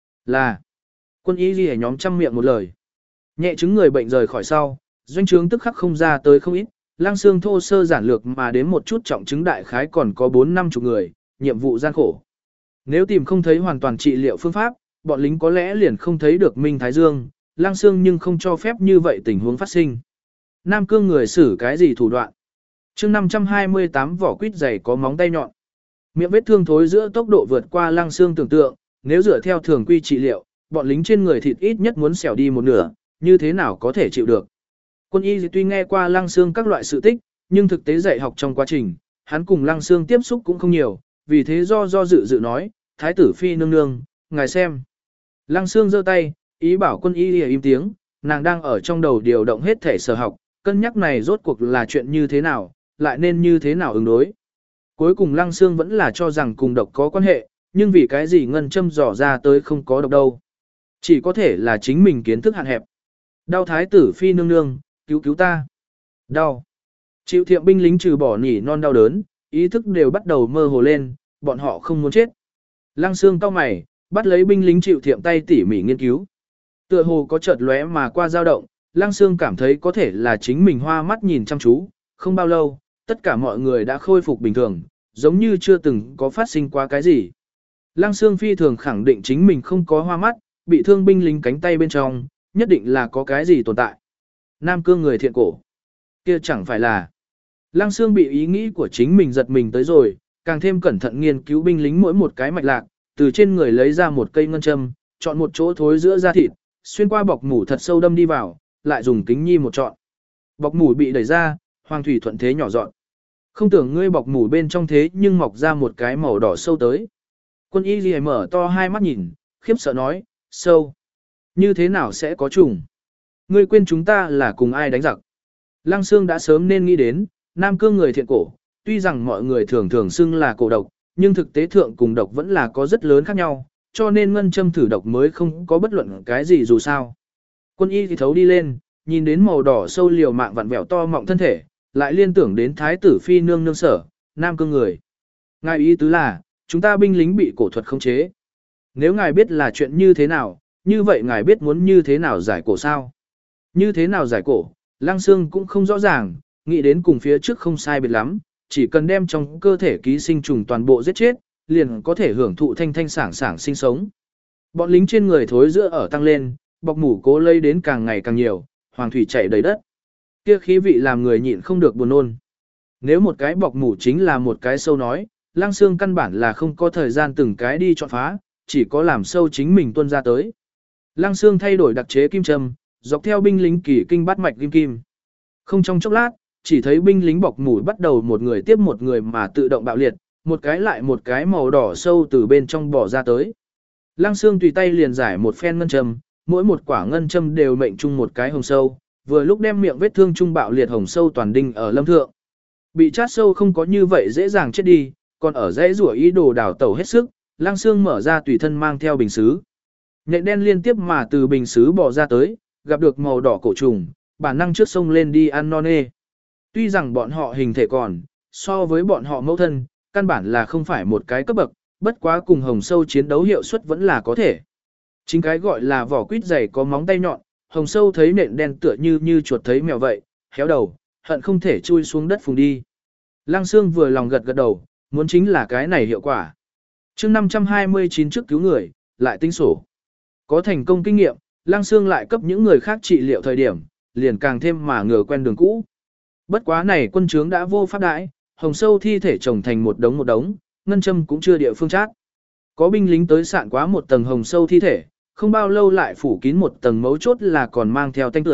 Là, quân y ghi nhóm trăm miệng một lời. Nhẹ chứng người bệnh rời khỏi sau, doanh trướng tức khắc không ra tới không ít, Lăng Xương thô sơ giản lược mà đến một chút trọng chứng đại khái còn có bốn năm chục người, nhiệm vụ gian khổ. Nếu tìm không thấy hoàn toàn trị liệu phương pháp, bọn lính có lẽ liền không thấy được Minh Thái Dương, Lăng Xương nhưng không cho phép như vậy tình huống phát sinh. Nam Cương người xử cái gì thủ đoạn? chương năm trăm hai mươi tám vỏ quýt dày có móng tay nhọn. Miệng vết thương thối giữa tốc độ vượt qua Lăng Xương tưởng tượng, nếu dựa theo thường quy trị liệu, bọn lính trên người thịt ít nhất muốn xẻo đi một nửa, như thế nào có thể chịu được. Quân y tuy nghe qua Lăng Xương các loại sự tích, nhưng thực tế dạy học trong quá trình, hắn cùng Lăng Xương tiếp xúc cũng không nhiều, vì thế do do dự dự nói, Thái tử phi nương nương, ngài xem. Lăng Xương giơ tay, ý bảo quân y im tiếng, nàng đang ở trong đầu điều động hết thể sở học, cân nhắc này rốt cuộc là chuyện như thế nào, lại nên như thế nào ứng đối. Cuối cùng Lăng Xương vẫn là cho rằng cùng độc có quan hệ, nhưng vì cái gì ngân châm dò ra tới không có độc đâu. Chỉ có thể là chính mình kiến thức hạn hẹp. Đau thái tử phi nương nương, cứu cứu ta. Đau. Chịu thiệm binh lính trừ bỏ nỉ non đau đớn, ý thức đều bắt đầu mơ hồ lên, bọn họ không muốn chết. Lăng Xương cau mày, bắt lấy binh lính chịu thiệm tay tỉ mỉ nghiên cứu. Tựa hồ có chợt lóe mà qua dao động, Lăng Xương cảm thấy có thể là chính mình hoa mắt nhìn chăm chú, không bao lâu, tất cả mọi người đã khôi phục bình thường, giống như chưa từng có phát sinh qua cái gì. Lăng Xương phi thường khẳng định chính mình không có hoa mắt, bị thương binh lính cánh tay bên trong, nhất định là có cái gì tồn tại. Nam Cương người thiện cổ. Kia chẳng phải là. Lăng Xương bị ý nghĩ của chính mình giật mình tới rồi, càng thêm cẩn thận nghiên cứu binh lính mỗi một cái mạch lạc, từ trên người lấy ra một cây ngân châm, chọn một chỗ thối giữa da thịt, xuyên qua bọc mủ thật sâu đâm đi vào, lại dùng kính nhi một chọn. Bọc mủ bị đẩy ra, Hoàng Thủy thuận thế nhỏ dọn. Không tưởng ngươi bọc mủ bên trong thế nhưng mọc ra một cái màu đỏ sâu tới. Quân y ghi mở to hai mắt nhìn, khiếp sợ nói, sâu. Như thế nào sẽ có trùng? Ngươi quên chúng ta là cùng ai đánh giặc? Lăng Xương đã sớm nên nghĩ đến, Nam Cương người thiện cổ, tuy rằng mọi người thường thường xưng là cổ độc, nhưng thực tế thượng cùng độc vẫn là có rất lớn khác nhau, cho nên ngân châm thử độc mới không có bất luận cái gì dù sao. Quân y thì thấu đi lên, nhìn đến màu đỏ sâu liều mạng vặn vẹo to mọng thân thể, lại liên tưởng đến thái tử phi nương nương sở, Nam Cương người. Ngài ý tứ là, chúng ta binh lính bị cổ thuật khống chế. Nếu ngài biết là chuyện như thế nào, như vậy ngài biết muốn như thế nào giải cổ sao? Như thế nào giải cổ, Lăng Xương cũng không rõ ràng, nghĩ đến cùng phía trước không sai biệt lắm, chỉ cần đem trong cơ thể ký sinh trùng toàn bộ giết chết, liền có thể hưởng thụ thanh thanh sảng sảng sinh sống. Bọn lính trên người thối giữa ở tăng lên, bọc mủ cố lây đến càng ngày càng nhiều, hoàng thủy chảy đầy đất. Kia khí vị làm người nhịn không được buồn nôn. Nếu một cái bọc mủ chính là một cái sâu nói, Lăng Xương căn bản là không có thời gian từng cái đi chọn phá, chỉ có làm sâu chính mình tuôn ra tới. Lăng Xương thay đổi đặc chế kim châm, dọc theo binh lính kỳ kinh bát mạch kim kim. Không trong chốc lát, chỉ thấy binh lính bọc mủ bắt đầu một người tiếp một người mà tự động bạo liệt, một cái lại một cái màu đỏ sâu từ bên trong bỏ ra tới. Lăng Xương tùy tay liền giải một phen ngân châm, mỗi một quả ngân châm đều mệnh chung một cái hồng sâu, vừa lúc đem miệng vết thương trung bạo liệt hồng sâu toàn đinh ở lâm thượng. Bị chát sâu không có như vậy dễ dàng chết đi, còn ở dãy rủa ý đồ đảo tẩu hết sức, Lăng Xương mở ra tùy thân mang theo bình sứ. Nhện đen liên tiếp mà từ bình sứ bỏ ra tới, gặp được màu đỏ cổ trùng, bản năng trước sông lên đi ăn non nê. Tuy rằng bọn họ hình thể còn, so với bọn họ mẫu thân, căn bản là không phải một cái cấp bậc, bất quá cùng hồng sâu chiến đấu hiệu suất vẫn là có thể. Chính cái gọi là vỏ quýt dày có móng tay nhọn, hồng sâu thấy nện đen tựa như như chuột thấy mèo vậy, héo đầu, hận không thể chui xuống đất phùng đi. Lăng Xương vừa lòng gật gật đầu, muốn chính là cái này hiệu quả. chương năm trăm hai mươi chín trước cứu người, lại tinh sổ. Có thành công kinh nghiệm, Lăng Xương lại cấp những người khác trị liệu thời điểm, liền càng thêm mà ngừa quen đường cũ. Bất quá này quân trướng đã vô pháp đãi, hồng sâu thi thể chồng thành một đống một đống, ngân châm cũng chưa địa phương chát. Có binh lính tới sạn quá một tầng hồng sâu thi thể, không bao lâu lại phủ kín một tầng mấu chốt là còn mang theo tanh tưởi,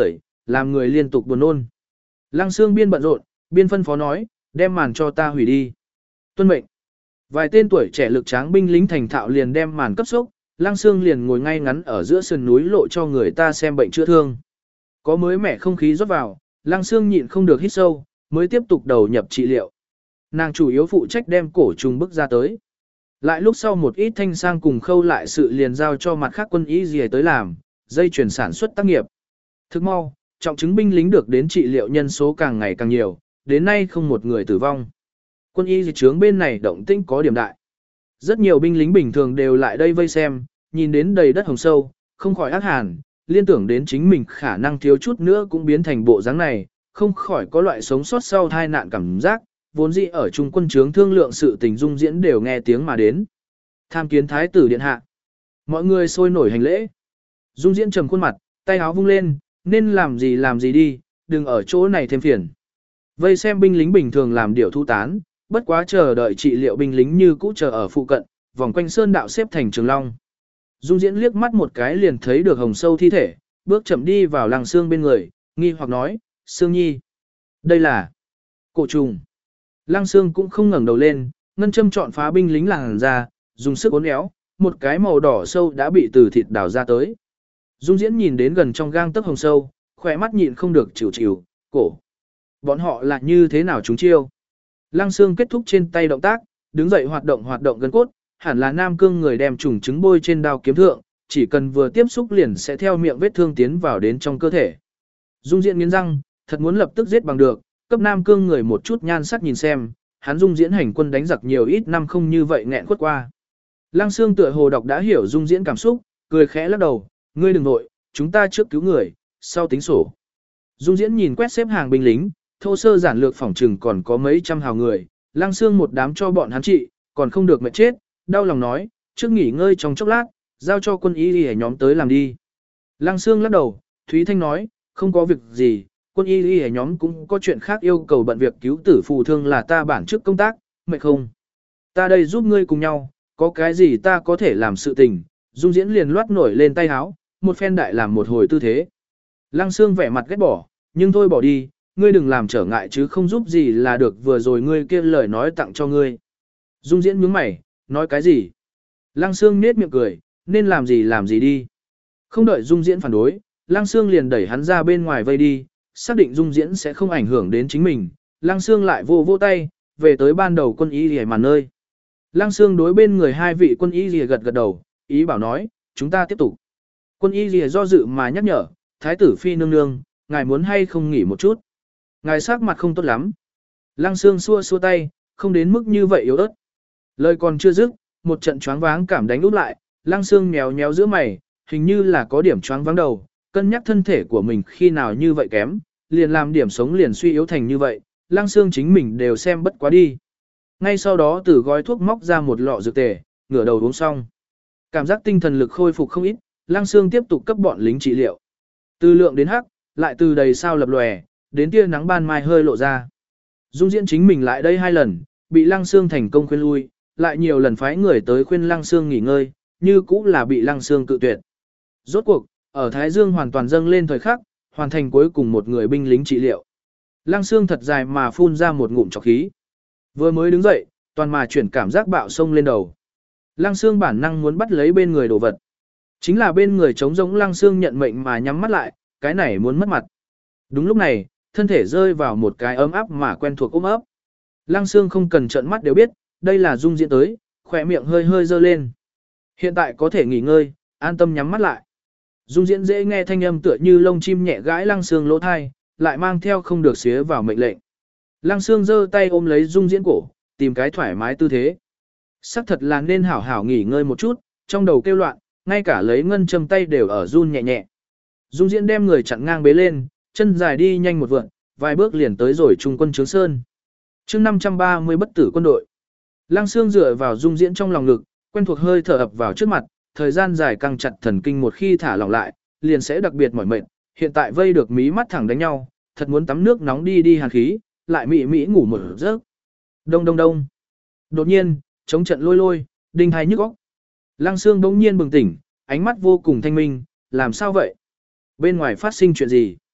làm người liên tục buồn nôn. Lăng Sương biên bận rộn, biên phân phó nói, đem màn cho ta hủy đi. Tuân mệnh. Vài tên tuổi trẻ lực tráng binh lính thành thạo liền đem màn cấp sốc, Lăng Sương liền ngồi ngay ngắn ở giữa sườn núi lộ cho người ta xem bệnh chữa thương. Có mới mẻ không khí rót vào, Lăng Sương nhịn không được hít sâu, mới tiếp tục đầu nhập trị liệu. Nàng chủ yếu phụ trách đem cổ trùng bức ra tới. Lại lúc sau một ít thanh sang cùng khâu lại sự liền giao cho mặt khác quân y gì tới làm, dây chuyển sản xuất tác nghiệp. Thức mau, trọng chứng binh lính được đến trị liệu nhân số càng ngày càng nhiều, đến nay không một người tử vong. Quân y dịch trướng bên này động tĩnh có điểm đại. Rất nhiều binh lính bình thường đều lại đây vây xem, nhìn đến đầy đất hồng sâu, không khỏi ác hàn, liên tưởng đến chính mình khả năng thiếu chút nữa cũng biến thành bộ dáng này, không khỏi có loại sống sót sau tai nạn cảm giác, vốn dĩ ở trung quân trướng thương lượng sự tình dung diễn đều nghe tiếng mà đến. Tham kiến thái tử điện hạ. Mọi người sôi nổi hành lễ. Dung diễn trầm khuôn mặt, tay áo vung lên, nên làm gì làm gì đi, đừng ở chỗ này thêm phiền. Vây xem binh lính bình thường làm điều thu tán, bất quá chờ đợi trị liệu binh lính như cũ chờ ở phụ cận, vòng quanh sơn đạo xếp thành trường long. Dung diễn liếc mắt một cái liền thấy được hồng sâu thi thể, bước chậm đi vào Lăng Sương bên người, nghi hoặc nói, Sương Nhi. Đây là cổ trùng. Lăng Sương cũng không ngẩng đầu lên, ngân châm chọn phá binh lính làng ra, dùng sức uốn éo, một cái màu đỏ sâu đã bị từ thịt đào ra tới. Dung diễn nhìn đến gần trong gang tấc hồng sâu, khỏe mắt nhịn không được chịu chịu, cổ. Bọn họ là như thế nào chúng chiêu? Lăng Sương kết thúc trên tay động tác, đứng dậy hoạt động hoạt động gân cốt, hẳn là Nam Cương người đem trùng trứng bôi trên đao kiếm thượng, chỉ cần vừa tiếp xúc liền sẽ theo miệng vết thương tiến vào đến trong cơ thể. Dung diễn nghiến răng, thật muốn lập tức giết bằng được, cấp Nam Cương người một chút nhan sắc nhìn xem, hắn Dung diễn hành quân đánh giặc nhiều ít năm không như vậy nghẹn khuất qua. Lăng Sương tựa hồ đọc đã hiểu Dung diễn cảm xúc, cười khẽ lắc đầu, ngươi đừng nội, chúng ta trước cứu người, sau tính sổ. Dung diễn nhìn quét xếp hàng binh lính, thô sơ giản lược phỏng trừng còn có mấy trăm hào người, Lăng Sương một đám cho bọn hắn trị, còn không được mệt chết, đau lòng nói, trước nghỉ ngơi trong chốc lát, giao cho quân y y nhóm tới làm đi. Lăng Sương lắc đầu, Thúy Thanh nói, không có việc gì, quân y y nhóm cũng có chuyện khác yêu cầu bận việc cứu tử phù thương là ta bản chức công tác, mệt không? Ta đây giúp ngươi cùng nhau, có cái gì ta có thể làm sự tình, Dung diễn liền loát nổi lên tay háo, một phen đại làm một hồi tư thế. Lăng Sương vẻ mặt ghét bỏ, nhưng thôi bỏ đi, ngươi đừng làm trở ngại chứ không giúp gì là được vừa rồi ngươi kia lời nói tặng cho ngươi. Dung diễn nhướng mày, nói cái gì? Lăng Sương nết miệng cười, nên làm gì làm gì đi. Không đợi Dung diễn phản đối, Lăng Sương liền đẩy hắn ra bên ngoài vây đi, xác định Dung diễn sẽ không ảnh hưởng đến chính mình. Lăng Sương lại vô vô tay, về tới ban đầu quân y rìa màn nơi. Lăng Sương đối bên người hai vị quân y rìa gật gật đầu, ý bảo nói, chúng ta tiếp tục. Quân y rìa do dự mà nhắc nhở, thái tử phi nương nương, ngài muốn hay không nghỉ một chút. Ngài sắc mặt không tốt lắm. Lăng Sương xua xua tay, không đến mức như vậy yếu ớt. Lời còn chưa dứt, một trận choáng váng cảm đánh úp lại, Lăng Sương méo méo giữa mày, hình như là có điểm choáng váng đầu, cân nhắc thân thể của mình khi nào như vậy kém, liền làm điểm sống liền suy yếu thành như vậy, Lăng Sương chính mình đều xem bất quá đi. Ngay sau đó từ gói thuốc móc ra một lọ dược tề, ngửa đầu uống xong. Cảm giác tinh thần lực khôi phục không ít, Lăng Sương tiếp tục cấp bọn lính trị liệu. Từ lượng đến hắc, lại từ đầy sao lập lòe, đến tia nắng ban mai hơi lộ ra. Dung diễn chính mình lại đây hai lần, bị Lăng Sương thành công khuyên lui, lại nhiều lần phái người tới khuyên Lăng Sương nghỉ ngơi, như cũng là bị Lăng Sương cự tuyệt. Rốt cuộc, ở Thái Dương hoàn toàn dâng lên thời khắc, hoàn thành cuối cùng một người binh lính trị liệu. Lăng Sương thật dài mà phun ra một ngụm trọc khí. Vừa mới đứng dậy, toàn mà chuyển cảm giác bạo sông lên đầu. Lăng Sương bản năng muốn bắt lấy bên người đồ vật. Chính là bên người trống rỗng Lăng Sương nhận mệnh mà nhắm mắt lại, cái này muốn mất mặt. Đúng lúc này, thân thể rơi vào một cái ấm áp mà quen thuộc ôm ấp. Lăng Sương không cần trợn mắt đều biết, đây là Dung diễn tới, khỏe miệng hơi hơi dơ lên. Hiện tại có thể nghỉ ngơi, an tâm nhắm mắt lại. Dung diễn dễ nghe thanh âm tựa như lông chim nhẹ gãi Lăng Sương lỗ thai, lại mang theo không được xía vào mệnh lệnh. Lăng Sương giơ tay ôm lấy Dung diễn cổ, tìm cái thoải mái tư thế. Sắc thật là nên hảo hảo nghỉ ngơi một chút, trong đầu kêu loạn, ngay cả lấy ngân châm tay đều ở run nhẹ nhẹ. Dung diễn đem người chặn ngang bế lên, chân dài đi nhanh một vượn, vài bước liền tới rồi trung quân Trướng Sơn. chương năm trăm ba mươi bất tử quân đội. Lăng Sương dựa vào Dung diễn trong lòng ngực, quen thuộc hơi thở ập vào trước mặt, thời gian dài căng chặt thần kinh một khi thả lỏng lại, liền sẽ đặc biệt mỏi mệt. Hiện tại vây được mí mắt thẳng đánh nhau, thật muốn tắm nước nóng đi đi hàn khí, lại mị mị ngủ một giấc. Đông đông đông. Đột nhiên, chống trận lôi lôi, đinh hai nhức óc. Lăng Sương bỗng nhiên bừng tỉnh, ánh mắt vô cùng thanh minh, làm sao vậy? Bên ngoài phát sinh chuyện gì?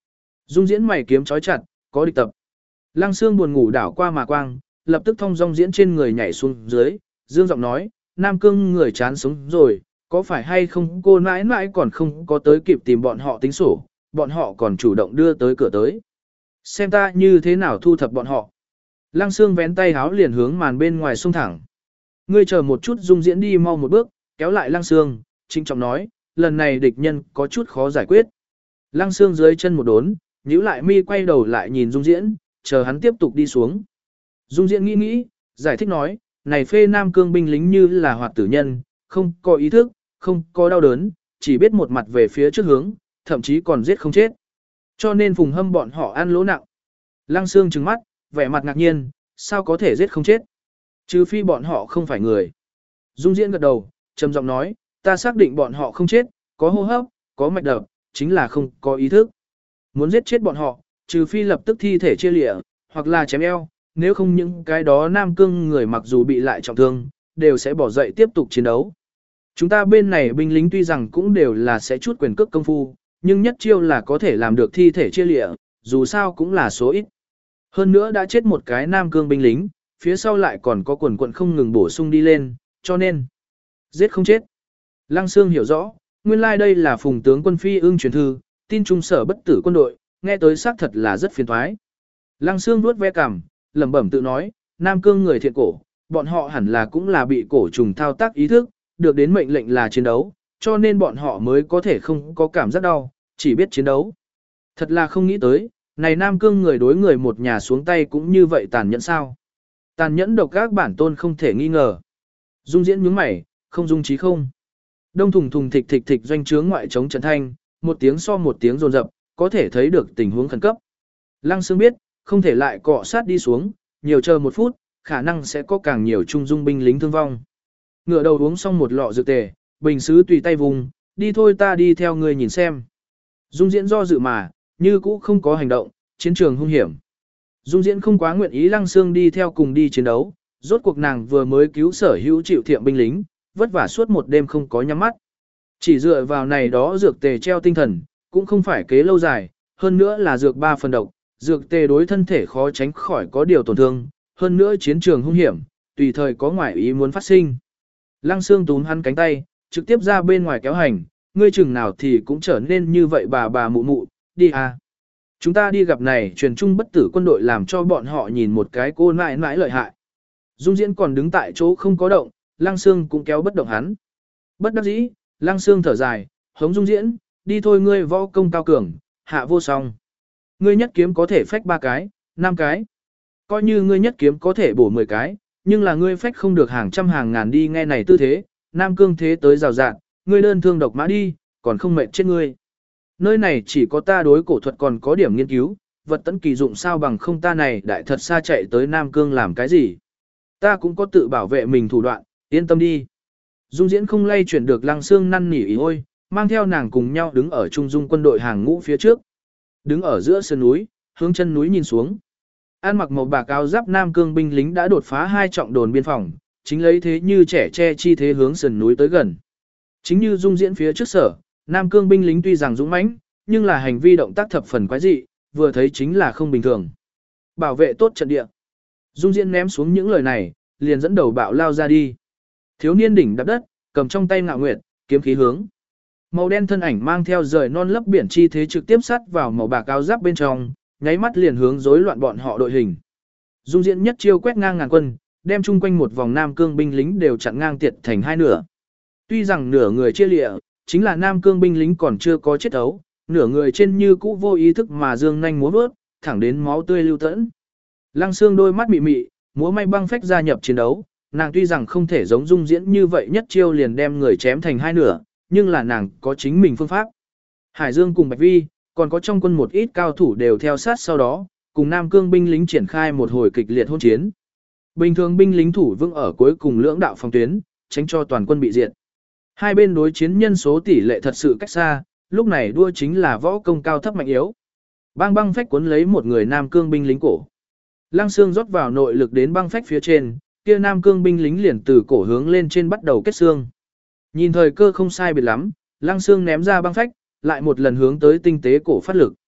Dung diễn mày kiếm chói chặt, có địch tập. Lăng Sương buồn ngủ đảo qua mà quang, lập tức thông dong diễn trên người nhảy xuống dưới, dương giọng nói, Nam Cương người chán sống rồi, có phải hay không cô mãi mãi còn không có tới kịp tìm bọn họ tính sổ, bọn họ còn chủ động đưa tới cửa tới. Xem ta như thế nào thu thập bọn họ. Lăng Sương vén tay háo liền hướng màn bên ngoài xông thẳng. Ngươi chờ một chút, Dung diễn đi mau một bước, kéo lại Lăng Sương, trinh trọng nói, lần này địch nhân có chút khó giải quyết. Lăng Sương dưới chân một đốn, nhíu lại mi quay đầu lại nhìn Dung diễn, chờ hắn tiếp tục đi xuống. Dung diễn nghĩ nghĩ, giải thích nói, này phê Nam Cương binh lính như là hoạt tử nhân, không có ý thức, không có đau đớn, chỉ biết một mặt về phía trước hướng, thậm chí còn giết không chết. Cho nên Phùng Hâm bọn họ ăn lỗ nặng. Lăng Sương trừng mắt, vẻ mặt ngạc nhiên, sao có thể giết không chết? Trừ phi bọn họ không phải người. Dung diễn gật đầu, trầm giọng nói, ta xác định bọn họ không chết, có hô hấp, có mạch đập, chính là không có ý thức. Muốn giết chết bọn họ, trừ phi lập tức thi thể chia lịa, hoặc là chém eo, nếu không những cái đó Nam Cương người mặc dù bị lại trọng thương, đều sẽ bỏ dậy tiếp tục chiến đấu. Chúng ta bên này binh lính tuy rằng cũng đều là sẽ chút quyền cước công phu, nhưng nhất chiêu là có thể làm được thi thể chia lịa, dù sao cũng là số ít. Hơn nữa đã chết một cái Nam Cương binh lính, phía sau lại còn có quần quận không ngừng bổ sung đi lên, cho nên giết không chết. Lăng Sương hiểu rõ, nguyên lai like đây là Phùng tướng quân phi ưng truyền thư, tin trung sở bất tử quân đội, nghe tới xác thật là rất phiền toái. Lăng Sương vuốt ve cằm, lẩm bẩm tự nói, Nam Cương người thiện cổ, bọn họ hẳn là cũng là bị cổ trùng thao tác ý thức, được đến mệnh lệnh là chiến đấu, cho nên bọn họ mới có thể không có cảm giác đau, chỉ biết chiến đấu. Thật là không nghĩ tới, này Nam Cương người đối người một nhà xuống tay cũng như vậy tàn nhẫn sao. Tàn nhẫn độc ác bản tôn không thể nghi ngờ. Dung diễn nhướng mày, không dung trí không. Đông thùng thùng thịch thịch thịch doanh trướng ngoại chống trận thanh, một tiếng so một tiếng rồn rập, có thể thấy được tình huống khẩn cấp. Lăng Sương biết, không thể lại cọ sát đi xuống, nhiều chờ một phút, khả năng sẽ có càng nhiều trung dung binh lính thương vong. Ngựa đầu uống xong một lọ dược tề, bình sứ tùy tay vùng, đi thôi ta đi theo người nhìn xem. Dung diễn do dự mà, như cũ không có hành động, chiến trường hung hiểm. Dung diễn không quá nguyện ý Lăng Sương đi theo cùng đi chiến đấu, rốt cuộc nàng vừa mới cứu sở hữu chịu thiệm binh lính, vất vả suốt một đêm không có nhắm mắt. Chỉ dựa vào này đó dược tề treo tinh thần, cũng không phải kế lâu dài, hơn nữa là dược ba phần độc, dược tề đối thân thể khó tránh khỏi có điều tổn thương, hơn nữa chiến trường hung hiểm, tùy thời có ngoại ý muốn phát sinh. Lăng Sương túm hắn cánh tay, trực tiếp ra bên ngoài kéo hành, ngươi chừng nào thì cũng trở nên như vậy bà bà mụ mụ, đi à. Chúng ta đi gặp này truyền trung bất tử quân đội làm cho bọn họ nhìn một cái cô nãi nãi lợi hại. Dung diễn còn đứng tại chỗ không có động, Lăng Sương cũng kéo bất động hắn. Bất đắc dĩ, Lăng Sương thở dài, hống Dung diễn, đi thôi ngươi võ công cao cường, hạ vô song. Ngươi nhất kiếm có thể phách ba cái, năm cái. Coi như ngươi nhất kiếm có thể bổ mười cái, nhưng là ngươi phách không được hàng trăm hàng ngàn đi nghe này tư thế, Nam Cương thế tới rào rạng, ngươi đơn thương độc mã đi, còn không mệt chết ngươi. Nơi này chỉ có ta đối cổ thuật còn có điểm nghiên cứu, vật tấn kỳ dụng sao bằng không ta này đại thật xa chạy tới Nam Cương làm cái gì. Ta cũng có tự bảo vệ mình thủ đoạn, yên tâm đi. Dung diễn không lay chuyển được Lăng Sương năn nỉ ý ôi, mang theo nàng cùng nhau đứng ở trung dung quân đội hàng ngũ phía trước. Đứng ở giữa sườn núi, hướng chân núi nhìn xuống. An mặc màu bạc áo giáp Nam Cương binh lính đã đột phá hai trọng đồn biên phòng, chính lấy thế như trẻ che chi thế hướng sườn núi tới gần. Chính như Dung diễn phía trước sở, Nam Cương binh lính tuy rằng dũng mãnh, nhưng là hành vi động tác thập phần quái dị, vừa thấy chính là không bình thường. Bảo vệ tốt trận địa. Dung diễn ném xuống những lời này, liền dẫn đầu bạo lao ra đi. Thiếu niên đỉnh đạp đất, cầm trong tay ngạo nguyệt, kiếm khí hướng. Màu đen thân ảnh mang theo rời non lấp biển chi thế trực tiếp sát vào màu bạc áo giáp bên trong, nháy mắt liền hướng rối loạn bọn họ đội hình. Dung diễn nhất chiêu quét ngang ngàn quân, đem chung quanh một vòng Nam Cương binh lính đều chặn ngang tiệt thành hai nửa. Tuy rằng nửa người chia lịa, chính là Nam Cương binh lính còn chưa có chết ấu, nửa người trên như cũ vô ý thức mà dương nhanh múa vớt, thẳng đến máu tươi lưu tẫn. Lăng Sương đôi mắt mị mị, múa may băng phách gia nhập chiến đấu, nàng tuy rằng không thể giống Dung diễn như vậy nhất chiêu liền đem người chém thành hai nửa, nhưng là nàng có chính mình phương pháp. Hải Dương cùng Bạch Vi, còn có trong quân một ít cao thủ đều theo sát sau đó, cùng Nam Cương binh lính triển khai một hồi kịch liệt hôn chiến. Bình thường binh lính thủ vững ở cuối cùng lưỡng đạo phòng tuyến, tránh cho toàn quân bị diệt. Hai bên đối chiến nhân số tỷ lệ thật sự cách xa, lúc này đua chính là võ công cao thấp mạnh yếu. Bang băng phách cuốn lấy một người Nam Cương binh lính cổ. Lăng Sương rót vào nội lực đến băng phách phía trên, kia Nam Cương binh lính liền từ cổ hướng lên trên bắt đầu kết xương. Nhìn thời cơ không sai biệt lắm, Lăng Sương ném ra băng phách, lại một lần hướng tới tinh tế cổ phát lực.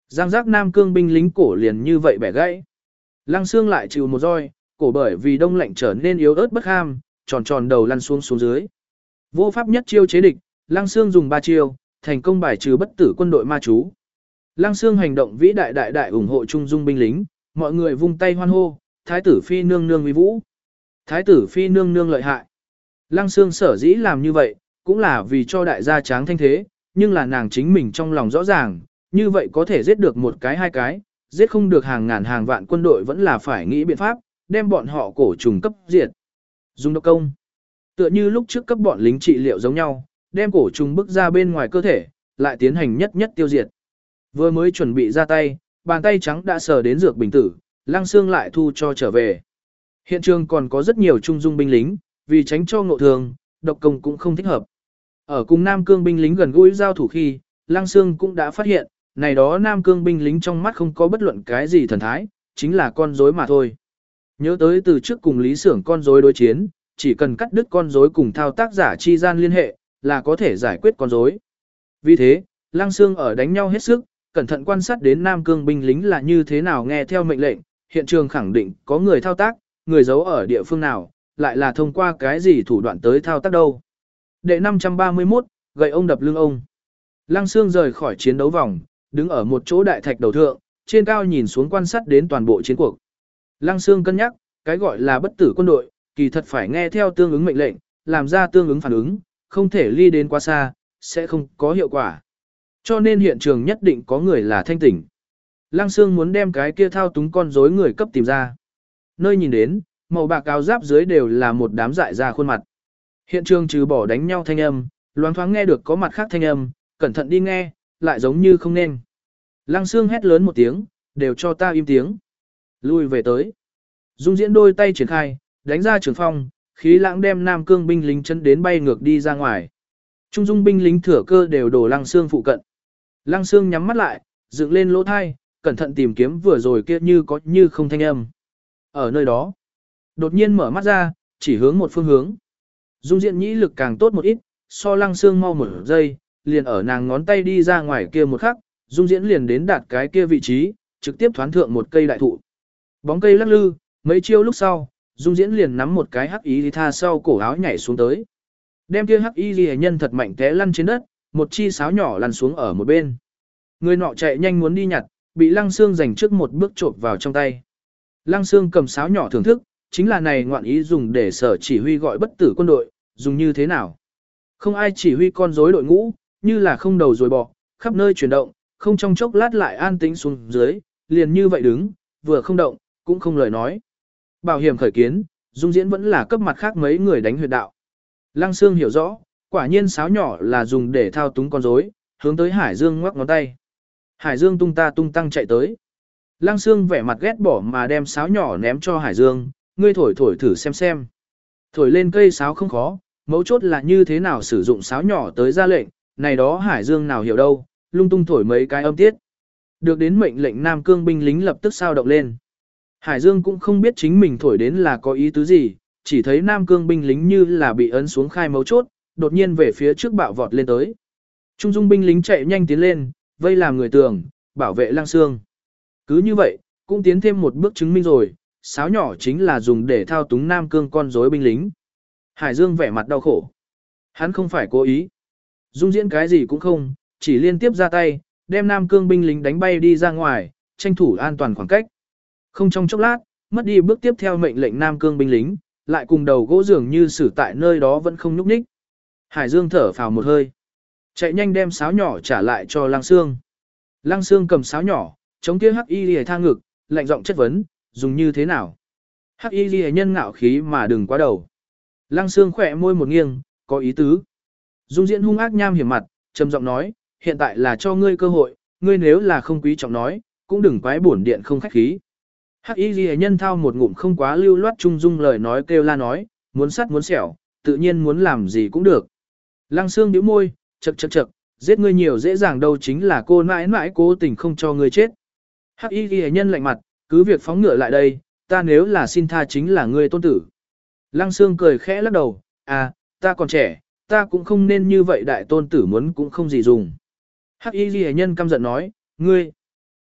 Giang giác Nam Cương binh lính cổ liền như vậy bẻ gãy. Lăng Xương lại chịu một roi, cổ bởi vì đông lạnh trở nên yếu ớt bất ham, tròn tròn đầu lăn xuống xuống dưới. Vô pháp nhất chiêu chế địch, Lăng Xương dùng ba chiêu, thành công bài trừ bất tử quân đội ma chú. Lăng Xương hành động vĩ đại đại đại ủng hộ trung dung binh lính, mọi người vung tay hoan hô, thái tử phi nương nương uy vũ. Thái tử phi nương nương lợi hại. Lăng Xương sở dĩ làm như vậy, cũng là vì cho đại gia tráng thanh thế, nhưng là nàng chính mình trong lòng rõ ràng, như vậy có thể giết được một cái hai cái, giết không được hàng ngàn hàng vạn quân đội vẫn là phải nghĩ biện pháp, đem bọn họ cổ trùng cấp diệt. Dùng độc công. Tựa như lúc trước cấp bọn lính trị liệu giống nhau, đem cổ trùng bức ra bên ngoài cơ thể, lại tiến hành nhất nhất tiêu diệt. Vừa mới chuẩn bị ra tay, bàn tay trắng đã sờ đến dược bình tử, Lăng Xương lại thu cho trở về. Hiện trường còn có rất nhiều trung dung binh lính, vì tránh cho ngộ thường, độc công cũng không thích hợp. Ở cùng Nam Cương binh lính gần gũi giao thủ khi, Lăng Xương cũng đã phát hiện, này đó Nam Cương binh lính trong mắt không có bất luận cái gì thần thái, chính là con rối mà thôi. Nhớ tới từ trước cùng Lý Xưởng con rối đối chiến, chỉ cần cắt đứt con rối cùng thao tác giả chi gian liên hệ, là có thể giải quyết con rối. Vì thế, Lăng Xương ở đánh nhau hết sức, cẩn thận quan sát đến Nam Cương binh lính là như thế nào nghe theo mệnh lệnh, hiện trường khẳng định có người thao tác, người giấu ở địa phương nào, lại là thông qua cái gì thủ đoạn tới thao tác đâu. Đệ năm trăm ba mươi mốt, gậy ông đập lưng ông. Lăng Xương rời khỏi chiến đấu vòng, đứng ở một chỗ đại thạch đầu thượng, trên cao nhìn xuống quan sát đến toàn bộ chiến cuộc. Lăng Xương cân nhắc, cái gọi là bất tử quân đội, kỳ thật phải nghe theo tương ứng mệnh lệnh, làm ra tương ứng phản ứng, không thể ly đến quá xa, sẽ không có hiệu quả. Cho nên hiện trường nhất định có người là thanh tỉnh. Lăng Xương muốn đem cái kia thao túng con rối người cấp tìm ra. Nơi nhìn đến, màu bạc áo giáp dưới đều là một đám dại ra khuôn mặt. Hiện trường trừ bỏ đánh nhau thanh âm, loáng thoáng nghe được có mặt khác thanh âm, cẩn thận đi nghe, lại giống như không nên. Lăng Xương hét lớn một tiếng, đều cho ta im tiếng. Lui về tới. Dung Diễn đôi tay triển khai, đánh ra trường phong, khí lãng đem Nam Cương binh lính chân đến bay ngược đi ra ngoài. Trung dung binh lính thừa cơ đều đổ Lăng Xương phụ cận. Lăng Xương nhắm mắt lại, dựng lên lỗ thai, cẩn thận tìm kiếm vừa rồi kia như có như không thanh âm. Ở nơi đó, đột nhiên mở mắt ra, chỉ hướng một phương hướng. Dung Diễn nhĩ lực càng tốt một ít, so Lăng Xương mau một giây, liền ở nàng ngón tay đi ra ngoài kia một khắc, Dung Diễn liền đến đạt cái kia vị trí, trực tiếp thoán thượng một cây đại thụ. Bóng cây lắc lư, mấy chiêu lúc sau, Dung Diễn liền nắm một cái hắc y đi tha sau cổ áo nhảy xuống tới. Đem kia hắc y ghi nhân thật mạnh té lăn trên đất, một chi sáo nhỏ lăn xuống ở một bên. Người nọ chạy nhanh muốn đi nhặt, bị Lăng Xương giành trước một bước trộm vào trong tay. Lăng Xương cầm sáo nhỏ thưởng thức, chính là này ngoạn ý dùng để sở chỉ huy gọi bất tử quân đội, dùng như thế nào. Không ai chỉ huy con rối đội ngũ, như là không đầu rồi bỏ, khắp nơi chuyển động, không trong chốc lát lại an tĩnh xuống dưới, liền như vậy đứng, vừa không động, cũng không lời nói. Bảo hiểm khởi kiến, Dung Diễn vẫn là cấp mặt khác mấy người đánh huyệt đạo. Lăng Xương hiểu rõ, quả nhiên sáo nhỏ là dùng để thao túng con rối, hướng tới Hải Dương ngoắc ngón tay. Hải Dương tung ta tung tăng chạy tới. Lăng Xương vẻ mặt ghét bỏ mà đem sáo nhỏ ném cho Hải Dương, ngươi thổi thổi thử xem xem. Thổi lên cây sáo không khó, mấu chốt là như thế nào sử dụng sáo nhỏ tới ra lệnh, này đó Hải Dương nào hiểu đâu, lung tung thổi mấy cái âm tiết. Được đến mệnh lệnh Nam Cương binh lính lập tức sao động lên. Hải Dương cũng không biết chính mình thổi đến là có ý tứ gì, chỉ thấy Nam Cương binh lính như là bị ấn xuống khai mấu chốt, đột nhiên về phía trước bạo vọt lên tới. Trung dung binh lính chạy nhanh tiến lên, vây làm người tường, bảo vệ Lăng Xương. Cứ như vậy, cũng tiến thêm một bước chứng minh rồi, sáo nhỏ chính là dùng để thao túng Nam Cương con rối binh lính. Hải Dương vẻ mặt đau khổ. Hắn không phải cố ý. Dung Diễn cái gì cũng không, chỉ liên tiếp ra tay, đem Nam Cương binh lính đánh bay đi ra ngoài, tranh thủ an toàn khoảng cách. Không trong chốc lát, mất đi bước tiếp theo mệnh lệnh Nam Cương binh lính, lại cùng đầu gỗ dường như xử tại nơi đó vẫn không nhúc nhích. Hải Dương thở phào một hơi, chạy nhanh đem sáo nhỏ trả lại cho Lăng Xương. Lăng Xương cầm sáo nhỏ, chống kia hắc y lìa thang ngực, lạnh giọng chất vấn, dùng như thế nào? Hắc y lìa nhân ngạo khí mà đừng quá đầu. Lăng Xương khỏe môi một nghiêng, có ý tứ. Dung Diễn hung ác nham hiểm mặt, trầm giọng nói, hiện tại là cho ngươi cơ hội, ngươi nếu là không quý trọng nói, cũng đừng quái bổn điện không khách khí. Hắc y ghi nhân thao một ngụm không quá lưu loát trung dung lời nói kêu la nói, muốn sắt muốn xẻo, tự nhiên muốn làm gì cũng được. Lăng Xương nhíu môi, chậc chậc chậc, giết ngươi nhiều dễ dàng đâu chính là cô mãi mãi cố tình không cho ngươi chết. Hắc y ghi nhân lạnh mặt, cứ việc phóng ngựa lại đây, ta nếu là xin tha chính là ngươi tôn tử. Lăng Xương cười khẽ lắc đầu, à, ta còn trẻ, ta cũng không nên như vậy đại tôn tử muốn cũng không gì dùng. Hắc y ghi nhân căm giận nói, ngươi,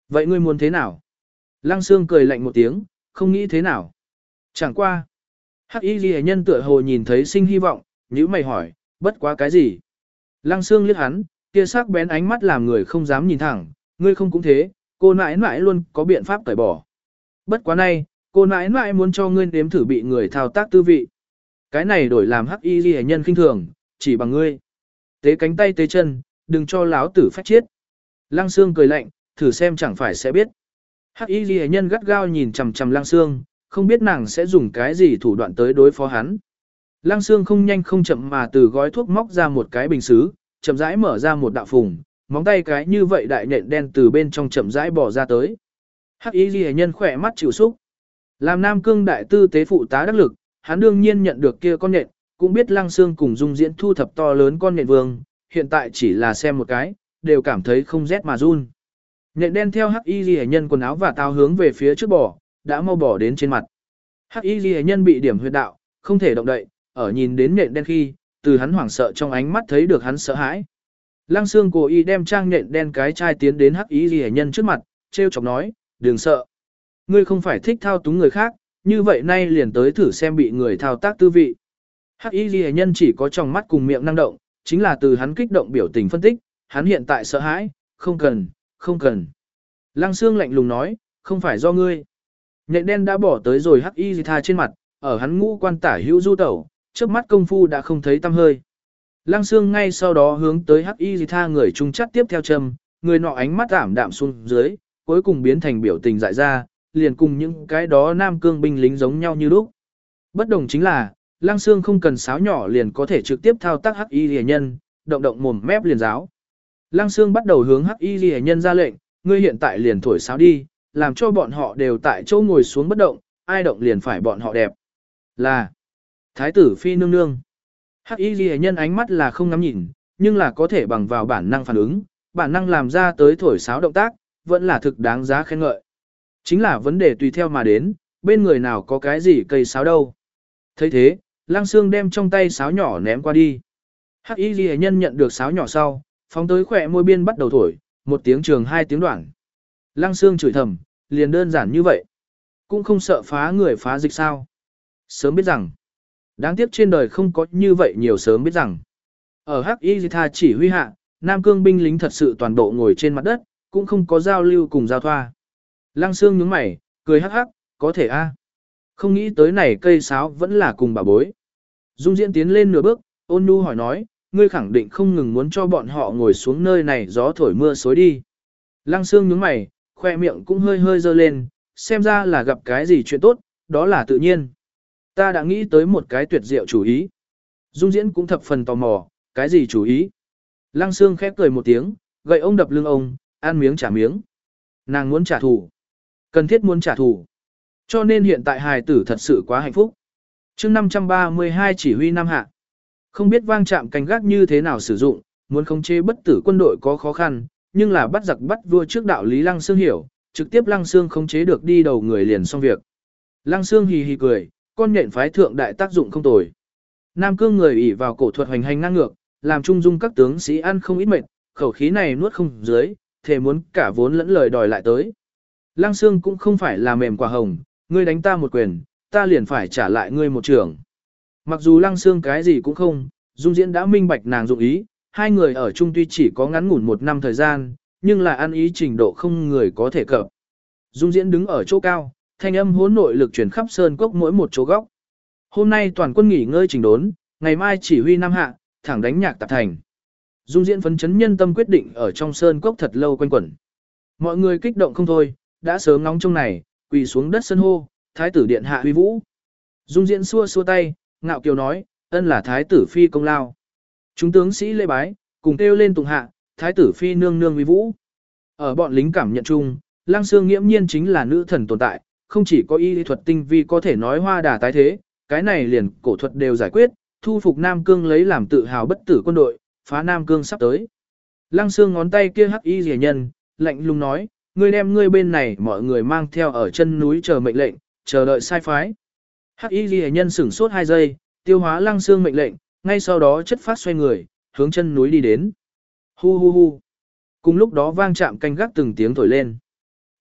Vậy ngươi muốn thế nào? Lăng Sương cười lạnh một tiếng, không nghĩ thế nào. Chẳng qua. Hắc y ghi nhân tựa hồ nhìn thấy sinh hy vọng, nhíu mày hỏi, bất quá cái gì? Lăng Sương liếc hắn, kia sắc bén ánh mắt làm người không dám nhìn thẳng, ngươi không cũng thế, cô nãi nãi luôn có biện pháp tẩy bỏ. Bất quá nay, cô nãi nãi muốn cho ngươi nếm thử bị người thao tác tư vị. Cái này đổi làm hắc y ghi nhân khinh thường, chỉ bằng ngươi. Tế cánh tay tế chân, đừng cho láo tử phách chết. Lăng Sương cười lạnh, thử xem chẳng phải sẽ biết. Hắc y ghi nhân gắt gao nhìn chằm chằm Lăng Sương, không biết nàng sẽ dùng cái gì thủ đoạn tới đối phó hắn. Lăng Sương không nhanh không chậm mà từ gói thuốc móc ra một cái bình sứ, chậm rãi mở ra một đạo phùng, móng tay cái như vậy đại nhện đen từ bên trong chậm rãi bỏ ra tới. Hắc y ghi nhân khỏe mắt chịu xúc. Làm Nam Cương đại tư tế phụ tá đắc lực, hắn đương nhiên nhận được kia con nhện, cũng biết Lăng Sương cùng Dung Diễn thu thập to lớn con nhện vương, hiện tại chỉ là xem một cái, đều cảm thấy không rét mà run. Nhện đen theo hắc y ghi nhân quần áo và tao hướng về phía trước bò, đã mau bỏ đến trên mặt. Hắc y ghi nhân bị điểm huyệt đạo, không thể động đậy, ở nhìn đến nhện đen khi, từ hắn hoảng sợ trong ánh mắt thấy được hắn sợ hãi. Lăng Sương cố ý đem trang nhện đen cái chai tiến đến hắc y ghi nhân trước mặt, trêu chọc nói, đừng sợ. Ngươi không phải thích thao túng người khác, như vậy nay liền tới thử xem bị người thao tác tư vị. Hắc y ghi nhân chỉ có trong mắt cùng miệng năng động, chính là từ hắn kích động biểu tình phân tích, hắn hiện tại sợ hãi, không cần, không cần. Lăng Sương lạnh lùng nói, không phải do ngươi. Nhện đen đã bỏ tới rồi hắc y ghi tha trên mặt, ở hắn ngũ quan tả hữu du tẩu, trước mắt công phu đã không thấy tăm hơi. Lăng Sương ngay sau đó hướng tới hắc y ghi tha người trung chất tiếp theo châm, người nọ ánh mắt ảm đạm xuống dưới, cuối cùng biến thành biểu tình dại ra, liền cùng những cái đó Nam Cương binh lính giống nhau như lúc. Bất đồng chính là, Lăng Sương không cần sáo nhỏ liền có thể trực tiếp thao tác hắc y ghi nhân, động động mồm mép liền giáo. Lăng Sương bắt đầu hướng hắc y ghi nhân ra lệnh, ngươi hiện tại liền thổi sáo đi, làm cho bọn họ đều tại chỗ ngồi xuống bất động, ai động liền phải bọn họ đẹp. Là Thái tử phi nương nương. Hắc y ghi nhân ánh mắt là không ngắm nhìn, nhưng là có thể bằng vào bản năng phản ứng, bản năng làm ra tới thổi sáo động tác, vẫn là thực đáng giá khen ngợi. Chính là vấn đề tùy theo mà đến, bên người nào có cái gì cây sáo đâu. thấy thế, Lăng Sương đem trong tay sáo nhỏ ném qua đi. Hắc y ghi nhân nhận được sáo nhỏ sau, phóng tới khỏe môi biên bắt đầu thổi, một tiếng trường hai tiếng đoạn. Lăng Sương chửi thầm, liền đơn giản như vậy. Cũng không sợ phá người phá dịch sao. Sớm biết rằng, đáng tiếc trên đời không có như vậy nhiều sớm biết rằng. Ở Hắc y tha chỉ huy hạ, Nam Cương binh lính thật sự toàn bộ ngồi trên mặt đất, cũng không có giao lưu cùng giao thoa. Lăng Sương nhướng mày, cười hắc hắc, có thể a. Không nghĩ tới này cây sáo vẫn là cùng bà bối. Dung Diễn tiến lên nửa bước, ôn nhu hỏi nói, ngươi khẳng định không ngừng muốn cho bọn họ ngồi xuống nơi này gió thổi mưa xối đi. Lăng Sương nhướng mày, khoe miệng cũng hơi hơi dơ lên, xem ra là gặp cái gì chuyện tốt, đó là tự nhiên. Ta đã nghĩ tới một cái tuyệt diệu chủ ý. Dung Diễn cũng thập phần tò mò, cái gì chủ ý? Lăng Sương khép cười một tiếng, gậy ông đập lưng ông, ăn miếng trả miếng. Nàng muốn trả thù. Cần thiết muốn trả thù. Cho nên hiện tại hài tử thật sự quá hạnh phúc. chương năm trăm ba mươi hai chỉ huy Nam Hạ. Không biết vang chạm canh gác như thế nào sử dụng, muốn khống chế bất tử quân đội có khó khăn, nhưng là bắt giặc bắt vua trước đạo lý Lăng Sương hiểu, trực tiếp Lăng Sương khống chế được đi đầu người liền xong việc. Lăng Sương hì hì cười, con nhện phái thượng đại tác dụng không tồi. Nam Cương người ỷ vào cổ thuật hoành hành ngang ngược, làm trung dung các tướng sĩ ăn không ít mệt, khẩu khí này nuốt không dưới, thề muốn cả vốn lẫn lời đòi lại tới. Lăng Sương cũng không phải là mềm quả hồng, ngươi đánh ta một quyền, ta liền phải trả lại ngươi một trường. Mặc dù Lăng Sương cái gì cũng không, Dung Diễn đã minh bạch nàng dụng ý, hai người ở chung tuy chỉ có ngắn ngủn một năm thời gian, nhưng là ăn ý trình độ không người có thể cập. Dung Diễn đứng ở chỗ cao, thanh âm hỗn nội lực truyền khắp sơn cốc mỗi một chỗ góc. Hôm nay toàn quân nghỉ ngơi chỉnh đốn, ngày mai chỉ huy Nam Hạ, thẳng đánh Nhạc Tạp Thành. Dung Diễn phấn chấn nhân tâm quyết định ở trong sơn cốc thật lâu quanh quẩn. Mọi người kích động không thôi, đã sớm ngóng trong này, quỳ xuống đất sân hô, thái tử điện hạ huy vũ. Dung Diễn xua xua tay, ngạo kiều nói, ân là thái tử phi công lao. Chúng tướng sĩ lễ bái, cùng kêu lên tụng hạ, thái tử phi nương nương huy vũ. Ở bọn lính cảm nhận chung, Lăng Sương nghiễm nhiên chính là nữ thần tồn tại, không chỉ có y lý thuật tinh vi có thể nói hoa đà tái thế, cái này liền cổ thuật đều giải quyết, thu phục Nam Cương lấy làm tự hào bất tử quân đội, phá Nam Cương sắp tới. Lăng Sương ngón tay kia hắc y rìa nhân, lạnh lùng nói, ngươi đem ngươi bên này mọi người mang theo ở chân núi chờ mệnh lệnh, chờ đợi sai phái. Hắc y rìa nhân sửng sốt hai giây, tiêu hóa Lăng Sương mệnh lệnh, ngay sau đó chất phát xoay người, hướng chân núi đi đến. Hu hu hu. Cùng lúc đó vang chạm canh gác từng tiếng thổi lên.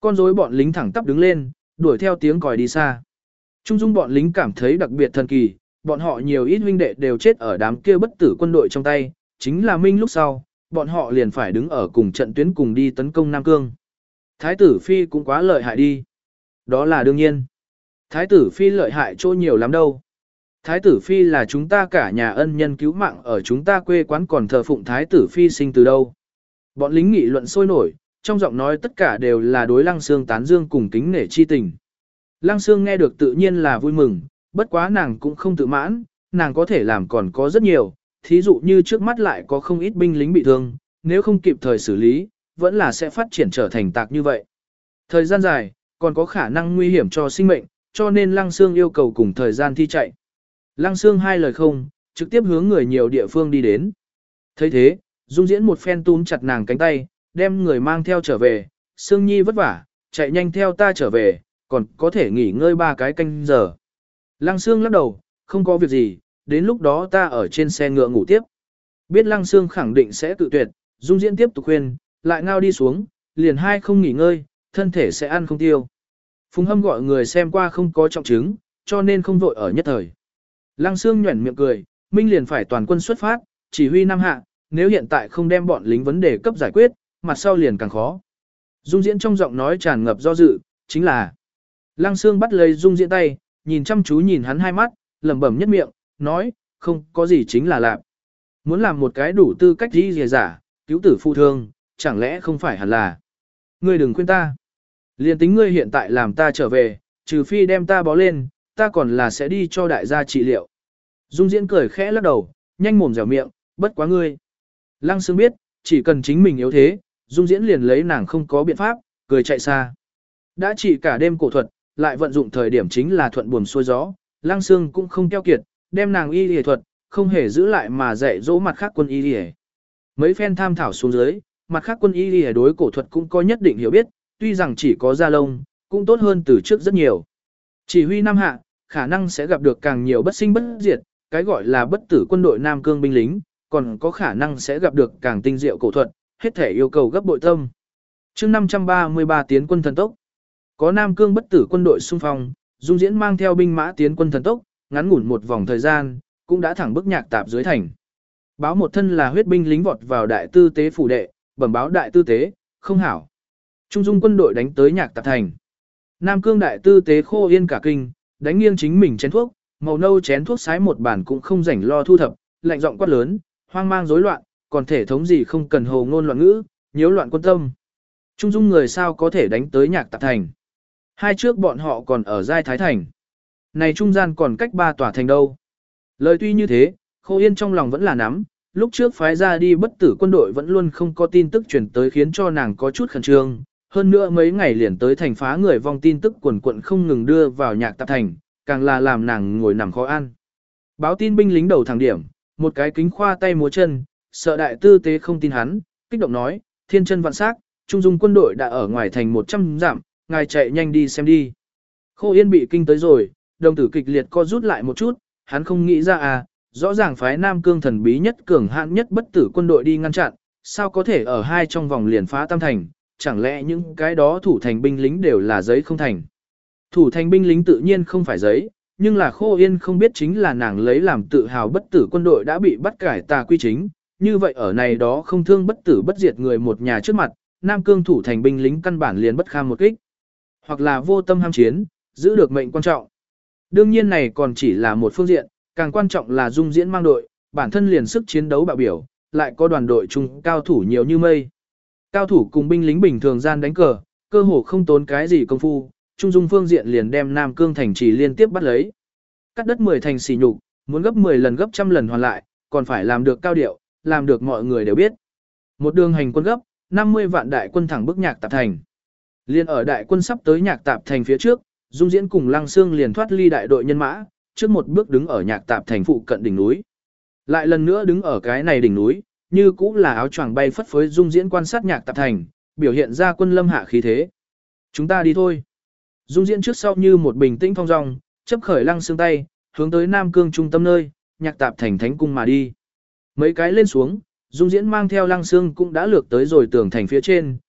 Con rối bọn lính thẳng tắp đứng lên, đuổi theo tiếng còi đi xa. Trung dung bọn lính cảm thấy đặc biệt thần kỳ, bọn họ nhiều ít huynh đệ đều chết ở đám kia bất tử quân đội trong tay, chính là minh lúc sau, bọn họ liền phải đứng ở cùng trận tuyến cùng đi tấn công Nam Cương. Thái tử Phi cũng quá lợi hại đi. Đó là đương nhiên. Thái tử Phi lợi hại chỗ nhiều lắm đâu. Thái tử Phi là chúng ta cả nhà ân nhân cứu mạng ở chúng ta quê quán còn thờ phụng Thái tử Phi sinh từ đâu. Bọn lính nghị luận sôi nổi, trong giọng nói tất cả đều là đối Lăng Xương tán dương cùng kính nể chi tình. Lăng Xương nghe được tự nhiên là vui mừng, bất quá nàng cũng không tự mãn, nàng có thể làm còn có rất nhiều, thí dụ như trước mắt lại có không ít binh lính bị thương, nếu không kịp thời xử lý, vẫn là sẽ phát triển trở thành tạc như vậy. Thời gian dài, còn có khả năng nguy hiểm cho sinh mệnh, cho nên Lăng Xương yêu cầu cùng thời gian thi chạy. Lăng Xương hai lời không, trực tiếp hướng người nhiều địa phương đi đến. thấy thế, Dung Diễn một phen túm chặt nàng cánh tay, đem người mang theo trở về, Sương Nhi vất vả, chạy nhanh theo ta trở về, còn có thể nghỉ ngơi ba cái canh giờ. Lăng Sương lắc đầu, không có việc gì, đến lúc đó ta ở trên xe ngựa ngủ tiếp. Biết Lăng Sương khẳng định sẽ tự tuyệt, Dung Diễn tiếp tục khuyên, lại ngao đi xuống, liền hai không nghỉ ngơi, thân thể sẽ ăn không tiêu. Phùng Hâm gọi người xem qua không có trọng chứng, cho nên không vội ở nhất thời. Lăng Sương nhuẩn miệng cười, Minh liền phải toàn quân xuất phát, chỉ huy Nam Hạ, nếu hiện tại không đem bọn lính vấn đề cấp giải quyết, mặt sau liền càng khó. Dung Diễn trong giọng nói tràn ngập do dự, chính là Lăng Sương bắt lấy Dung Diễn tay, nhìn chăm chú nhìn hắn hai mắt, lẩm bẩm nhất miệng, nói, không có gì chính là làm. Muốn làm một cái đủ tư cách đi dìa giả, cứu tử phụ thương, chẳng lẽ không phải hẳn là. Ngươi đừng khuyên ta. Liên tính ngươi hiện tại làm ta trở về, trừ phi đem ta bó lên, ta còn là sẽ đi cho đại gia trị liệu. Dung Diễn cười khẽ lắc đầu, nhanh mồm dẻo miệng, bất quá ngươi. Lăng Sương biết, chỉ cần chính mình yếu thế, Dung Diễn liền lấy nàng không có biện pháp, cười chạy xa. Đã trị cả đêm cổ thuật, lại vận dụng thời điểm chính là thuận buồm xuôi gió, Lăng Sương cũng không keo kiệt, đem nàng y y thuật, không hề giữ lại mà dạy dỗ mặt khác quân y y. Mấy phen tham thảo xuống dưới, mặt khác quân y y đối cổ thuật cũng có nhất định hiểu biết, tuy rằng chỉ có da lông, cũng tốt hơn từ trước rất nhiều. Chỉ huy Nam Hạ, khả năng sẽ gặp được càng nhiều bất sinh bất diệt, cái gọi là bất tử quân đội Nam Cương binh lính, còn có khả năng sẽ gặp được càng tinh diệu cổ thuật, hết thể yêu cầu gấp bội tâm. Chương năm trăm ba mươi ba tiến quân thần tốc. Có Nam Cương bất tử quân đội xung phong, Dung Diễn mang theo binh mã tiến quân thần tốc, ngắn ngủn một vòng thời gian, cũng đã thẳng bức Nhạc Tạp dưới thành. Báo một thân là huyết binh lính vọt vào đại tư tế phủ đệ, bẩm báo đại tư tế, không hảo. Trung dung quân đội đánh tới Nhạc Tạp thành. Nam Cương đại tư tế Khô Yên cả kinh, đánh nghiêng chính mình chén thuốc, màu nâu chén thuốc sái một bản cũng không rảnh lo thu thập, lạnh giọng quát lớn, hoang mang rối loạn, còn thể thống gì không cần hồ ngôn loạn ngữ, nhiễu loạn quân tâm. Trung dung người sao có thể đánh tới Nhạc Tạp thành. Hai trước bọn họ còn ở Giai Thái thành. Này trung gian còn cách ba tòa thành đâu. Lời tuy như thế, Khô Yên trong lòng vẫn là nắm, lúc trước phái ra đi bất tử quân đội vẫn luôn không có tin tức truyền tới khiến cho nàng có chút khẩn trương. Hơn nữa mấy ngày liền tới thành phá người vong tin tức quần quận không ngừng đưa vào Nhạc Tạp thành, càng là làm nàng ngồi nằm khó ăn. Báo tin binh lính đầu thẳng điểm, một cái kính khoa tay múa chân, sợ đại tư tế không tin hắn, kích động nói, thiên chân vạn sắc, trung dung quân đội đã ở ngoài thành một trăm dặm, ngài chạy nhanh đi xem đi. Khô Yên bị kinh tới rồi, đồng tử kịch liệt co rút lại một chút, hắn không nghĩ ra à, rõ ràng phái Nam Cương thần bí nhất cường hãn nhất bất tử quân đội đi ngăn chặn, sao có thể ở hai trong vòng liền phá tam thành, chẳng lẽ những cái đó thủ thành binh lính đều là giấy không thành. Thủ thành binh lính tự nhiên không phải giấy, nhưng là Khô Yên không biết chính là nàng lấy làm tự hào bất tử quân đội đã bị bắt cải tà quy chính, như vậy ở này đó không thương bất tử bất diệt người một nhà trước mặt, Nam Cương thủ thành binh lính căn bản liền bất kham một kích, hoặc là vô tâm ham chiến, giữ được mệnh quan trọng. Đương nhiên này còn chỉ là một phương diện, càng quan trọng là Dung Diễn mang đội, bản thân liền sức chiến đấu bạo biểu, lại có đoàn đội chung cao thủ nhiều như mây. Cao thủ cùng binh lính bình thường gian đánh cờ, cơ hồ không tốn cái gì công phu, Trung Dung phương diện liền đem Nam Cương thành trì liên tiếp bắt lấy. Cắt đất mười thành xỉ nhục, muốn gấp mười lần gấp trăm lần hoàn lại, còn phải làm được cao điệu, làm được mọi người đều biết. Một đường hành quân gấp, năm mươi vạn đại quân thẳng bức Nhạc Tạp thành. Liên ở đại quân sắp tới Nhạc Tạp thành phía trước, Dung Diễn cùng Lăng Sương liền thoát ly đại đội nhân mã, trước một bước đứng ở Nhạc Tạp thành phụ cận đỉnh núi. Lại lần nữa đứng ở cái này đỉnh núi, như cũng là áo choàng bay phất phới. Dung Diễn quan sát Nhạc Tạp thành, biểu hiện ra quân lâm hạ khí thế. Chúng ta đi thôi. Dung Diễn trước sau như một bình tĩnh phong dong, chấp khởi Lăng Sương tay, hướng tới Nam Cương trung tâm nơi, Nhạc Tạp thành thánh cung mà đi. Mấy cái lên xuống, Dung Diễn mang theo Lăng Sương cũng đã lược tới rồi tường thành phía trên,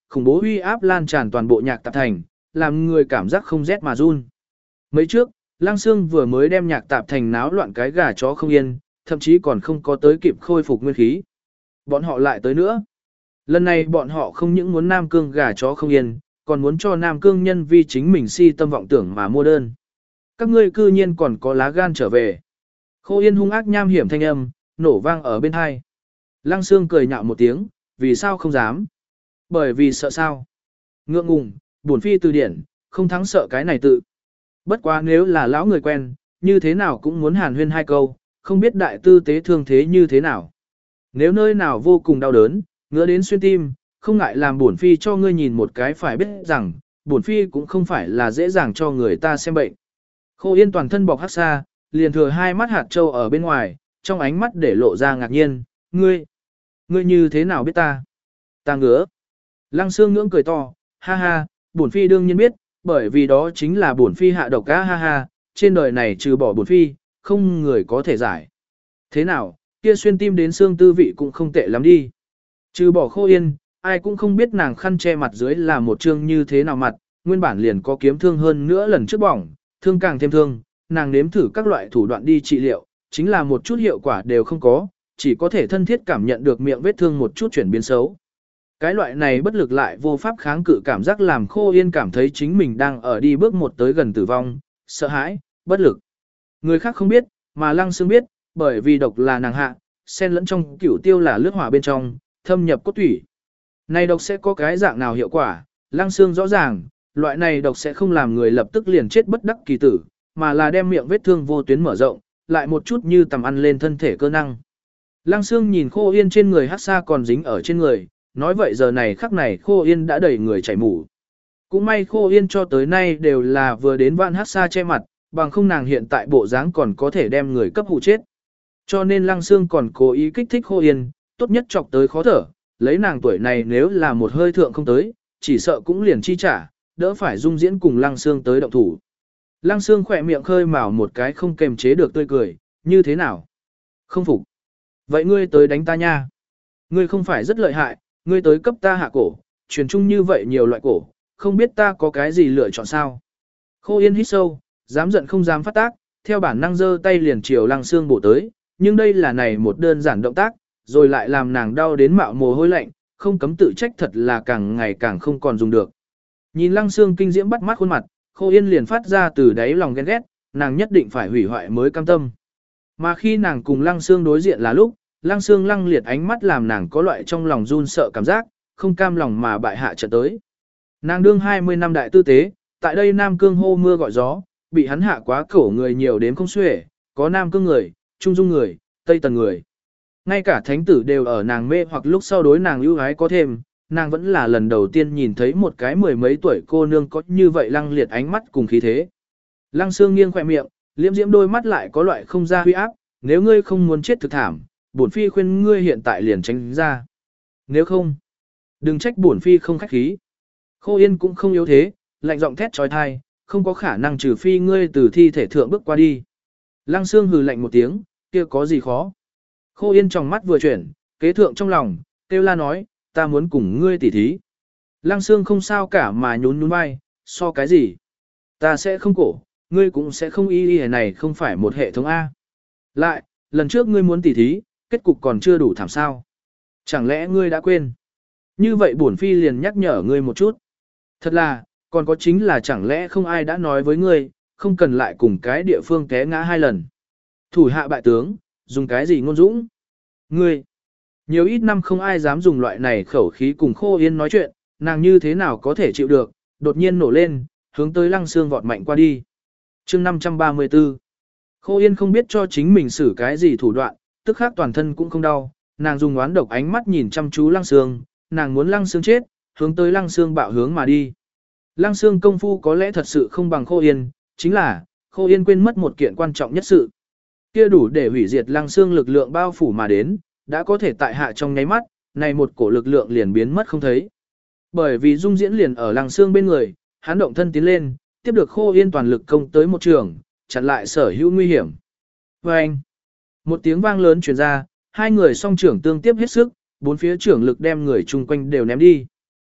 khủng bố uy áp lan tràn toàn bộ nhạc tạp thành, làm người cảm giác không rét mà run. Mấy trước, Lăng Sương vừa mới đem nhạc tạp thành náo loạn cái gà chó không yên, thậm chí còn không có tới kịp khôi phục nguyên khí. Bọn họ lại tới nữa. Lần này bọn họ không những muốn Nam Cương gà chó không yên, còn muốn cho Nam Cương nhân vì chính mình si tâm vọng tưởng mà mua đơn. Các ngươi cư nhiên còn có lá gan trở về. Khô Yên hung ác nham hiểm thanh âm, nổ vang ở bên hai. Lăng Sương cười nhạo một tiếng, vì sao không dám? Bởi vì sợ sao? Ngượng ngùng, bổn phi từ điển, không thắng sợ cái này tự. Bất quá nếu là lão người quen, như thế nào cũng muốn hàn huyên hai câu, không biết đại tư tế thương thế như thế nào. Nếu nơi nào vô cùng đau đớn, ngứa đến xuyên tim, không ngại làm bổn phi cho ngươi nhìn một cái, phải biết rằng, bổn phi cũng không phải là dễ dàng cho người ta xem bệnh. Khô Yên toàn thân bọc hắc xa, liền thừa hai mắt hạt trâu ở bên ngoài, trong ánh mắt để lộ ra ngạc nhiên, ngươi, ngươi như thế nào biết ta? Ta ngứa. Lăng Sương ngưỡng cười to, ha ha, bổn phi đương nhiên biết, bởi vì đó chính là bổn phi hạ độc á, ha ha, trên đời này trừ bỏ bổn phi, không người có thể giải. Thế nào, kia xuyên tim đến xương tư vị cũng không tệ lắm đi. Trừ bỏ Khô Yên, ai cũng không biết nàng khăn che mặt dưới là một trương như thế nào mặt, nguyên bản liền có kiếm thương hơn nữa lần trước bỏng, thương càng thêm thương, nàng nếm thử các loại thủ đoạn đi trị liệu, chính là một chút hiệu quả đều không có, chỉ có thể thân thiết cảm nhận được miệng vết thương một chút chuyển biến xấu. Cái loại này bất lực lại vô pháp kháng cự cảm giác làm Khô Yên cảm thấy chính mình đang ở đi bước một tới gần tử vong, sợ hãi, bất lực. Người khác không biết, mà Lăng Sương biết, bởi vì độc là nàng hạ, xen lẫn trong cửu tiêu là lướt hỏa bên trong, thâm nhập cốt thủy. Này độc sẽ có cái dạng nào hiệu quả, Lăng Sương rõ ràng, loại này độc sẽ không làm người lập tức liền chết bất đắc kỳ tử, mà là đem miệng vết thương vô tuyến mở rộng, lại một chút như tầm ăn lên thân thể cơ năng. Lăng Sương nhìn Khô Yên trên người hắc xa còn dính ở trên người, nói vậy giờ này khắc này Khô Yên đã đẩy người chảy mủ. Cũng may Khô Yên cho tới nay đều là vừa đến vạn hắc xa che mặt, bằng không nàng hiện tại bộ dáng còn có thể đem người cấp hụ chết. Cho nên Lăng Sương còn cố ý kích thích Khô Yên, tốt nhất chọc tới khó thở, lấy nàng tuổi này nếu là một hơi thượng không tới, chỉ sợ cũng liền chi trả, đỡ phải dung diễn cùng Lăng Sương tới động thủ. Lăng Sương khỏe miệng khơi mào một cái không kềm chế được tươi cười, như thế nào? Không phục. Vậy ngươi tới đánh ta nha. Ngươi không phải rất lợi hại, ngươi tới cấp ta hạ cổ, truyền chung như vậy nhiều loại cổ, không biết ta có cái gì lựa chọn sao? Khô Yên hít sâu, dám giận không dám phát tác, theo bản năng giơ tay liền chiều Lăng Sương bổ tới, nhưng đây là này một đơn giản động tác, rồi lại làm nàng đau đến mạo mồ hôi lạnh, không cấm tự trách thật là càng ngày càng không còn dùng được. Nhìn Lăng Sương kinh diễm bắt mắt khuôn mặt, Khô Yên liền phát ra từ đáy lòng ghen ghét, nàng nhất định phải hủy hoại mới cam tâm. Mà khi nàng cùng Lăng Sương đối diện là lúc, Lăng Sương lăng liệt ánh mắt làm nàng có loại trong lòng run sợ cảm giác, không cam lòng mà bại hạ trận tới. Nàng đương hai mươi năm đại tư tế, tại đây Nam Cương hô mưa gọi gió, bị hắn hạ quá cổ người nhiều đến không xuể, có Nam Cương người, Trung Dung người, Tây Tần người. Ngay cả thánh tử đều ở nàng mê hoặc lúc sau đối nàng ưu ái có thêm, nàng vẫn là lần đầu tiên nhìn thấy một cái mười mấy tuổi cô nương có như vậy lăng liệt ánh mắt cùng khí thế. Lăng Sương nghiêng khỏe miệng, liễm diễm đôi mắt lại có loại không ra huy áp, nếu ngươi không muốn chết thực thảm, bổn phi khuyên ngươi hiện tại liền tránh ra. Nếu không, đừng trách bổn phi không khách khí. Khô Yên cũng không yếu thế, lạnh giọng thét trói thai, không có khả năng trừ phi ngươi từ thi thể thượng bước qua đi. Lăng Sương hừ lạnh một tiếng, kia có gì khó. Khô Yên trong mắt vừa chuyển, kế thượng trong lòng, kêu la nói, ta muốn cùng ngươi tỉ thí. Lăng Sương không sao cả mà nhún nhún vai, so cái gì? Ta sẽ không cổ, ngươi cũng sẽ không y y này không phải một hệ thống A. Lại, lần trước ngươi muốn tỉ thí, kết cục còn chưa đủ thảm sao. Chẳng lẽ ngươi đã quên? Như vậy bổn phi liền nhắc nhở ngươi một chút. Thật là, còn có chính là chẳng lẽ không ai đã nói với ngươi, không cần lại cùng cái địa phương té ngã hai lần. Thủ hạ bại tướng, dùng cái gì ngôn dũng? Ngươi, nhiều ít năm không ai dám dùng loại này khẩu khí cùng Khô Yên nói chuyện, nàng như thế nào có thể chịu được, đột nhiên nổ lên, hướng tới Lăng Sương vọt mạnh qua đi. chương năm trăm ba mươi tư. Khô Yên không biết cho chính mình xử cái gì thủ đoạn, tức khác toàn thân cũng không đau, nàng dùng oán độc ánh mắt nhìn chăm chú Lăng Sương, nàng muốn Lăng Sương chết, hướng tới Lăng Sương bạo hướng mà đi. Lăng Sương công phu có lẽ thật sự không bằng Khô Yên, chính là, Khô Yên quên mất một kiện quan trọng nhất sự. Kia đủ để hủy diệt Lăng Sương lực lượng bao phủ mà đến, đã có thể tại hạ trong nháy mắt, này một cổ lực lượng liền biến mất không thấy. Bởi vì Dung Diễn liền ở Lăng Sương bên người, hắn động thân tiến lên, tiếp được Khô Yên toàn lực công tới một trường, chặn lại sở hữu nguy hiểm. Và anh, một tiếng vang lớn truyền ra, hai người song trưởng tương tiếp hết sức, bốn phía trưởng lực đem người chung quanh đều ném đi.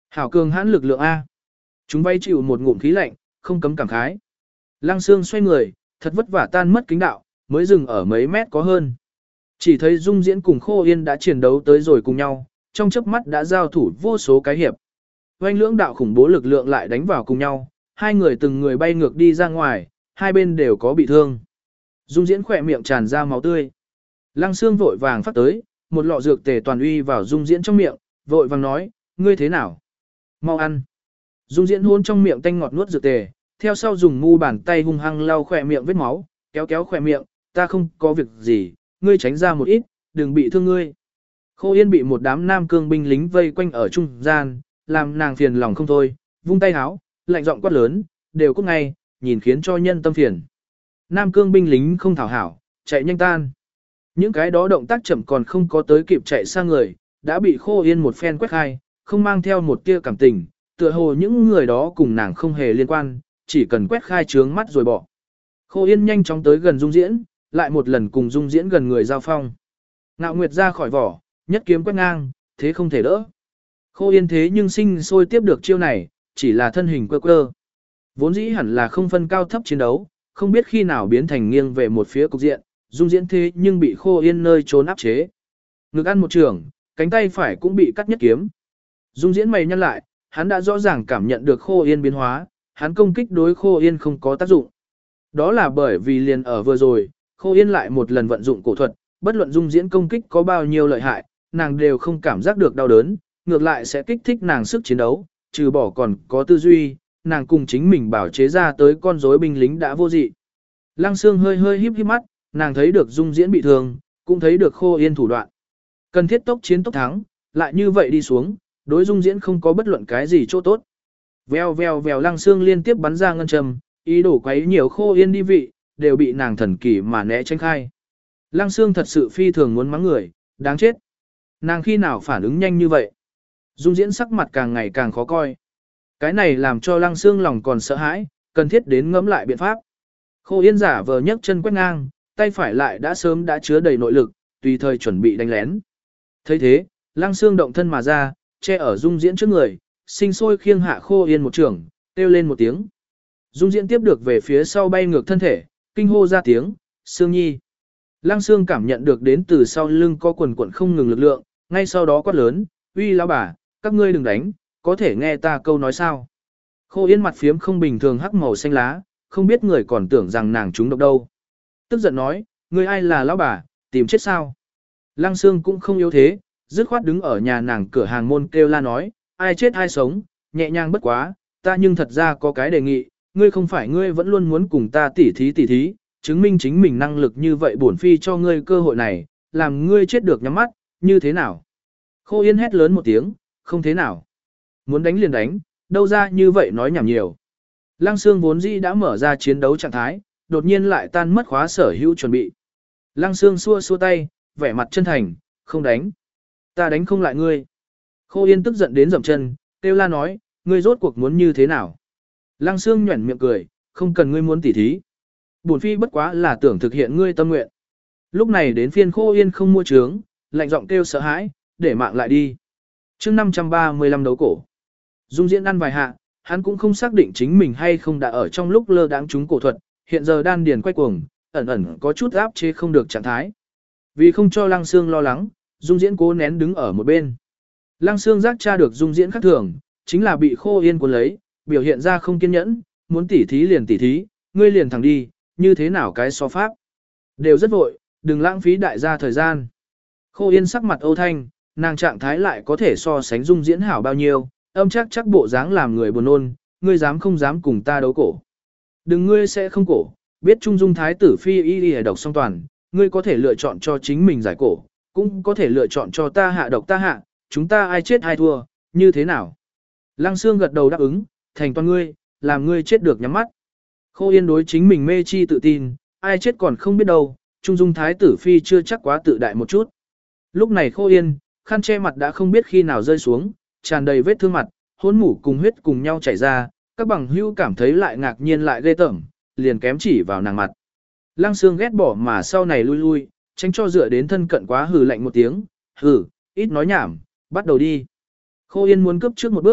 Hảo cường hãn lực lượng A. Chúng vay chịu một ngụm khí lạnh, không cấm cảm khái. Lăng Sương xoay người, thật vất vả tan mất kính đạo, mới dừng ở mấy mét có hơn. Chỉ thấy Dung Diễn cùng Khô Yên đã chiến đấu tới rồi cùng nhau, trong chớp mắt đã giao thủ vô số cái hiệp. Oanh lưỡng đạo khủng bố lực lượng lại đánh vào cùng nhau, hai người từng người bay ngược đi ra ngoài, hai bên đều có bị thương. Dung Diễn khỏe miệng tràn ra máu tươi. Lăng Sương vội vàng phát tới, một lọ dược tề toàn uy vào Dung Diễn trong miệng, vội vàng nói, ngươi thế nào? Mau ăn. Dung Diễn hôn trong miệng tanh ngọt nuốt dược tề, theo sau dùng mu bàn tay hung hăng lau khỏe miệng vết máu, kéo kéo khỏe miệng, ta không có việc gì, ngươi tránh ra một ít, đừng bị thương ngươi. Khô Yên bị một đám nam cương binh lính vây quanh ở trung gian, làm nàng phiền lòng không thôi, vung tay háo, lạnh giọng quát lớn, đều cút ngay, nhìn khiến cho nhân tâm phiền. Nam cương binh lính không thảo hảo, chạy nhanh tan. Những cái đó động tác chậm còn không có tới kịp chạy sang người, đã bị Khô Yên một phen quét khai, không mang theo một tia cảm tình, tựa hồ những người đó cùng nàng không hề liên quan, chỉ cần quét khai trướng mắt rồi bỏ. Khô Yên nhanh chóng tới gần Dung Diễn, lại một lần cùng Dung Diễn gần người giao phong. Ngạo Nguyệt ra khỏi vỏ, nhất kiếm quét ngang, thế không thể đỡ. Khô Yên thế nhưng sinh sôi tiếp được chiêu này, chỉ là thân hình quơ quơ. Vốn dĩ hẳn là không phân cao thấp chiến đấu, không biết khi nào biến thành nghiêng về một phía cục diện, Dung Diễn thế nhưng bị Khô Yên nơi trốn áp chế. Ngực ăn một trường, cánh tay phải cũng bị cắt nhất kiếm. Dung Diễn mày nhăn lại, hắn đã rõ ràng cảm nhận được Khô Yên biến hóa, hắn công kích đối Khô Yên không có tác dụng. Đó là bởi vì liền ở vừa rồi, Khô Yên lại một lần vận dụng cổ thuật, bất luận Dung Diễn công kích có bao nhiêu lợi hại, nàng đều không cảm giác được đau đớn, ngược lại sẽ kích thích nàng sức chiến đấu, trừ bỏ còn có tư duy, nàng cùng chính mình bảo chế ra tới con rối binh lính đã vô dị. Lăng Sương hơi hơi híp híp mắt, nàng thấy được Dung Diễn bị thương, cũng thấy được Khô Yên thủ đoạn. Cần thiết tốc chiến tốc thắng, lại như vậy đi xuống, đối Dung Diễn không có bất luận cái gì chỗ tốt. Vèo vèo vèo Lăng Sương liên tiếp bắn ra ngân châm, ý đồ quấy nhiều Khô Yên đi vị, đều bị nàng thần kỳ mà né tránh khai. Lăng Sương thật sự phi thường muốn mắng người, đáng chết. Nàng khi nào phản ứng nhanh như vậy? Dung Diễn sắc mặt càng ngày càng khó coi. Cái này làm cho Lăng Sương lòng còn sợ hãi, cần thiết đến ngẫm lại biện pháp. Khô Yên giả vờ nhấc chân quét ngang, tay phải lại đã sớm đã chứa đầy nội lực, tùy thời chuẩn bị đánh lén. Thấy thế, Lăng Sương động thân mà ra, che ở Dung Diễn trước người, sinh sôi khiêng hạ Khô Yên một trường, kêu lên một tiếng. Dung Diễn tiếp được về phía sau bay ngược thân thể, kinh hô ra tiếng, Sương Nhi. Lăng Sương cảm nhận được đến từ sau lưng có quần quần không ngừng lực lượng, ngay sau đó quát lớn, uy lão bà, các ngươi đừng đánh, có thể nghe ta câu nói sao. Khô Yên mặt phiếm không bình thường hắc màu xanh lá, không biết người còn tưởng rằng nàng trúng độc đâu. Tức giận nói, ngươi ai là lão bà, tìm chết sao. Lăng Sương cũng không yếu thế, dứt khoát đứng ở nhà nàng cửa hàng môn kêu la nói, ai chết ai sống, nhẹ nhàng bất quá, ta nhưng thật ra có cái đề nghị, ngươi không phải ngươi vẫn luôn muốn cùng ta tỉ thí tỉ thí, chứng minh chính mình năng lực như vậy bổn phi cho ngươi cơ hội này, làm ngươi chết được nhắm mắt, như thế nào? Khô Yên hét lớn một tiếng, không thế nào. Muốn đánh liền đánh, đâu ra như vậy nói nhảm nhiều. Lăng Sương vốn dĩ đã mở ra chiến đấu trạng thái, đột nhiên lại tan mất khóa sở hữu chuẩn bị. Lăng Sương xua xua tay, vẻ mặt chân thành, không đánh. Ta đánh không lại ngươi. Khô Yên tức giận đến dậm chân, kêu la nói, ngươi rốt cuộc muốn như thế nào? Lăng Sương nhuẩn miệng cười, không cần ngươi muốn tỉ thí. Bổn phi bất quá là tưởng thực hiện ngươi tâm nguyện. Lúc này đến phiên Khô Yên không mua trướng, lạnh giọng kêu sợ hãi, để mạng lại đi. Chương năm trăm ba mươi lăm đấu cổ. Dung Diễn ăn vài hạ, hắn cũng không xác định chính mình hay không đã ở trong lúc lơ đãng trúng cổ thuật, hiện giờ đan điền quay cuồng, ẩn ẩn có chút áp chế không được trạng thái. Vì không cho Lăng Sương lo lắng, Dung Diễn cố nén đứng ở một bên. Lăng Sương giác tra được Dung Diễn khác thường, chính là bị Khô Yên cuốn lấy, biểu hiện ra không kiên nhẫn, muốn tỉ thí liền tỉ thí, ngươi liền thẳng đi, như thế nào cái so pháp. Đều rất vội, đừng lãng phí đại gia thời gian. Khô Yên sắc mặt âu thanh, nàng trạng thái lại có thể so sánh Dung Diễn hảo bao nhiêu, âm chắc chắc bộ dáng làm người buồn nôn, ngươi dám không dám cùng ta đấu cổ. Đừng ngươi sẽ không cổ, biết Trung Dung Thái tử phi y y độc song toàn, ngươi có thể lựa chọn cho chính mình giải cổ, cũng có thể lựa chọn cho ta hạ độc ta hạ, chúng ta ai chết ai thua, như thế nào. Lăng Sương gật đầu đáp ứng, thành toàn ngươi, làm ngươi chết được nhắm mắt. Khô Yên đối chính mình mê chi tự tin, ai chết còn không biết đâu, Trung Dung Thái tử phi chưa chắc quá tự đại một chút. Lúc này Khô Yên, khăn che mặt đã không biết khi nào rơi xuống, tràn đầy vết thương mặt, hỗn mủ cùng huyết cùng nhau chảy ra, các bằng hữu cảm thấy lại ngạc nhiên lại ghê tởm, liền kém chỉ vào nàng mặt. Lăng Sương ghét bỏ mà sau này lui lui, tránh cho dựa đến thân cận quá hừ lạnh một tiếng, hừ, ít nói nhảm, bắt đầu đi. Khô Yên muốn cướp trước một bước,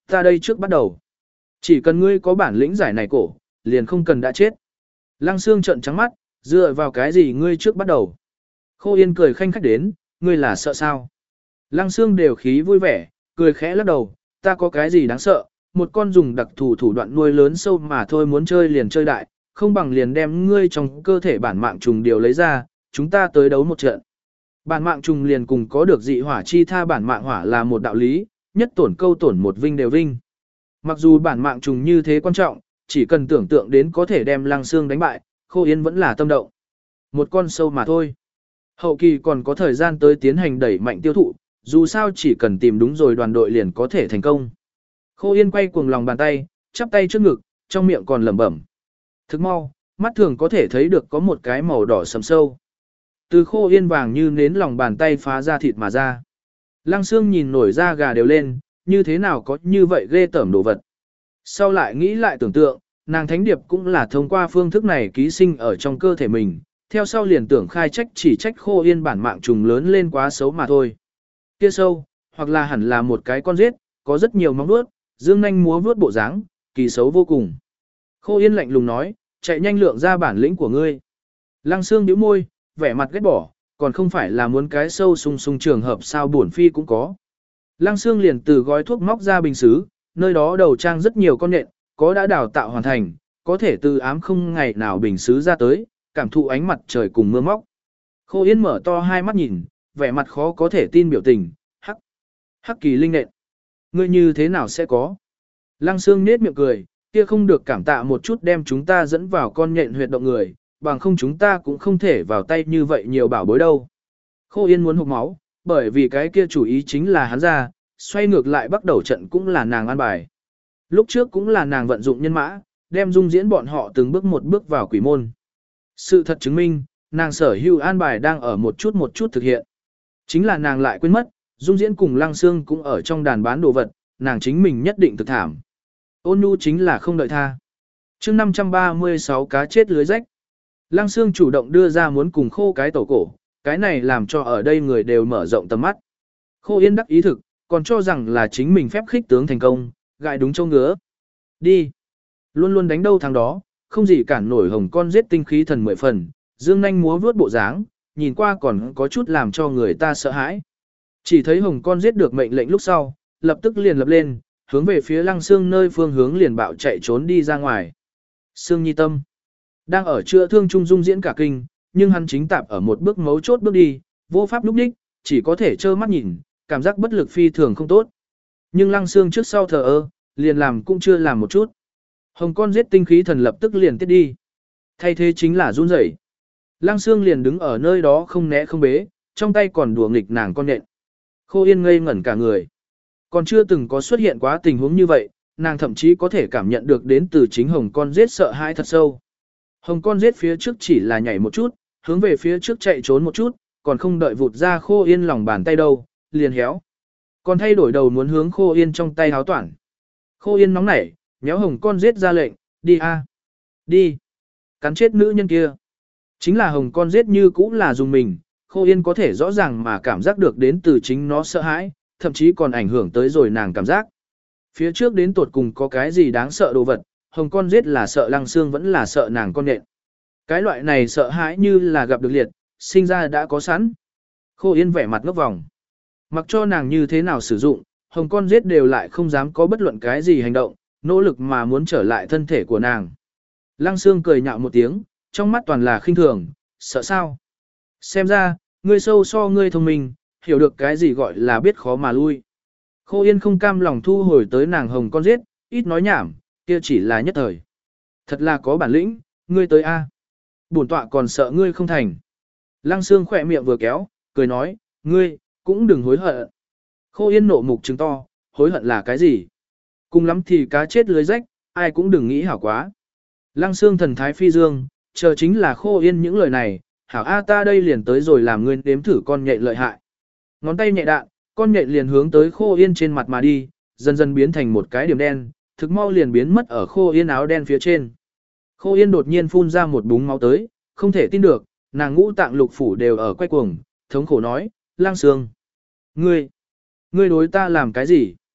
Ta đây trước bắt đầu. Chỉ cần ngươi có bản lĩnh giải này cổ, liền không cần đã chết. Lăng Sương trợn trắng mắt, dựa vào cái gì ngươi trước bắt đầu. Khô Yên cười khanh khách đến, ngươi là sợ sao? Lăng Sương đều khí vui vẻ, cười khẽ lắc đầu, ta có cái gì đáng sợ, một con dùng đặc thù thủ đoạn nuôi lớn sâu mà thôi, muốn chơi liền chơi đại, không bằng liền đem ngươi trong cơ thể bản mạng trùng điều lấy ra, chúng ta tới đấu một trận. Bản mạng trùng liền cùng có được dị hỏa chi tha bản mạng hỏa là một đạo lý, nhất tổn câu tổn một vinh đều vinh. Mặc dù bản mạng trùng như thế quan trọng, chỉ cần tưởng tượng đến có thể đem Lăng Sương đánh bại, Khô Yên vẫn là tâm động. Một con sâu mà thôi. Hậu kỳ còn có thời gian tới tiến hành đẩy mạnh tiêu thụ, dù sao chỉ cần tìm đúng rồi đoàn đội liền có thể thành công. Khô Yên quay cuồng lòng bàn tay, chắp tay trước ngực, trong miệng còn lẩm bẩm. Thức mau, mắt thường có thể thấy được có một cái màu đỏ sầm sâu. Từ Khô Yên vàng như nến lòng bàn tay phá ra thịt mà ra. Lăng Sương nhìn nổi da gà đều lên, như thế nào có như vậy ghê tởm đồ vật. Sau lại nghĩ lại tưởng tượng, nàng thánh điệp cũng là thông qua phương thức này ký sinh ở trong cơ thể mình, theo sau liền tưởng khai trách chỉ trách Khô Yên bản mạng trùng lớn lên quá xấu mà thôi. Kia sâu, hoặc là hẳn là một cái con rết, có rất nhiều móng vuốt, dương nanh múa vuốt bộ dáng, kỳ xấu vô cùng. Khô Yên lạnh lùng nói, chạy nhanh lượng ra bản lĩnh của ngươi. Lăng Sương nhíu môi, vẻ mặt ghét bỏ, còn không phải là muốn cái sâu sung sung trường hợp sao bổn phi cũng có. Lăng Sương liền từ gói thuốc móc ra bình sứ, nơi đó đầu trang rất nhiều con nện, có đã đào tạo hoàn thành, có thể từ ám không ngày nào bình sứ ra tới, cảm thụ ánh mặt trời cùng mưa móc. Khô Yên mở to hai mắt nhìn, vẻ mặt khó có thể tin biểu tình, hắc, hắc kỳ linh nện. Ngươi như thế nào sẽ có? Lăng Sương nết miệng cười, kia không được cảm tạ một chút đem chúng ta dẫn vào con nhện huyệt động người, bằng không chúng ta cũng không thể vào tay như vậy nhiều bảo bối đâu. Khô Yên muốn hụt máu, bởi vì cái kia chủ ý chính là hắn ra, xoay ngược lại bắt đầu trận cũng là nàng an bài. Lúc trước cũng là nàng vận dụng nhân mã, đem dung diễn bọn họ từng bước một bước vào quỷ môn. Sự thật chứng minh, nàng sở hữu an bài đang ở một chút một chút thực hiện. Chính là nàng lại quên mất, dung diễn cùng Lăng Sương cũng ở trong đàn bán đồ vật, nàng chính mình nhất định thực thảm. Ôn nhu chính là không đợi tha. chương năm trăm ba mươi sáu cá chết lưới rách. Lăng Sương chủ động đưa ra muốn cùng Khô cái tổ cổ, cái này làm cho ở đây người đều mở rộng tầm mắt. Khô Yên đắc ý thực, còn cho rằng là chính mình phép khích tướng thành công, gại đúng châu ngứa. Đi. Luôn luôn đánh đâu thằng đó, không gì cản nổi hồng con giết tinh khí thần mười phần, dương nanh múa vướt bộ dáng, nhìn qua còn có chút làm cho người ta sợ hãi. Chỉ thấy hồng con giết được mệnh lệnh lúc sau, lập tức liền lập lên, hướng về phía Lăng Sương nơi phương hướng liền bạo chạy trốn đi ra ngoài. Sương Nhi tâm đang ở chữa thương trung dung diễn cả kinh, nhưng hắn chính tạp ở một bước mấu chốt bước đi, vô pháp lúc đích, chỉ có thể trơ mắt nhìn, cảm giác bất lực phi thường không tốt. Nhưng Lăng Sương trước sau thờ ơ, liền làm cũng chưa làm một chút. Hồng con giết tinh khí thần lập tức liền tiết đi. Thay thế chính là run rẩy. Lăng Sương liền đứng ở nơi đó không né không bế, trong tay còn đùa nghịch nàng con nện. Khô Yên ngây ngẩn cả người. Còn chưa từng có xuất hiện quá tình huống như vậy, nàng thậm chí có thể cảm nhận được đến từ chính hồng con giết sợ hãi thật sâu. Hồng con giết phía trước chỉ là nhảy một chút, hướng về phía trước chạy trốn một chút, còn không đợi vụt ra Khô Yên lòng bàn tay đâu, liền héo. Còn thay đổi đầu muốn hướng Khô Yên trong tay háo toản. Khô Yên nóng nảy, nhéo hồng con giết ra lệnh, đi a, đi, cắn chết nữ nhân kia. Chính là hồng con giết như cũ là dùng mình, Khô Yên có thể rõ ràng mà cảm giác được đến từ chính nó sợ hãi, thậm chí còn ảnh hưởng tới rồi nàng cảm giác. Phía trước đến tột cùng có cái gì đáng sợ đồ vật, hồng con giết là sợ Lăng Sương vẫn là sợ nàng con nện. Cái loại này sợ hãi như là gặp được liệt, sinh ra đã có sẵn. Khô Yên vẻ mặt ngốc vòng. Mặc cho nàng như thế nào sử dụng, hồng con giết đều lại không dám có bất luận cái gì hành động, nỗ lực mà muốn trở lại thân thể của nàng. Lăng Sương cười nhạo một tiếng, trong mắt toàn là khinh thường, sợ sao? Xem ra, ngươi sâu so ngươi thông minh, hiểu được cái gì gọi là biết khó mà lui. Khô Yên không cam lòng thu hồi tới nàng hồng con giết, ít nói nhảm, kia chỉ là nhất thời. Thật là có bản lĩnh, ngươi tới a. Bổn tọa còn sợ ngươi không thành. Lăng Sương khỏe miệng vừa kéo, cười nói, ngươi, cũng đừng hối hận. Khô Yên nộ mục trừng to, hối hận là cái gì? Cùng lắm thì cá chết lưới rách, ai cũng đừng nghĩ hảo quá. Lăng Sương thần thái phi dương, chờ chính là Khô Yên những lời này, hảo a ta đây liền tới rồi làm ngươi đếm thử con nhện lợi hại. Ngón tay nhẹ đạn, con nhện liền hướng tới Khô Yên trên mặt mà đi, dần dần biến thành một cái điểm đen, thực mau liền biến mất ở Khô Yên áo đen phía trên. Khô Yên đột nhiên phun ra một búng máu tới, không thể tin được, nàng ngũ tạng lục phủ đều ở quay cuồng, thống khổ nói, Lăng Sương. Ngươi, ngươi đối ta làm cái gì?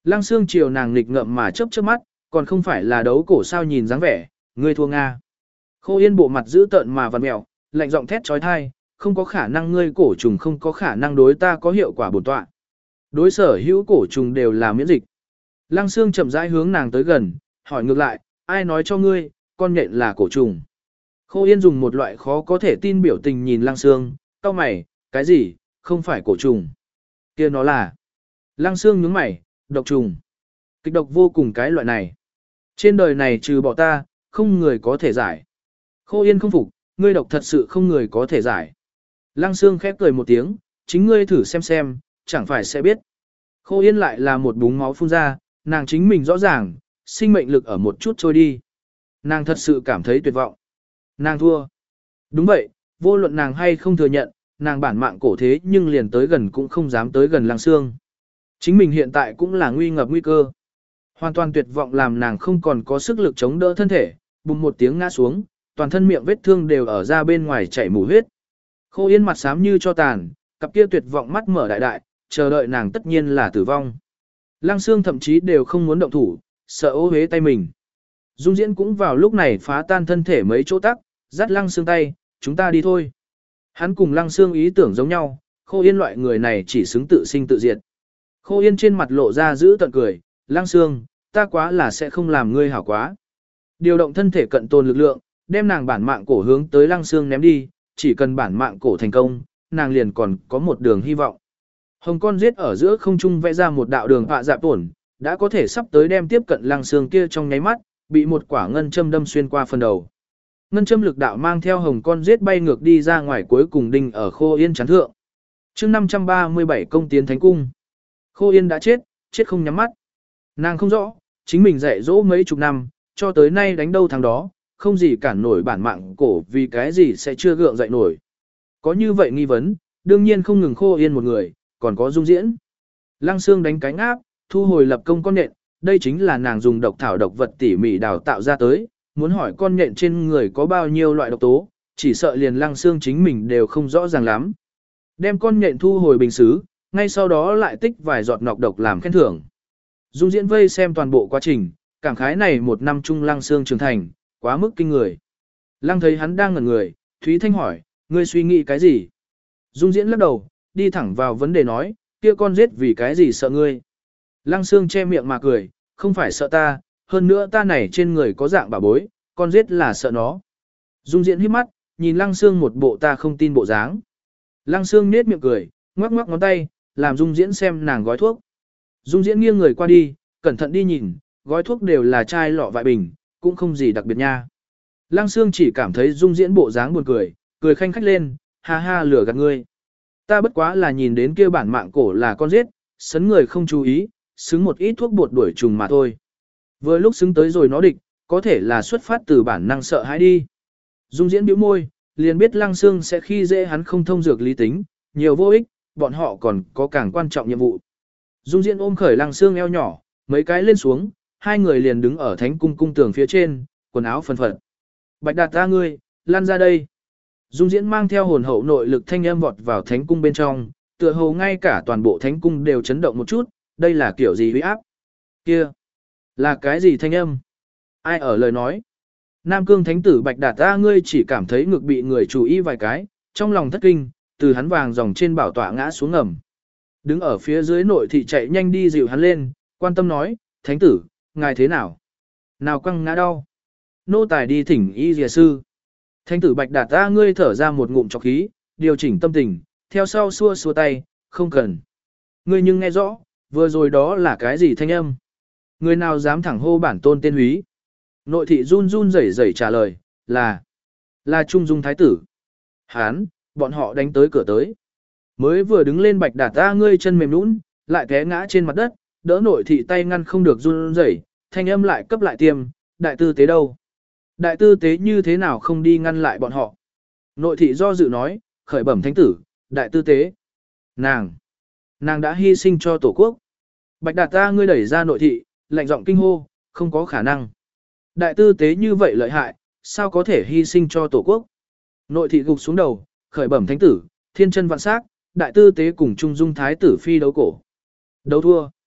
Lăng Xương chiều nàng nghịch ngợm mà chớp chớp mắt, còn không phải là đấu cổ sao nhìn dáng vẻ, ngươi thua Nga. Khô Yên bộ mặt giữ tợn mà vặn mèo, lạnh giọng thét trói thai, không có khả năng ngươi cổ trùng không có khả năng đối ta có hiệu quả bổn tọa. Đối sở hữu cổ trùng đều là miễn dịch. Lăng Xương chậm rãi hướng nàng tới gần, hỏi ngược lại, ai nói cho ngươi, con nhện là cổ trùng. Khô Yên dùng một loại khó có thể tin biểu tình nhìn Lăng Xương, cau mày, cái gì, không phải cổ trùng. Kia nó là. Lăng Xương nhướng mày, độc trùng. Kịch độc vô cùng cái loại này. Trên đời này trừ bỏ ta, không người có thể giải. Khô Yên không phục, ngươi độc thật sự không người có thể giải. Lăng Xương khép cười một tiếng, chính ngươi thử xem xem, chẳng phải sẽ biết. Khô Yên lại là một búng máu phun ra, nàng chính mình rõ ràng, sinh mệnh lực ở một chút trôi đi. Nàng thật sự cảm thấy tuyệt vọng. Nàng thua. Đúng vậy, vô luận nàng hay không thừa nhận, nàng bản mạng cổ thế nhưng liền tới gần cũng không dám tới gần Lăng Xương. Chính mình hiện tại cũng là nguy ngập nguy cơ. Hoàn toàn tuyệt vọng làm nàng không còn có sức lực chống đỡ thân thể, bùng một tiếng ngã xuống, toàn thân miệng vết thương đều ở ra bên ngoài chảy mù huyết. Khô Yên mặt xám như cho tàn, cặp kia tuyệt vọng mắt mở đại đại, chờ đợi nàng tất nhiên là tử vong. Lăng Xương thậm chí đều không muốn động thủ, sợ ô hế tay mình. Dung Diễn cũng vào lúc này phá tan thân thể mấy chỗ tắc, dắt Lăng Xương tay, chúng ta đi thôi. Hắn cùng Lăng Xương ý tưởng giống nhau, Khô Yên loại người này chỉ xứng tự sinh tự diệt. Khô Yên trên mặt lộ ra giữ tận cười, Lăng Xương, ta quá là sẽ không làm ngươi hảo quá. Điều động thân thể cận tồn lực lượng, đem nàng bản mạng cổ hướng tới Lăng Xương ném đi, chỉ cần bản mạng cổ thành công, nàng liền còn có một đường hy vọng. Hồng con giết ở giữa không trung vẽ ra một đạo đường họa dạp tổn, đã có thể sắp tới đem tiếp cận Lăng Xương kia trong nháy mắt, bị một quả ngân châm đâm xuyên qua phần đầu. Ngân châm lực đạo mang theo hồng con giết bay ngược đi ra ngoài, cuối cùng đinh ở Khô Yên chán thượng. Chương năm trăm ba mươi bảy công tiến thánh cung. Khô Yên đã chết, chết không nhắm mắt. Nàng không rõ, chính mình dạy dỗ mấy chục năm, cho tới nay đánh đâu thằng đó, không gì cản nổi bản mạng cổ vì cái gì sẽ chưa gượng dậy nổi. Có như vậy nghi vấn, đương nhiên không ngừng Khô Yên một người, còn có Dung Diễn. Lăng Xương đánh cánh áp, thu hồi lập công con nện, đây chính là nàng dùng độc thảo độc vật tỉ mỉ đào tạo ra tới, muốn hỏi con nện trên người có bao nhiêu loại độc tố, chỉ sợ liền Lăng Xương chính mình đều không rõ ràng lắm. Đem con nện thu hồi bình xứ, ngay sau đó lại tích vài giọt nọc độc làm khen thưởng. Dung Diễn vây xem toàn bộ quá trình, cảm khái này một năm chung Lăng Xương trưởng thành, quá mức kinh người. Lăng thấy hắn đang ngẩn người, Thúy Thanh hỏi, ngươi suy nghĩ cái gì? Dung Diễn lắc đầu, đi thẳng vào vấn đề nói, kia con giết vì cái gì sợ ngươi? Lăng Xương che miệng mà cười, không phải sợ ta, hơn nữa ta này trên người có dạng bảo bối, con giết là sợ nó. Dung Diễn hít mắt, nhìn Lăng Xương một bộ ta không tin bộ dáng. Lăng Xương nết miệng cười, ngoắc ngoắc ngón tay, làm Dung Diễn xem nàng gói thuốc. Dung Diễn nghiêng người qua đi, cẩn thận đi nhìn, gói thuốc đều là chai lọ vại bình, cũng không gì đặc biệt nha. Lăng Xương chỉ cảm thấy Dung Diễn bộ dáng buồn cười, cười khanh khách lên, ha ha lừa gạt ngươi. Ta bất quá là nhìn đến kia bản mạng cổ là con giết, sấn người không chú ý, xứng một ít thuốc bột đuổi trùng mà thôi. Vừa lúc xứng tới rồi nó địch, có thể là xuất phát từ bản năng sợ hãi đi. Dung Diễn bĩu môi, liền biết Lăng Xương sẽ khi dễ hắn không thông dược lý tính, nhiều vô ích, bọn họ còn có càng quan trọng nhiệm vụ. Dung Diễn ôm khởi Lăng Xương eo nhỏ, mấy cái lên xuống, hai người liền đứng ở thánh cung cung tường phía trên, quần áo phân phật. Bạch Đạt ta ngươi, lan ra đây. Dung Diễn mang theo hồn hậu nội lực thanh âm vọt vào thánh cung bên trong, tựa hồ ngay cả toàn bộ thánh cung đều chấn động một chút, đây là kiểu gì uy áp? Kia, là cái gì thanh âm? Ai ở lời nói? Nam Cương Thánh tử Bạch Đạt ta ngươi chỉ cảm thấy ngực bị người chú ý vài cái, trong lòng thất kinh, từ hắn vàng dòng trên bảo tọa ngã xuống ngầm. Đứng ở phía dưới nội thị chạy nhanh đi dịu hắn lên, quan tâm nói, Thánh tử, ngài thế nào? Nào quăng ngã đau? Nô tài đi thỉnh y dìa sư. Thánh tử Bạch Đạt ta ngươi thở ra một ngụm trọc khí, điều chỉnh tâm tình, theo sau xua xua tay, không cần. Ngươi nhưng nghe rõ, vừa rồi đó là cái gì thanh âm? Người nào dám thẳng hô bản tôn tên húy? Nội thị run run rẩy rẩy trả lời, là, là Trung Dung Thái tử. Hán, bọn họ đánh tới cửa tới. Mới vừa đứng lên Bạch Đạt ta ngươi chân mềm nũng, lại té ngã trên mặt đất, đỡ nội thị tay ngăn không được run rẩy, thanh âm lại cấp lại tiêm, đại tư tế đâu? Đại tư tế như thế nào không đi ngăn lại bọn họ? Nội thị do dự nói, khởi bẩm thánh tử, đại tư tế. Nàng, nàng đã hy sinh cho tổ quốc. Bạch Đạt ta ngươi đẩy ra nội thị, lạnh giọng kinh hô, không có khả năng. Đại tư tế như vậy lợi hại, sao có thể hy sinh cho tổ quốc? Nội thị gục xuống đầu, khởi bẩm thánh tử, thiên chân vạn sắc, đại tư tế cùng Trung Dung Thái tử phi đấu cổ. Đấu thua.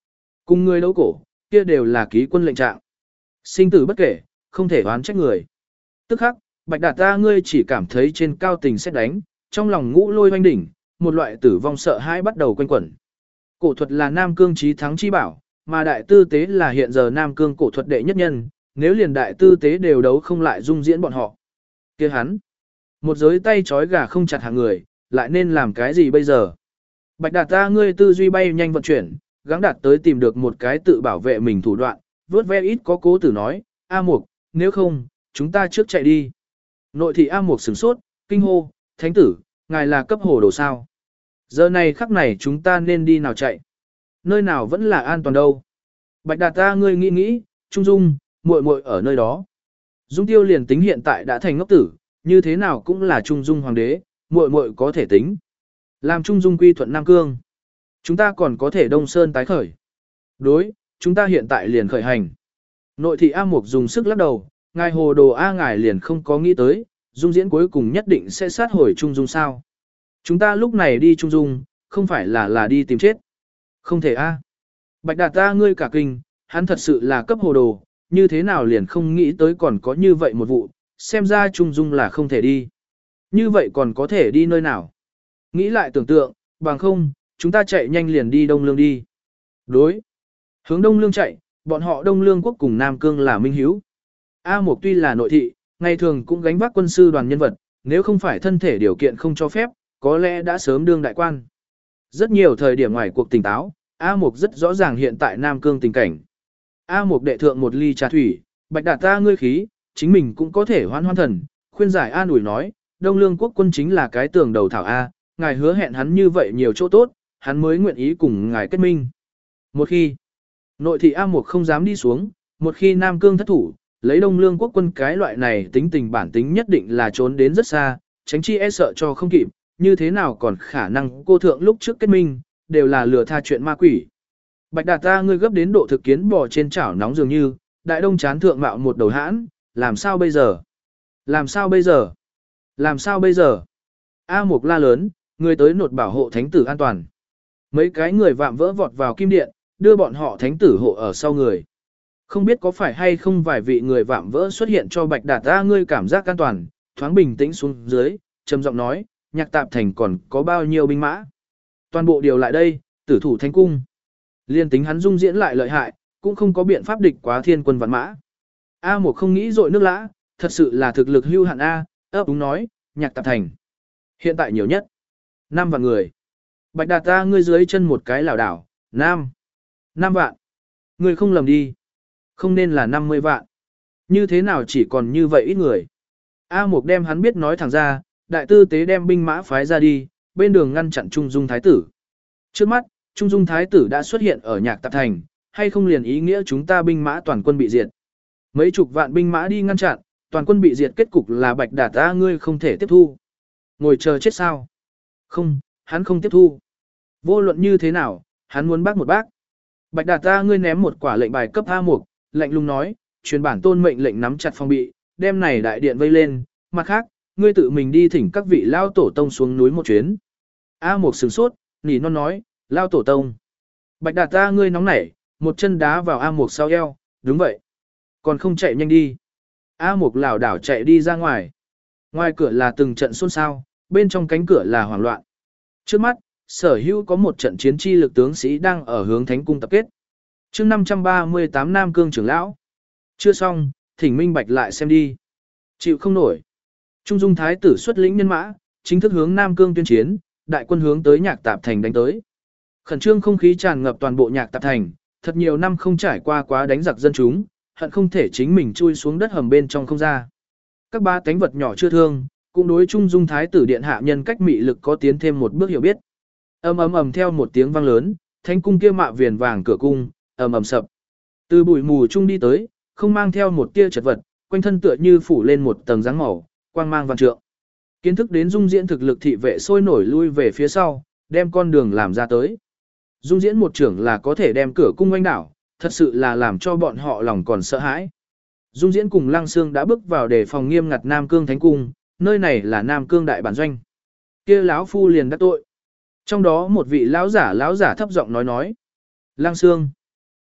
Cùng người đấu cổ, kia đều là ký quân lệnh trạng. Sinh tử bất kể, không thể oán trách người. Tức khắc, Bạch Đạt ta ngươi chỉ cảm thấy trên cao tình xét đánh, trong lòng ngũ lôi hoanh đỉnh, một loại tử vong sợ hãi bắt đầu quanh quẩn. Cổ thuật là Nam Cương trí thắng chi bảo, mà đại tư tế là hiện giờ Nam Cương cổ thuật đệ nhất nhân, nếu liền đại tư tế đều đấu không lại dung diễn bọn họ. Kia hắn, một giới tay trói gà không chặt hàng người, lại nên làm cái gì bây giờ? Bạch Đạt ta ngươi tư duy bay nhanh vận chuyển, gắng đạt tới tìm được một cái tự bảo vệ mình thủ đoạn, vớt ve ít có cố tử nói, A Mục, nếu không, chúng ta trước chạy đi. Nội thị A Mục sửng sốt, kinh hô, thánh tử, ngài là cấp hồ đồ sao? Giờ này khắc này chúng ta nên đi nào chạy? Nơi nào vẫn là an toàn đâu? Bạch Đạt ta ngươi nghĩ nghĩ, Trung Dung, muội muội ở nơi đó. Dung Tiêu liền tính hiện tại đã thành ngốc tử, như thế nào cũng là Trung Dung hoàng đế, muội muội có thể tính. Làm Trung Dung quy thuận Nam Cương. Chúng ta còn có thể Đông Sơn tái khởi. Đối, chúng ta hiện tại liền khởi hành. Nội thị A Mục dùng sức lắc đầu, ngài hồ đồ A ngài liền không có nghĩ tới, Dung diễn cuối cùng nhất định sẽ sát hồi Trung Dung sao. Chúng ta lúc này đi Trung Dung, không phải là là đi tìm chết. Không thể A. Bạch Đạt ta ngươi cả kinh, hắn thật sự là cấp hồ đồ, như thế nào liền không nghĩ tới còn có như vậy một vụ, xem ra Trung Dung là không thể đi. Như vậy còn có thể đi nơi nào? Nghĩ lại tưởng tượng, bằng không, chúng ta chạy nhanh liền đi Đông Lương đi. Đối. Hướng Đông Lương chạy, bọn họ Đông Lương quốc cùng Nam Cương là minh hiếu. A Mục tuy là nội thị, ngày thường cũng gánh vác quân sư đoàn nhân vật, nếu không phải thân thể điều kiện không cho phép, có lẽ đã sớm đương đại quan. Rất nhiều thời điểm ngoài cuộc tỉnh táo, A Mục rất rõ ràng hiện tại Nam Cương tình cảnh. A Mục đệ thượng một ly trà thủy, Bạch Đạt ta ngươi khí, chính mình cũng có thể hoan hoan thần, khuyên giải an ủi nói, Đông Lương quốc quân chính là cái tường đầu thảo A, ngài hứa hẹn hắn như vậy nhiều chỗ tốt, hắn mới nguyện ý cùng ngài kết minh. Một khi nội thị A Mục không dám đi xuống, một khi Nam Cương thất thủ, lấy Đông Lương quốc quân cái loại này tính tình bản tính nhất định là trốn đến rất xa, tránh chi e sợ cho không kịp, như thế nào còn khả năng cô thượng lúc trước kết minh, đều là lừa tha chuyện ma quỷ. Bạch Đạt ta ngươi gấp đến độ thực kiến bò trên chảo nóng dường như, đại đông chán thượng mạo một đầu hãn, làm sao bây giờ? Làm sao bây giờ? Làm sao bây giờ? A Mục la lớn, người tới nột bảo hộ thánh tử an toàn. Mấy cái người vạm vỡ vọt vào kim điện, đưa bọn họ thánh tử hộ ở sau người. Không biết có phải hay không vài vị người vạm vỡ xuất hiện cho Bạch Đạt ta ngươi cảm giác an toàn, thoáng bình tĩnh xuống dưới, trầm giọng nói, Nhạc Tạp Thành còn có bao nhiêu binh mã? Toàn bộ điều lại đây, tử thủ thánh cung. Liên tính hắn dung diễn lại lợi hại, cũng không có biện pháp địch quá thiên quân vạn mã. A Mục không nghĩ dội nước lã, thật sự là thực lực hưu hạn A, ấp đúng nói, Nhạc Tạp Thành. Hiện tại nhiều nhất, năm vạn người. Bạch Đạt ta ngươi dưới chân một cái lảo đảo, nam. năm vạn. Ngươi không lầm đi. Không nên là năm mươi vạn. Như thế nào chỉ còn như vậy ít người. A Mục đem hắn biết nói thẳng ra, đại tư tế đem binh mã phái ra đi, bên đường ngăn chặn Trung Dung Thái tử. Trước mắt, Trung Dung Thái tử đã xuất hiện ở Nhạc Tạp Thành, hay không liền ý nghĩa chúng ta binh mã toàn quân bị diệt. Mấy chục vạn binh mã đi ngăn chặn, toàn quân bị diệt kết cục là Bạch Đạt ta ngươi không thể tiếp thu. Ngồi chờ chết sao? Không, hắn không tiếp thu. Vô luận như thế nào, hắn muốn bác một bác. Bạch Đạt ta ngươi ném một quả lệnh bài cấp A Mục, lệnh lùng nói, truyền bản tôn mệnh lệnh nắm chặt phòng bị, đem này đại điện vây lên, mặt khác, ngươi tự mình đi thỉnh các vị lao tổ tông xuống núi một chuyến. A Mục sửng sốt, nỉ non nói, lao tổ tông. Bạch Đạt ta ngươi nóng nảy, một chân đá vào A Mục sau eo, đúng vậy. Còn không chạy nhanh đi. A Mục lảo đảo chạy đi ra ngoài. Ngoài cửa là từng trận xôn xao, bên trong cánh cửa là hoảng loạn. Trước mắt, sở hữu có một trận chiến chi lực tướng sĩ đang ở hướng thánh cung tập kết. chương năm trăm ba mươi tám Nam Cương trưởng lão. Chưa xong, thỉnh minh bạch lại xem đi. Chịu không nổi. Trung Dung Thái tử xuất lĩnh nhân mã, chính thức hướng Nam Cương tuyên chiến, đại quân hướng tới Nhạc Tạp Thành đánh tới. Khẩn trương không khí tràn ngập toàn bộ Nhạc Tạp Thành, thật nhiều năm không trải qua quá đánh giặc dân chúng, hận không thể chính mình chui xuống đất hầm bên trong không ra. Các ba cánh vật nhỏ chưa thương, cũng đối Trung Dung Thái tử điện hạ nhân cách mị lực có tiến thêm một bước hiểu biết. Ầm ầm ầm theo một tiếng vang lớn, thánh cung kia mạ viền vàng cửa cung, ầm ầm sập. Từ bụi mù trung đi tới, không mang theo một tia chật vật, quanh thân tựa như phủ lên một tầng dáng màu, quang mang vạn trượng. Kiến thức đến Dung Diễn thực lực thị vệ sôi nổi lui về phía sau, đem con đường làm ra tới. Dung Diễn một trưởng là có thể đem cửa cung oanh đảo, thật sự là làm cho bọn họ lòng còn sợ hãi. Dung Diễn cùng Lăng Xương đã bước vào để phòng nghiêm ngặt Nam Cương Thánh Cung, nơi này là Nam Cương đại bản doanh. Kia lão phu liền đắc tội. Trong đó một vị lão giả lão giả thấp giọng nói nói. Lăng Xương,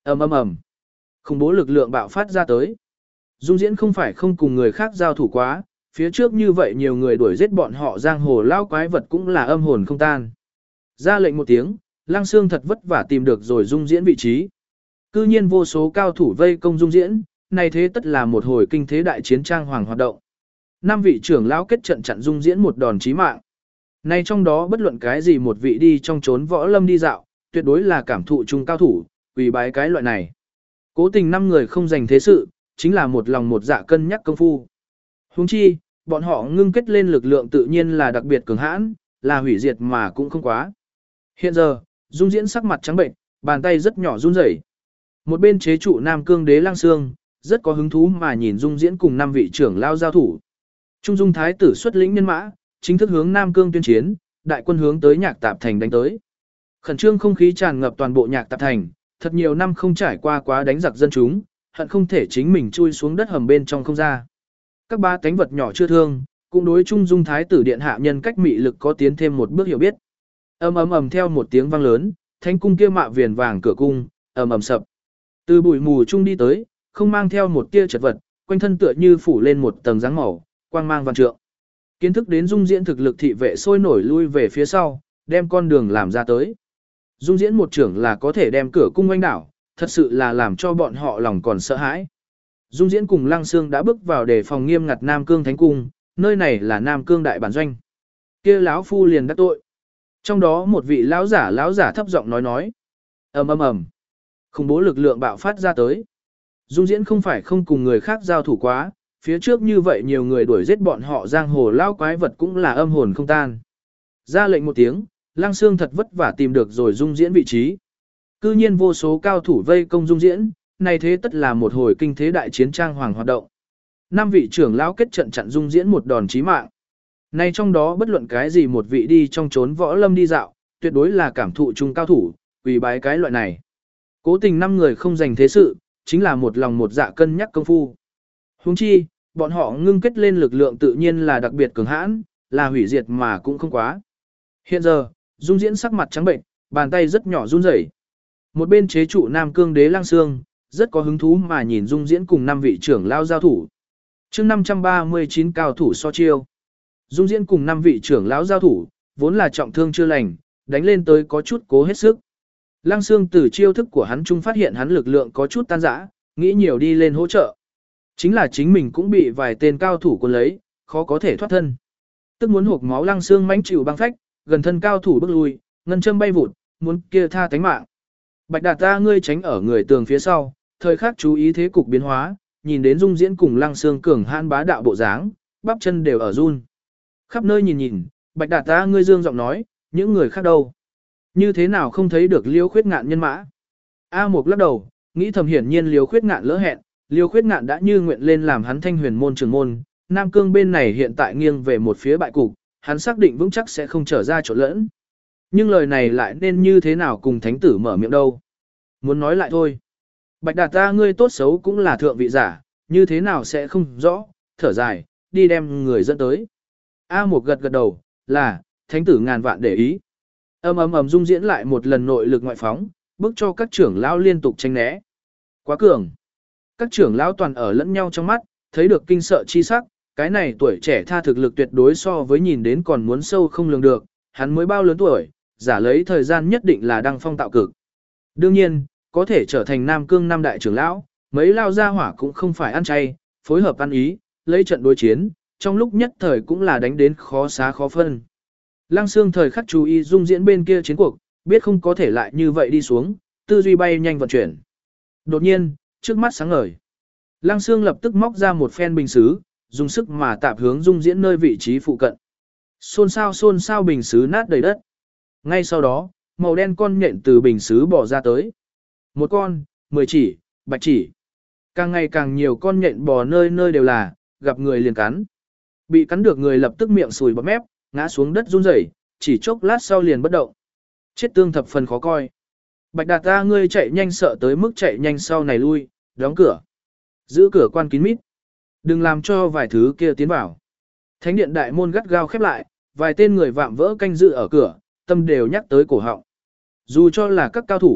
ầm ầm ầm, khủng bố lực lượng bạo phát ra tới. Dung Diễn không phải không cùng người khác giao thủ quá, phía trước như vậy nhiều người đuổi giết bọn họ giang hồ lao quái vật cũng là âm hồn không tan. Ra lệnh một tiếng, Lăng Xương thật vất vả tìm được rồi Dung Diễn vị trí. Cư nhiên vô số cao thủ vây công Dung Diễn, này thế tất là một hồi kinh thế đại chiến trang hoàng hoạt động. Năm vị trưởng lão kết trận chặn Dung Diễn một đòn chí mạng. Này trong đó bất luận cái gì một vị đi trong trốn võ lâm đi dạo, tuyệt đối là cảm thụ chung cao thủ, quỳ bái cái loại này. Cố tình năm người không giành thế sự, chính là một lòng một dạ cân nhắc công phu. Huống chi, bọn họ ngưng kết lên lực lượng tự nhiên là đặc biệt cường hãn, là hủy diệt mà cũng không quá. Hiện giờ, Dung Diễn sắc mặt trắng bệnh, bàn tay rất nhỏ run rẩy. Một bên chế trụ Nam Cương Đế Lăng Xương, rất có hứng thú mà nhìn Dung Diễn cùng năm vị trưởng lao giao thủ. Trung Dung Thái tử xuất lĩnh nhân mã, chính thức hướng Nam Cương tuyên chiến, đại quân hướng tới Nhạc Tạp Thành đánh tới. Khẩn trương không khí tràn ngập toàn bộ Nhạc Tạp Thành, thật nhiều năm không trải qua quá đánh giặc dân chúng, hận không thể chính mình chui xuống đất hầm bên trong không ra. Các ba cánh vật nhỏ chưa thương, cũng đối Trung Dung Thái tử điện hạ nhân cách mị lực có tiến thêm một bước hiểu biết. Ầm ầm ầm theo một tiếng vang lớn, thánh cung kia mạ viền vàng cửa cung, ầm ầm sập. Từ bụi mù trung đi tới, không mang theo một tia chật vật, quanh thân tựa như phủ lên một tầng dáng màu, quang mang vạn trượng. Kiến thức đến Dung Diễn thực lực thị vệ sôi nổi lui về phía sau, đem con đường làm ra tới. Dung Diễn một trưởng là có thể đem cửa cung oanh đảo, thật sự là làm cho bọn họ lòng còn sợ hãi. Dung Diễn cùng Lăng Xương đã bước vào để phòng nghiêm ngặt Nam Cương Thánh Cung, nơi này là Nam Cương đại bản doanh. Kia lão phu liền đắc tội. Trong đó một vị lão giả lão giả thấp giọng nói nói. Ầm ầm ầm. Khủng bố lực lượng bạo phát ra tới. Dung Diễn không phải không cùng người khác giao thủ quá, phía trước như vậy nhiều người đuổi giết bọn họ giang hồ lao quái vật cũng là âm hồn không tan. Ra lệnh một tiếng, Lăng Xương thật vất vả tìm được rồi Dung Diễn vị trí. Cư nhiên vô số cao thủ vây công Dung Diễn, này thế tất là một hồi kinh thế đại chiến trang hoàng hoạt động. Năm vị trưởng lão kết trận chặn Dung Diễn một đòn chí mạng. Này trong đó bất luận cái gì một vị đi trong trốn võ lâm đi dạo, tuyệt đối là cảm thụ chung cao thủ, quỳ bái cái loại này. Cố tình năm người không giành thế sự, chính là một lòng một dạ cân nhắc công phu. Huống chi, bọn họ ngưng kết lên lực lượng tự nhiên là đặc biệt cường hãn, là hủy diệt mà cũng không quá. Hiện giờ, Dung Diễn sắc mặt trắng bệnh, bàn tay rất nhỏ run rẩy. Một bên chế trụ Nam Cương Đế Lăng Xương, rất có hứng thú mà nhìn Dung Diễn cùng năm vị trưởng lao giao thủ. Chương năm trăm ba mươi chín cao thủ so chiêu. Dung Diễn cùng năm vị trưởng lão giao thủ, vốn là trọng thương chưa lành, đánh lên tới có chút cố hết sức. Lăng Xương từ chiêu thức của hắn trung phát hiện hắn lực lượng có chút tan rã, nghĩ nhiều đi lên hỗ trợ. Chính là chính mình cũng bị vài tên cao thủ cuốn lấy, khó có thể thoát thân. Tức muốn hộc máu Lăng Xương mãnh chịu băng phách, gần thân cao thủ bước lui, ngân châm bay vụt, muốn kia tha tánh mạng. Bạch Đạt ta ngươi tránh ở người tường phía sau, thời khắc chú ý thế cục biến hóa, nhìn đến Dung Diễn cùng Lăng Xương cường hãn bá đạo bộ dáng, bắp chân đều ở run. Khắp nơi nhìn nhìn, Bạch Đạt ta ngươi dương giọng nói, những người khác đâu? Như thế nào không thấy được Liêu Khuyết Ngạn nhân mã? A Mục lắc đầu, nghĩ thầm hiển nhiên Liêu Khuyết Ngạn lỡ hẹn, Liêu Khuyết Ngạn đã như nguyện lên làm hắn Thanh Huyền môn trưởng môn, Nam Cương bên này hiện tại nghiêng về một phía bại cục, hắn xác định vững chắc sẽ không trở ra chỗ lẫn. Nhưng lời này lại nên như thế nào cùng thánh tử mở miệng đâu? Muốn nói lại thôi. Bạch Đạt ta ngươi tốt xấu cũng là thượng vị giả, như thế nào sẽ không rõ, thở dài, đi đem người dẫn tới. A Mục gật gật đầu, là, thánh tử ngàn vạn để ý. Ầm ầm ầm Dung Diễn lại một lần nội lực ngoại phóng, bức cho các trưởng lão liên tục tránh né. Quá cường. Các trưởng lão toàn ở lẫn nhau trong mắt, thấy được kinh sợ chi sắc, cái này tuổi trẻ tha thực lực tuyệt đối so với nhìn đến còn muốn sâu không lường được, hắn mới bao lớn tuổi, giả lấy thời gian nhất định là đăng phong tạo cực. Đương nhiên, có thể trở thành Nam Cương năm đại trưởng lão, mấy lao gia hỏa cũng không phải ăn chay, phối hợp ăn ý, lấy trận đối chiến, trong lúc nhất thời cũng là đánh đến khó xá khó phân. Lăng Xương thời khắc chú ý Dung Diễn bên kia chiến cuộc, biết không có thể lại như vậy đi xuống, tư duy bay nhanh vận chuyển. Đột nhiên, trước mắt sáng ngời. Lăng Xương lập tức móc ra một phen bình sứ, dùng sức mà tạp hướng Dung Diễn nơi vị trí phụ cận. Xôn xao xôn xao bình sứ nát đầy đất. Ngay sau đó, màu đen con nhện từ bình sứ bò ra tới. Một con, mười chỉ, bạch chỉ. Càng ngày càng nhiều con nhện bò nơi nơi đều là, gặp người liền cắn. Bị cắn được người lập tức miệng sùi bọt mép, ngã xuống đất run rẩy, chỉ chốc lát sau liền bất động. Chết tương thập phần khó coi. Bạch Đạt ta ngươi chạy nhanh sợ tới mức chạy nhanh sau này lui, đóng cửa. Giữ cửa quan kín mít. Đừng làm cho vài thứ kia tiến vào. Thánh điện đại môn gắt gao khép lại, vài tên người vạm vỡ canh giữ ở cửa, tâm đều nhắc tới cổ họng. Dù cho là các cao thủ,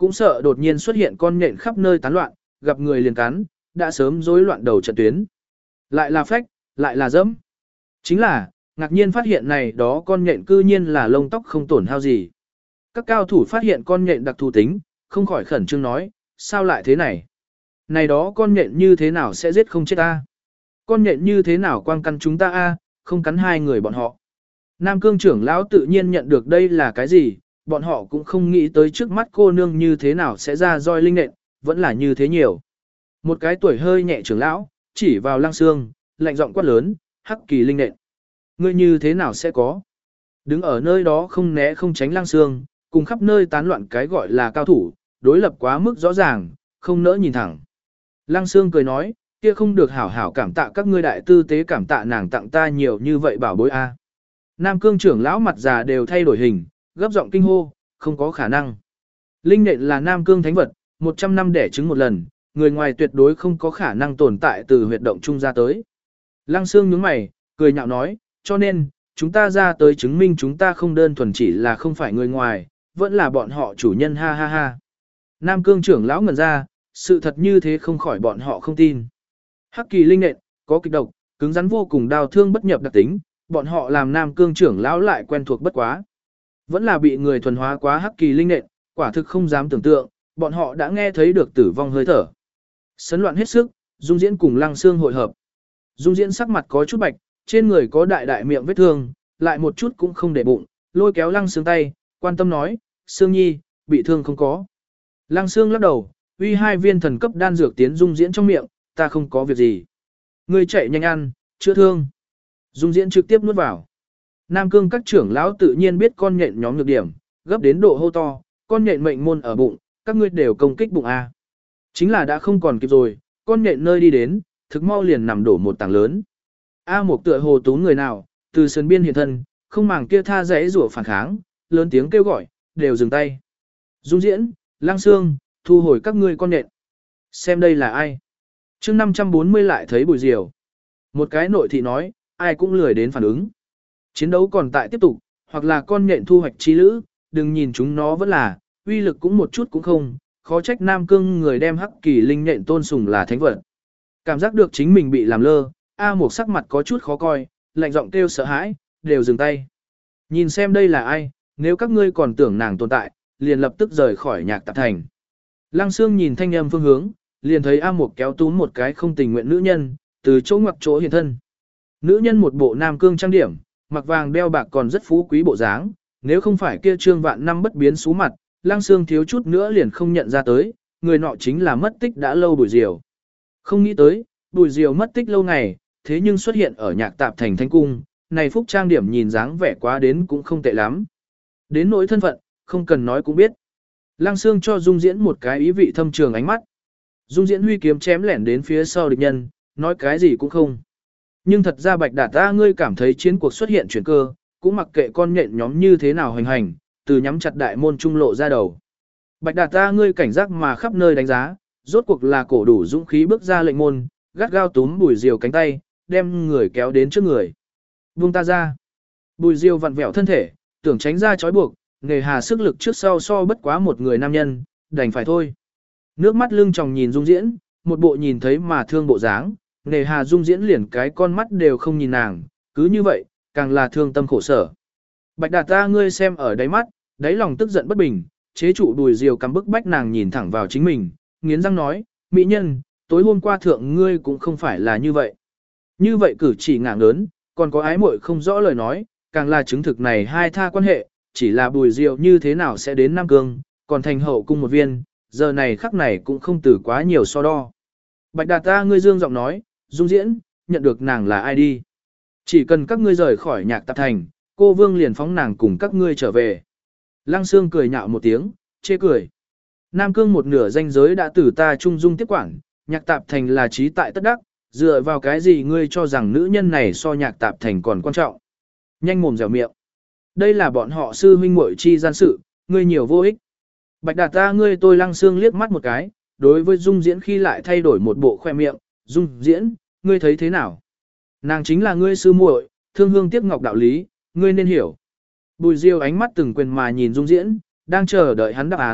cũng sợ đột nhiên xuất hiện con nhện khắp nơi tán loạn, gặp người liền cắn, đã sớm rối loạn đầu trận tuyến. Lại là phách, lại là dẫm. Chính là, ngạc nhiên phát hiện này đó con nhện cư nhiên là lông tóc không tổn hao gì. Các cao thủ phát hiện con nhện đặc thù tính, không khỏi khẩn trương nói, sao lại thế này? Này đó con nhện như thế nào sẽ giết không chết ta? Con nhện như thế nào quang cắn chúng ta a, không cắn hai người bọn họ? Nam Cương trưởng lão tự nhiên nhận được đây là cái gì, bọn họ cũng không nghĩ tới trước mắt cô nương như thế nào sẽ ra roi linh nện, vẫn là như thế nhiều. Một cái tuổi hơi nhẹ trưởng lão, chỉ vào Lăng Xương, lạnh giọng quát lớn, hắc kỳ linh nện. Ngươi như thế nào sẽ có? Đứng ở nơi đó không né không tránh Lăng Xương, cùng khắp nơi tán loạn cái gọi là cao thủ, đối lập quá mức rõ ràng, không nỡ nhìn thẳng. Lăng Xương cười nói, kia không được hảo hảo cảm tạ các ngươi đại tư tế cảm tạ nàng tặng ta nhiều như vậy bảo bối a. Nam Cương trưởng lão mặt già đều thay đổi hình, gấp giọng kinh hô, không có khả năng. Linh nện là Nam Cương thánh vật, một trăm năm đẻ trứng một lần, người ngoài tuyệt đối không có khả năng tồn tại từ huyệt động trung ra tới. Lăng Xương nhướng mày, cười nhạo nói, cho nên, chúng ta ra tới chứng minh chúng ta không đơn thuần chỉ là không phải người ngoài, vẫn là bọn họ chủ nhân ha ha ha. Nam Cương trưởng lão ngẩn ra, sự thật như thế không khỏi bọn họ không tin. Hắc kỳ linh nện, có kịch độc, cứng rắn vô cùng đau thương bất nhập đặc tính, bọn họ làm Nam Cương trưởng lão lại quen thuộc bất quá. Vẫn là bị người thuần hóa quá hắc kỳ linh nện, quả thực không dám tưởng tượng, bọn họ đã nghe thấy được tử vong hơi thở. Sấn loạn hết sức, Dung Diễn cùng Lăng Xương hội hợp. Dung Diễn sắc mặt có chút bạch, trên người có đại đại miệng vết thương, lại một chút cũng không để bụng, lôi kéo Lăng Xương tay, quan tâm nói, Xương Nhi, bị thương không có. Lăng Xương lắc đầu, uy hai viên thần cấp đan dược tiến Dung Diễn trong miệng, ta không có việc gì. Ngươi chạy nhanh ăn, chữa thương. Dung Diễn trực tiếp nuốt vào. Nam Cương các trưởng lão tự nhiên biết con nhện nhóm nhược điểm, gấp đến độ hô to, con nhện mệnh môn ở bụng, các ngươi đều công kích bụng A. Chính là đã không còn kịp rồi, con nhện nơi đi đến, thực mau liền nằm đổ một tảng lớn. A một tựa hồ tú người nào, từ sân biên hiện thân, không màng kia tha rẽ rủa phản kháng, lớn tiếng kêu gọi, đều dừng tay. Dung Diễn, Lăng Xương, thu hồi các ngươi con nhện. Xem đây là ai? chương năm trăm bốn mươi lại thấy Bùi Diều. Một cái nội thị nói, ai cũng lười đến phản ứng. Chiến đấu còn tại tiếp tục, hoặc là con nhện thu hoạch chi lữ, đừng nhìn chúng nó vẫn là, uy lực cũng một chút cũng không, khó trách Nam Cương người đem hắc kỳ linh nhện tôn sùng là thánh vật. Cảm giác được chính mình bị làm lơ, A một sắc mặt có chút khó coi, lạnh giọng kêu sợ hãi, đều dừng tay. Nhìn xem đây là ai, nếu các ngươi còn tưởng nàng tồn tại, liền lập tức rời khỏi nhạc tạp thành. Lăng Xương nhìn thanh âm phương hướng, liền thấy A một kéo túm một cái không tình nguyện nữ nhân, từ chỗ ngoặc chỗ hiện thân. Nữ nhân một bộ Nam Cương trang điểm, mặc vàng đeo bạc còn rất phú quý bộ dáng, nếu không phải kia trương vạn năm bất biến xú mặt, Lăng Xương thiếu chút nữa liền không nhận ra tới, người nọ chính là mất tích đã lâu Bùi Diều. Không nghĩ tới, Bùi Diều mất tích lâu ngày, thế nhưng xuất hiện ở nhạc tạp thành thánh cung, này phúc trang điểm nhìn dáng vẻ quá đến cũng không tệ lắm. Đến nỗi thân phận, không cần nói cũng biết. Lăng Xương cho Dung Diễn một cái ý vị thâm trường ánh mắt. Dung Diễn huy kiếm chém lẻn đến phía sau địch nhân, nói cái gì cũng không. Nhưng thật ra Bạch Đạt ta ngươi cảm thấy chiến cuộc xuất hiện chuyển cơ, cũng mặc kệ con nhện nhóm như thế nào hành hành, từ nhắm chặt đại môn trung lộ ra đầu. Bạch Đạt ta ngươi cảnh giác mà khắp nơi đánh giá, rốt cuộc là cổ đủ dũng khí bước ra lệnh môn, gắt gao túm Bùi Diều cánh tay, đem người kéo đến trước người. Buông ta ra. Bùi Diều vặn vẹo thân thể, tưởng tránh ra trói buộc, nghề hà sức lực trước sau so bất quá một người nam nhân, đành phải thôi. Nước mắt lưng tròng nhìn Dung Diễn, một bộ nhìn thấy mà thương bộ dáng, nghề hà Dung Diễn liền cái con mắt đều không nhìn nàng, cứ như vậy, càng là thương tâm khổ sở. Bạch Đạt ta ngươi xem ở đáy mắt, đáy lòng tức giận bất bình, chế trụ Bùi Diều cắm bức bách nàng nhìn thẳng vào chính mình, nghiến răng nói, mỹ nhân, tối hôm qua thượng ngươi cũng không phải là như vậy. Như vậy cử chỉ ngạng lớn, còn có ái muội không rõ lời nói, càng là chứng thực này hai tha quan hệ, chỉ là Bùi Diều như thế nào sẽ đến Nam Cương, còn thành hậu cung một viên, giờ này khắc này cũng không từ quá nhiều so đo. Bạch Đạt ta ngươi dương giọng nói, Dung Diễn, nhận được nàng là ai đi. Chỉ cần các ngươi rời khỏi nhạc tạp thành, cô vương liền phóng nàng cùng các ngươi trở về. Lăng Xương cười nhạo một tiếng, chê cười. Nam Cương một nửa danh giới đã từ ta trung dung tiếp quản, nhạc tạp thành là trí tại tất đắc, dựa vào cái gì ngươi cho rằng nữ nhân này so nhạc tạp thành còn quan trọng. Nhanh mồm dẻo miệng. Đây là bọn họ sư huynh muội chi gian sự, ngươi nhiều vô ích. Bạch Đạt ta ngươi tôi Lăng Xương liếc mắt một cái, đối với Dung Diễn khi lại thay đổi một bộ khoe miệng, Dung Diễn, ngươi thấy thế nào? Nàng chính là ngươi sư muội, thương hương tiếc ngọc đạo lý, ngươi nên hiểu. Bùi Diêu ánh mắt từng quyền mà nhìn Dung Diễn, đang chờ đợi hắn đáp án,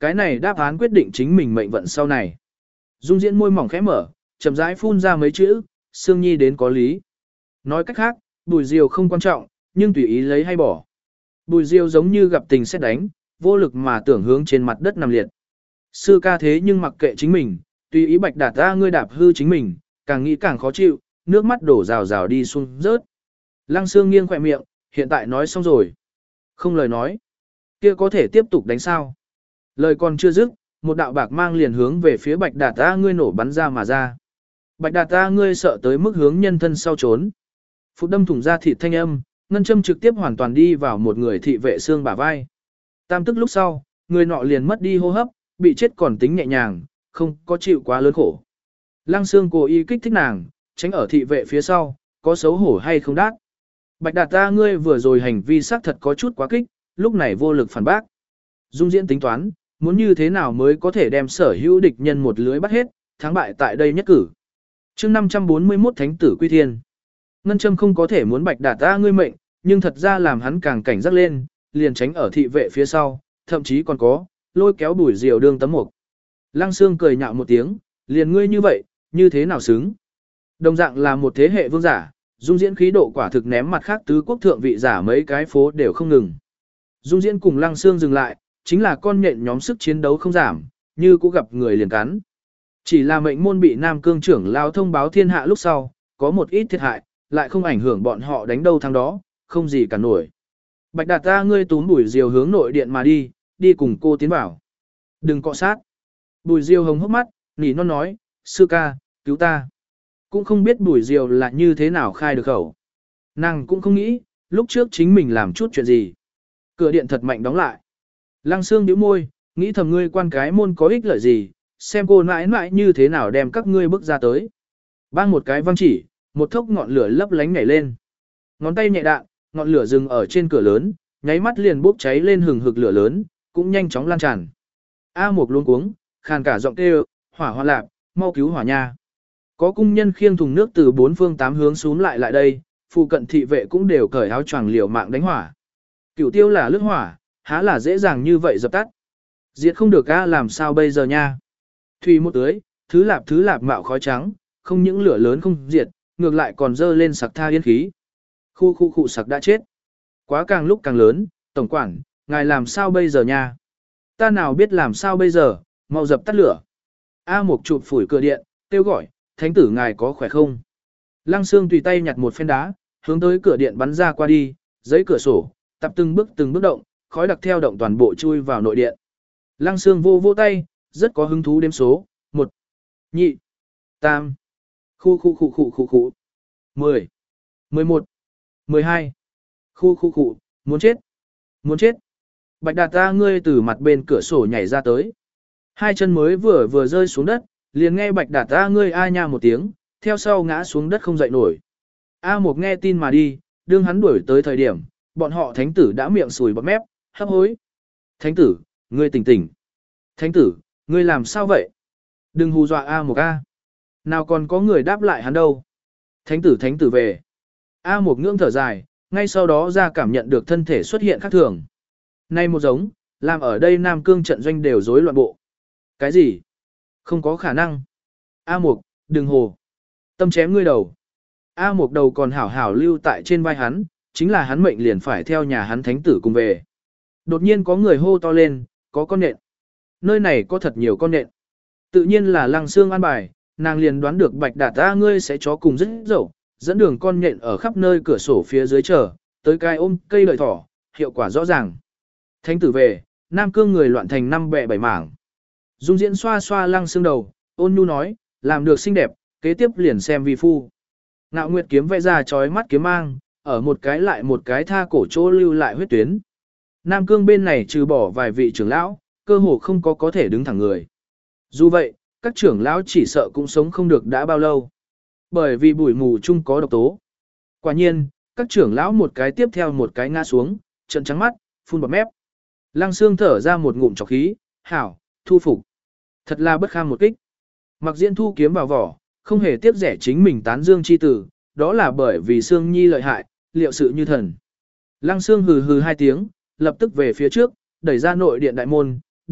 cái này đáp án quyết định chính mình mệnh vận sau này. Dung Diễn môi mỏng khẽ mở, chậm rãi phun ra mấy chữ, Sương Nhi đến có lý. Nói cách khác, Bùi Diều không quan trọng, nhưng tùy ý lấy hay bỏ. Bùi Diều giống như gặp tình xét đánh, vô lực mà tưởng hướng trên mặt đất nằm liệt. Sư ca thế nhưng mặc kệ chính mình, tùy ý Bạch Đạt ta ngươi đạp hư chính mình, càng nghĩ càng khó chịu, nước mắt đổ rào rào đi xuống rớt. Lăng Sương nghiêng khỏe miệng, hiện tại nói xong rồi. Không lời nói. Kia có thể tiếp tục đánh sao? Lời còn chưa dứt, một đạo bạc mang liền hướng về phía Bạch Đạt ta ngươi nổ bắn ra mà ra. Bạch Đạt ta ngươi sợ tới mức hướng nhân thân sau trốn. Phụt đâm thủng ra thịt thanh âm, ngân châm trực tiếp hoàn toàn đi vào một người thị vệ xương bả vai. Tam tức lúc sau, người nọ liền mất đi hô hấp, bị chết còn tính nhẹ nhàng, không có chịu quá lớn khổ. Lăng Sương cố ý kích thích nàng, tránh ở thị vệ phía sau, có xấu hổ hay không đát. Bạch Đạt ta ngươi vừa rồi hành vi xác thật có chút quá kích, lúc này vô lực phản bác. Dung Diễn tính toán, muốn như thế nào mới có thể đem sở hữu địch nhân một lưới bắt hết, thắng bại tại đây nhất cử. chương năm trăm bốn mươi mốt Thánh tử Quy Thiên. Ngân châm không có thể muốn Bạch Đạt ta ngươi mệnh, nhưng thật ra làm hắn càng cảnh giác lên, liền tránh ở thị vệ phía sau, thậm chí còn có, lôi kéo Bùi Diều đương tấm mục. Lăng Sương cười nhạo một tiếng, liền ngươi như vậy, như thế nào xứng. Đồng dạng là một thế hệ vương giả, Dung Diễn khí độ quả thực ném mặt khác tứ quốc thượng vị giả mấy cái phố đều không ngừng. Dung Diễn cùng Lăng Sương dừng lại, chính là con nhện nhóm sức chiến đấu không giảm, như cũng gặp người liền cắn. Chỉ là mệnh môn bị Nam Cương trưởng lao thông báo thiên hạ lúc sau, có một ít thiệt hại, lại không ảnh hưởng bọn họ đánh đâu thắng đó, không gì cả nổi. Bạch Đạt ta ngươi túm Bùi Diều hướng nội điện mà đi, đi cùng cô tiến vào. Đừng cọ sát. Bùi Diều hồng hốc mắt, nỉ non nói, sư ca, cứu ta. Cũng không biết Bùi Diều là như thế nào khai được khẩu. Nàng cũng không nghĩ, lúc trước chính mình làm chút chuyện gì. Cửa điện thật mạnh đóng lại. Lăng Sương nhíu môi, nghĩ thầm ngươi quan cái môn có ích lợi gì, xem cô mãi mãi như thế nào đem các ngươi bước ra tới. Bang một cái văng chỉ, một thốc ngọn lửa lấp lánh nhảy lên. Ngón tay nhẹ đạn, ngọn lửa dừng ở trên cửa lớn, nháy mắt liền bốc cháy lên hừng hực lửa lớn, cũng nhanh chóng lan tràn. A Mộc luống cuống, khàn cả giọng kêu, hỏa hoa lạp, mau cứu hỏa nha. Có cung nhân khiêng thùng nước từ bốn phương tám hướng xuống lại lại đây, phụ cận thị vệ cũng đều cởi áo choàng liều mạng đánh hỏa. Cửu tiêu là lướt hỏa, há là dễ dàng như vậy dập tắt. Diệt không được a làm sao bây giờ nha. Thủy một tưới, thứ lạp thứ lạp mạo khói trắng, không những lửa lớn không diệt, ngược lại còn dơ lên sặc tha yên khí. Khu khu khu sặc đã chết. Quá càng lúc càng lớn, tổng quản, ngài làm sao bây giờ nha. Ta nào biết làm sao bây giờ, mau dập tắt lửa. A Mộc chụp phủi cửa điện, kêu gọi, thánh tử ngài có khỏe không? Lăng Sương tùy tay nhặt một phen đá, hướng tới cửa điện bắn ra qua đi, giấy cửa sổ, tập từng bước từng bước động, khói đặc theo động toàn bộ chui vào nội điện. Lăng Sương vô vô tay, rất có hứng thú đếm số, một, nhị, tam, khu khu khu khu khu khu, mười, mười một, mười hai, khu khu khu, muốn chết, muốn chết. Bạch Đạt ta ngươi từ mặt bên cửa sổ nhảy ra tới. Hai chân mới vừa vừa rơi xuống đất, liền nghe Bạch Đạt ta ngươi a nha một tiếng, theo sau ngã xuống đất không dậy nổi. A Mộc nghe tin mà đi, đương hắn đuổi tới thời điểm, bọn họ thánh tử đã miệng sùi bọt mép, hấp hối. Thánh tử, ngươi tỉnh tỉnh. Thánh tử, ngươi làm sao vậy? Đừng hù dọa A Mộc A. Nào còn có người đáp lại hắn đâu. Thánh tử thánh tử về. A Mộc ngưỡng thở dài, ngay sau đó ra cảm nhận được thân thể xuất hiện khác thường. Nay một giống, làm ở đây Nam Cương trận doanh đều rối loạn bộ. Cái gì? Không có khả năng. A Mộc, đừng hồ. Tâm chém ngươi đầu. A Mộc đầu còn hảo hảo lưu tại trên vai hắn, chính là hắn mệnh liền phải theo nhà hắn thánh tử cùng về. Đột nhiên có người hô to lên, có con nện. Nơi này có thật nhiều con nện. Tự nhiên là Lăng Sương an bài, nàng liền đoán được Bạch Đạt ta ngươi sẽ chó cùng rất dẫu, dẫn đường con nện ở khắp nơi cửa sổ phía dưới chờ, tới cái ôm cây đợi thỏ, hiệu quả rõ ràng. Thánh tử về, Nam Cương người loạn thành năm bè bảy mảng. Dung Diễn xoa xoa Lăng Sương đầu, ôn nhu nói, làm được xinh đẹp, kế tiếp liền xem vi phu. Ngạo Nguyệt kiếm vẽ ra chói mắt kiếm mang, ở một cái lại một cái tha cổ chỗ lưu lại huyết tuyến. Nam Cương bên này trừ bỏ vài vị trưởng lão, cơ hồ không có có thể đứng thẳng người. Dù vậy, các trưởng lão chỉ sợ cũng sống không được đã bao lâu. Bởi vì bụi mù chung có độc tố. Quả nhiên, các trưởng lão một cái tiếp theo một cái ngã xuống, trận trắng mắt, phun bọt mép. Lăng Sương thở ra một ngụm trọc khí, hảo, thu phục. Thật là bất kham một kích. Mặc Diễn thu kiếm vào vỏ, không hề tiếc rẻ chính mình tán dương chi tử, đó là bởi vì Sương Nhi lợi hại, liệu sự như thần. Lăng Sương hừ hừ hai tiếng, lập tức về phía trước, đẩy ra nội điện đại môn,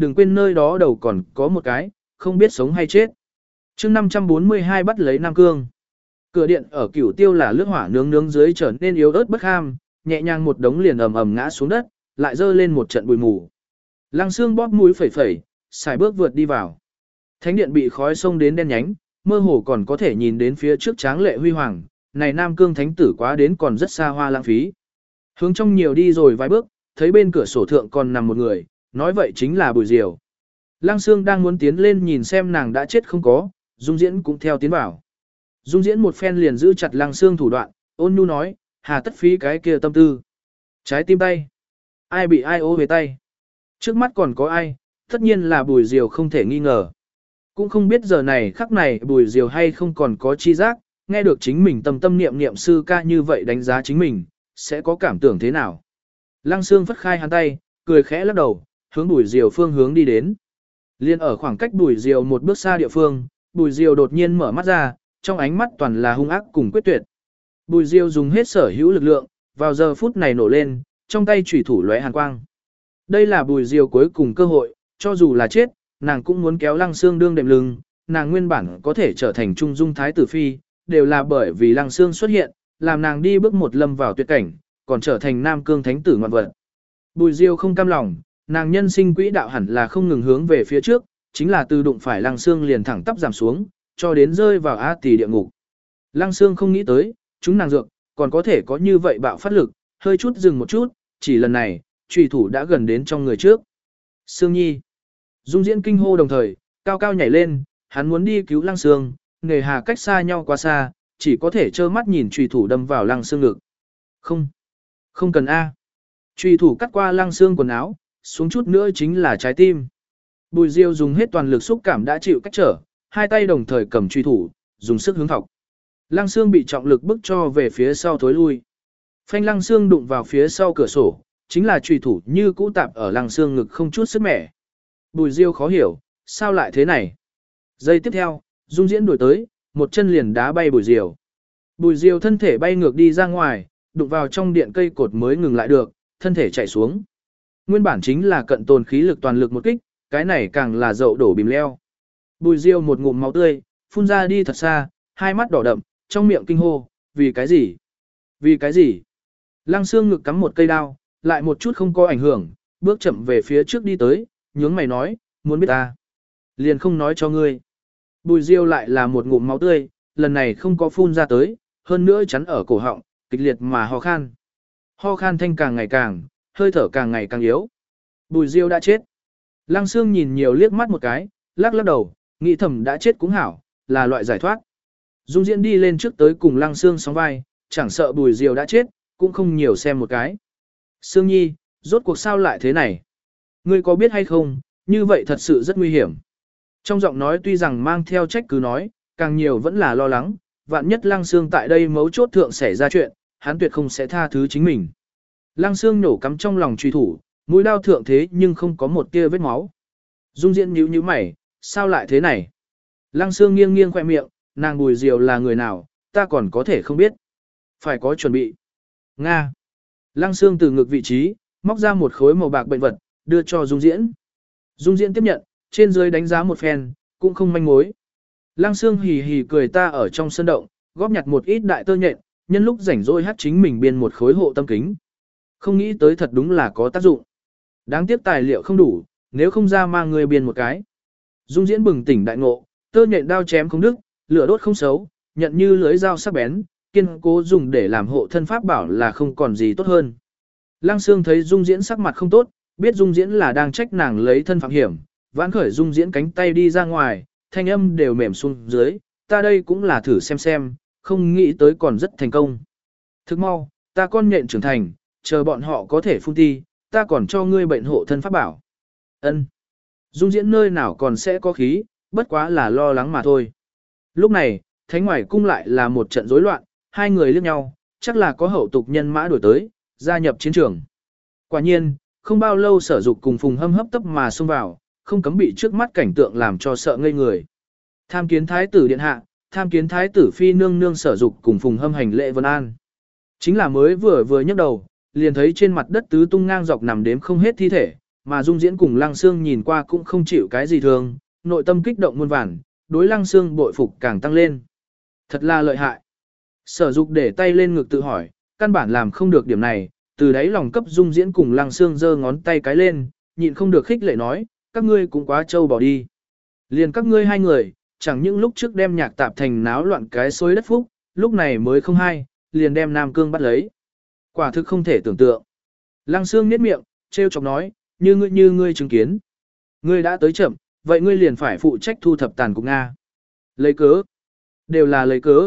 đừng quên nơi đó đầu còn có một cái, không biết sống hay chết. chương năm trăm bốn mươi hai bắt lấy Nam Cương. Cửa điện ở Cửu Tiêu là lướt hỏa nướng nướng dưới trở nên yếu ớt bất ham, nhẹ nhàng một đống liền ầm ầm ngã xuống đất, lại dơ lên một trận bụi mù. Lăng Xương bóp mũi phẩy phẩy, xài bước vượt đi vào. Thánh điện bị khói xông đến đen nhánh, mơ hồ còn có thể nhìn đến phía trước tráng lệ huy hoàng, này Nam Cương thánh tử quá đến còn rất xa hoa lãng phí. Hướng trong nhiều đi rồi vài bước, thấy bên cửa sổ thượng còn nằm một người, nói vậy chính là Bùi Diều. Lăng Xương đang muốn tiến lên nhìn xem nàng đã chết không có, Dung Diễn cũng theo tiến vào. Dung Diễn một phen liền giữ chặt Lăng Xương thủ đoạn, ôn nhu nói, hà tất phí cái kia tâm tư. Trái tim tay. Ai bị ai ô về tay. Trước mắt còn có ai, tất nhiên là Bùi Diều không thể nghi ngờ. Cũng không biết giờ này khắc này Bùi Diều hay không còn có chi giác, nghe được chính mình tâm tâm niệm niệm sư ca như vậy đánh giá chính mình, sẽ có cảm tưởng thế nào. Lăng Xương phất khai hắn tay, cười khẽ lắc đầu, hướng Bùi Diều phương hướng đi đến. Liên ở khoảng cách Bùi Diều một bước xa địa phương, Bùi Diều đột nhiên mở mắt ra, trong ánh mắt toàn là hung ác cùng quyết tuyệt. Bùi Diều dùng hết sở hữu lực lượng, vào giờ phút này nổ lên, trong tay chủy thủ lóe hàn quang. Đây là Bùi Diều cuối cùng cơ hội, cho dù là chết, nàng cũng muốn kéo Lăng Xương đương đệm lưng, nàng nguyên bản có thể trở thành trung dung thái tử phi, đều là bởi vì Lăng Xương xuất hiện, làm nàng đi bước một lâm vào tuyệt cảnh, còn trở thành Nam Cương thánh tử ngoạn vật. Bùi Diêu không cam lòng, nàng nhân sinh quỹ đạo hẳn là không ngừng hướng về phía trước, chính là từ đụng phải Lăng Xương liền thẳng tắp giảm xuống, cho đến rơi vào A Tỳ địa ngục. Lăng Xương không nghĩ tới, chúng nàng dược, còn có thể có như vậy bạo phát lực, hơi chút dừng một chút, chỉ lần này, chủy thủ đã gần đến trong người trước. Sương Nhi. Dung Diễn kinh hô đồng thời, cao cao nhảy lên, hắn muốn đi cứu Lăng Xương, nghề hà cách xa nhau quá xa, chỉ có thể trơ mắt nhìn chủy thủ đâm vào Lăng Xương ngực. Không, không cần A. Chủy thủ cắt qua Lăng Xương quần áo, xuống chút nữa chính là trái tim. Bùi Diêu dùng hết toàn lực xúc cảm đã chịu cách trở, hai tay đồng thời cầm chủy thủ, dùng sức hướng thọc. Lăng Xương bị trọng lực bức cho về phía sau thối lui. Phanh Lăng Xương đụng vào phía sau cửa sổ, chính là chủy thủ như cũ tạp ở Lăng Xương ngực không chút sức mẻ. Bùi Diêu khó hiểu, sao lại thế này? Giây tiếp theo, Dung Diễn đuổi tới, một chân liền đá bay Bùi Diêu. Bùi Diêu thân thể bay ngược đi ra ngoài, đụng vào trong điện cây cột mới ngừng lại được, thân thể chạy xuống. Nguyên bản chính là cận tồn khí lực toàn lực một kích, cái này càng là dậu đổ bìm leo. Bùi Diêu một ngụm máu tươi, phun ra đi thật xa, hai mắt đỏ đậm, trong miệng kinh hô, vì cái gì? Vì cái gì? Lăng Xương ngực cắm một cây đao, lại một chút không có ảnh hưởng, bước chậm về phía trước đi tới, nhướng mày nói, muốn biết ta. Liền không nói cho ngươi. Bùi Diêu lại là một ngụm máu tươi, lần này không có phun ra tới, hơn nữa chắn ở cổ họng, kịch liệt mà ho khan. Ho khan thanh càng ngày càng, hơi thở càng ngày càng yếu. Bùi Diêu đã chết. Lăng Xương nhìn nhiều liếc mắt một cái, lắc lắc đầu, nghĩ thầm đã chết cũng hảo, là loại giải thoát. Dung Diễn đi lên trước tới cùng Lăng Xương sóng vai, chẳng sợ Bùi Diêu đã chết, cũng không nhiều xem một cái. Xương Nhi, rốt cuộc sao lại thế này? Ngươi có biết hay không, như vậy thật sự rất nguy hiểm. Trong giọng nói tuy rằng mang theo trách cứ nói, càng nhiều vẫn là lo lắng, vạn nhất Lăng Xương tại đây mấu chốt thượng xảy ra chuyện, hắn tuyệt không sẽ tha thứ chính mình. Lăng Xương nổ cắm trong lòng truy thủ, mũi đao thượng thế nhưng không có một tia vết máu. Dung Diễn nhíu nhíu mày, sao lại thế này? Lăng Xương nghiêng nghiêng khoe miệng, nàng Bùi Diều là người nào, ta còn có thể không biết. Phải có chuẩn bị. Nga. Lăng Xương từ ngực vị trí, móc ra một khối màu bạc bệnh vật, đưa cho Dung Diễn. Dung Diễn tiếp nhận, trên dưới đánh giá một phen, cũng không manh mối. Lăng Xương hì hì cười ta ở trong sân động, góp nhặt một ít đại tơ nhện, nhân lúc rảnh rỗi hát chính mình biên một khối hộ tâm kính. Không nghĩ tới thật đúng là có tác dụng. Đáng tiếc tài liệu không đủ, nếu không ra mang người biên một cái. Dung Diễn bừng tỉnh đại ngộ, tơ nhện đao chém không đứt, lửa đốt không xấu, nhận như lưới dao sắc bén, kiên cố dùng để làm hộ thân pháp bảo là không còn gì tốt hơn. Lăng Xương thấy Dung Diễn sắc mặt không tốt, biết Dung Diễn là đang trách nàng lấy thân phạm hiểm, vãn khởi Dung Diễn cánh tay đi ra ngoài, thanh âm đều mềm xuống dưới, ta đây cũng là thử xem xem, không nghĩ tới còn rất thành công. Thức mau, ta con nhện trưởng thành, chờ bọn họ có thể phun ti, ta còn cho ngươi bệnh hộ thân pháp bảo. Ân. Dung Diễn nơi nào còn sẽ có khí, bất quá là lo lắng mà thôi. Lúc này, thánh ngoài cung lại là một trận rối loạn, hai người liếc nhau, chắc là có hậu tục nhân mã đuổi tới, gia nhập chiến trường. Quả nhiên, không bao lâu Sở Dục cùng Phùng Hâm hấp tấp mà xông vào, không cấm bị trước mắt cảnh tượng làm cho sợ ngây người. Tham kiến thái tử điện hạ, tham kiến thái tử phi nương nương Sở Dục cùng Phùng Hâm hành lễ vân an. Chính là mới vừa vừa nhấc đầu, liền thấy trên mặt đất tứ tung ngang dọc nằm đếm không hết thi thể, mà Dung Diễn cùng Lăng Xương nhìn qua cũng không chịu cái gì thường, nội tâm kích động muôn vàn, đối Lăng Xương bội phục càng tăng lên. Thật là lợi hại. Sở Dục để tay lên ngực tự hỏi, căn bản làm không được điểm này, từ đấy lòng cấp Dung Diễn cùng Lăng Xương giơ ngón tay cái lên, nhịn không được khích lệ nói, các ngươi cũng quá trâu bỏ đi. Liền các ngươi hai người, chẳng những lúc trước đem Nhạc Tạp Thành náo loạn cái xối đất phúc, lúc này mới không hay, liền đem Nam Cương bắt lấy. Quả thực không thể tưởng tượng. Lăng Xương nhếch miệng, trêu chọc nói, như ngươi như ngươi chứng kiến. Ngươi đã tới chậm, vậy ngươi liền phải phụ trách thu thập tàn cục Nga. Lấy cớ. Đều là lấy cớ.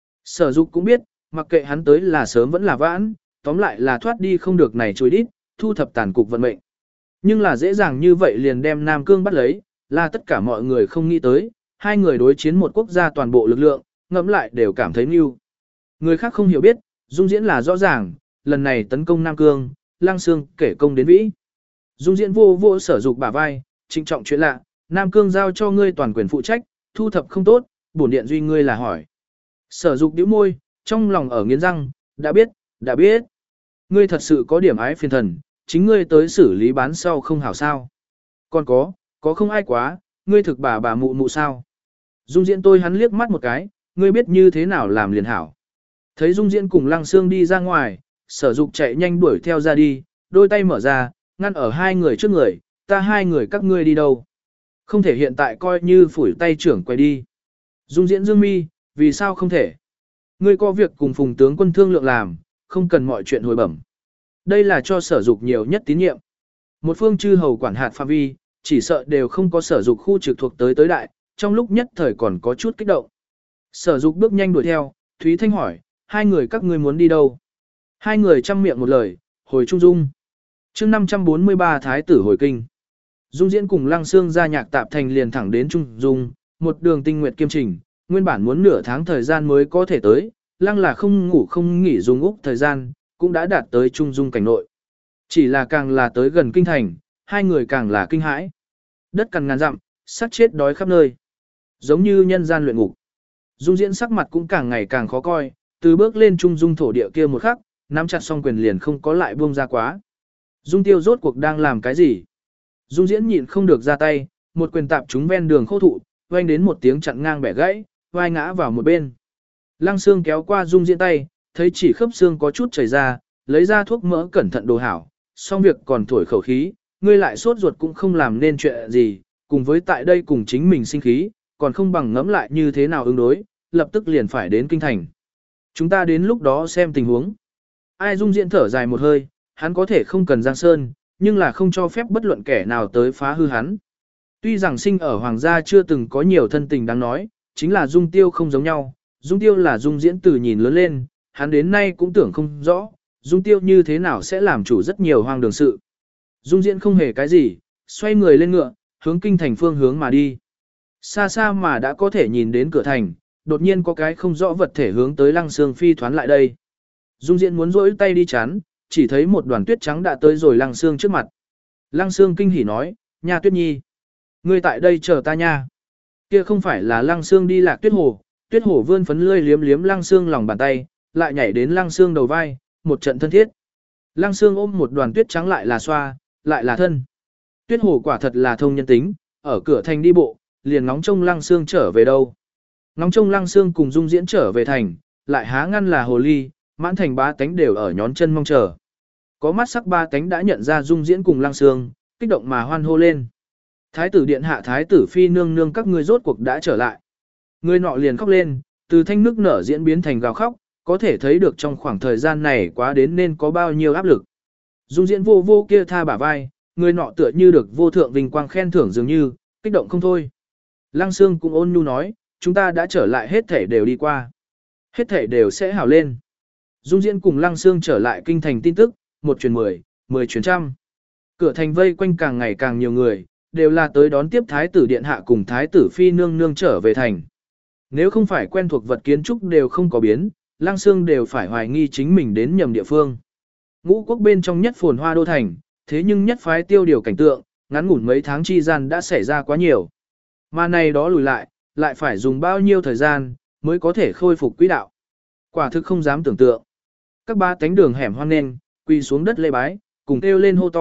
Sở Dục cũng biết, mặc kệ hắn tới là sớm vẫn là vãn, tóm lại là thoát đi không được này trôi đít, thu thập tàn cục vận mệnh. Nhưng là dễ dàng như vậy liền đem Nam Cương bắt lấy, là tất cả mọi người không nghĩ tới, hai người đối chiến một quốc gia toàn bộ lực lượng, ngẫm lại đều cảm thấy mưu. Người khác không hiểu biết, Dung Diễn là rõ ràng, lần này tấn công Nam Cương, Lăng Xương kể công đến vĩ. Dung Diễn vô vô Sở Dục bả vai, trịnh trọng chuyện lạ, Nam Cương giao cho ngươi toàn quyền phụ trách, thu thập không tốt, bổn điện duy ngươi là hỏi. Sở Dục bĩu môi, trong lòng ở nghiến răng, đã biết, đã biết. Ngươi thật sự có điểm ái phiền thần, chính ngươi tới xử lý bán sau không hảo sao. Còn có, có không ai quá, ngươi thực bà bà mụ mụ sao. Dung Diễn tôi hắn liếc mắt một cái, ngươi biết như thế nào làm liền hảo. Thấy Dung Diễn cùng Lăng Xương đi ra ngoài, Sở Dục chạy nhanh đuổi theo ra đi, đôi tay mở ra, ngăn ở hai người trước người, ta hai người các ngươi đi đâu. Không thể hiện tại coi như phủi tay trưởng quay đi. Dung Diễn dương mi, vì sao không thể? Ngươi có việc cùng Phùng tướng quân thương lượng làm, không cần mọi chuyện hồi bẩm. Đây là cho Sở Dục nhiều nhất tín nhiệm. Một phương chư hầu quản hạt phạm vi, chỉ sợ đều không có Sở Dục khu trực thuộc tới tới đại, trong lúc nhất thời còn có chút kích động. Sở Dục bước nhanh đuổi theo, Thúy Thanh hỏi, hai người các ngươi muốn đi đâu? Hai người chăm miệng một lời, hồi Trung Dung. chương năm trăm bốn mươi ba Thái tử hồi kinh. Dung Diễn cùng Lăng Xương ra Nhạc Tạp Thành liền thẳng đến Trung Dung, một đường tinh nguyệt kiêm trình, nguyên bản muốn nửa tháng thời gian mới có thể tới, Lăng là không ngủ không nghỉ dùng úc thời gian, cũng đã đạt tới Trung Dung cảnh nội. Chỉ là càng là tới gần kinh thành, hai người càng là kinh hãi. Đất cằn ngàn dặm, sát chết đói khắp nơi. Giống như nhân gian luyện ngục. Dung Diễn sắc mặt cũng càng ngày càng khó coi, từ bước lên Trung Dung thổ địa kia một khắc, nắm chặt song quyền liền không có lại buông ra quá. Dung Tiêu rốt cuộc đang làm cái gì? Dung Diễn nhịn không được ra tay, một quyền tạp trúng ven đường khô thụ, vang đến một tiếng chặn ngang bẻ gãy, vai ngã vào một bên. Lăng Xương kéo qua Dung Diễn tay, thấy chỉ khớp xương có chút chảy ra, lấy ra thuốc mỡ cẩn thận đồ hảo, xong việc còn thổi khẩu khí, ngươi lại sốt ruột cũng không làm nên chuyện gì, cùng với tại đây cùng chính mình sinh khí, còn không bằng ngẫm lại như thế nào ứng đối, lập tức liền phải đến kinh thành. Chúng ta đến lúc đó xem tình huống. Ai Dung Diễn thở dài một hơi, hắn có thể không cần Giang Sơn, nhưng là không cho phép bất luận kẻ nào tới phá hư hắn. Tuy rằng sinh ở hoàng gia chưa từng có nhiều thân tình đáng nói, chính là Dung Tiêu không giống nhau, Dung Tiêu là Dung Diễn từ nhìn lớn lên, hắn đến nay cũng tưởng không rõ, Dung Tiêu như thế nào sẽ làm chủ rất nhiều hoang đường sự. Dung Diễn không hề cái gì, xoay người lên ngựa, hướng kinh thành phương hướng mà đi. Xa xa mà đã có thể nhìn đến cửa thành, đột nhiên có cái không rõ vật thể hướng tới Lăng Xương phi thoán lại đây. Dung Diễn muốn rỗi tay đi chắn, chỉ thấy một đoàn tuyết trắng đã tới rồi Lăng Xương trước mặt. Lăng Xương kinh hỉ nói, nha Tuyết Nhi, ngươi tại đây chờ ta nha. Kia không phải là Lăng Xương đi lạc Tuyết Hồ, Tuyết Hồ vươn phấn lươi liếm liếm Lăng Xương lòng bàn tay, lại nhảy đến Lăng Xương đầu vai, một trận thân thiết. Lăng Xương ôm một đoàn tuyết trắng lại là xoa, lại là thân. Tuyết Hồ quả thật là thông nhân tính, ở cửa thành đi bộ, liền ngóng trông Lăng Xương trở về đâu. Ngóng trông Lăng Xương cùng Dung Diễn trở về thành, lại há ngăn là hồ ly, mãn thành ba tánh đều ở nhón chân mong chờ. Có mắt sắc ba tánh đã nhận ra Dung Diễn cùng Lăng Xương, kích động mà hoan hô lên. Thái tử điện hạ thái tử phi nương nương các ngươi rốt cuộc đã trở lại. Người nọ liền khóc lên, từ thanh nước nở diễn biến thành gào khóc, có thể thấy được trong khoảng thời gian này quá đến nên có bao nhiêu áp lực. Dung Diễn vô vô kia tha bả vai, người nọ tựa như được vô thượng vinh quang khen thưởng dường như, kích động không thôi. Lăng Xương cũng ôn nhu nói, chúng ta đã trở lại hết thể đều đi qua. Hết thể đều sẽ hảo lên. Dung Diễn cùng Lăng Xương trở lại kinh thành tin tức, một truyền mười, mười truyền trăm. Cửa thành vây quanh càng ngày càng nhiều người, đều là tới đón tiếp thái tử điện hạ cùng thái tử phi nương nương trở về thành. Nếu không phải quen thuộc vật kiến trúc đều không có biến, Lăng Xương đều phải hoài nghi chính mình đến nhầm địa phương. Ngũ quốc bên trong nhất phồn hoa đô thành, thế nhưng nhất phái tiêu điều cảnh tượng, ngắn ngủn mấy tháng chi gian đã xảy ra quá nhiều. Mà này đó lùi lại, lại phải dùng bao nhiêu thời gian, mới có thể khôi phục quỹ đạo. Quả thực không dám tưởng tượng. Các ba cánh đường hẻm hoang nên, quỳ xuống đất lê bái, cùng kêu lên hô to,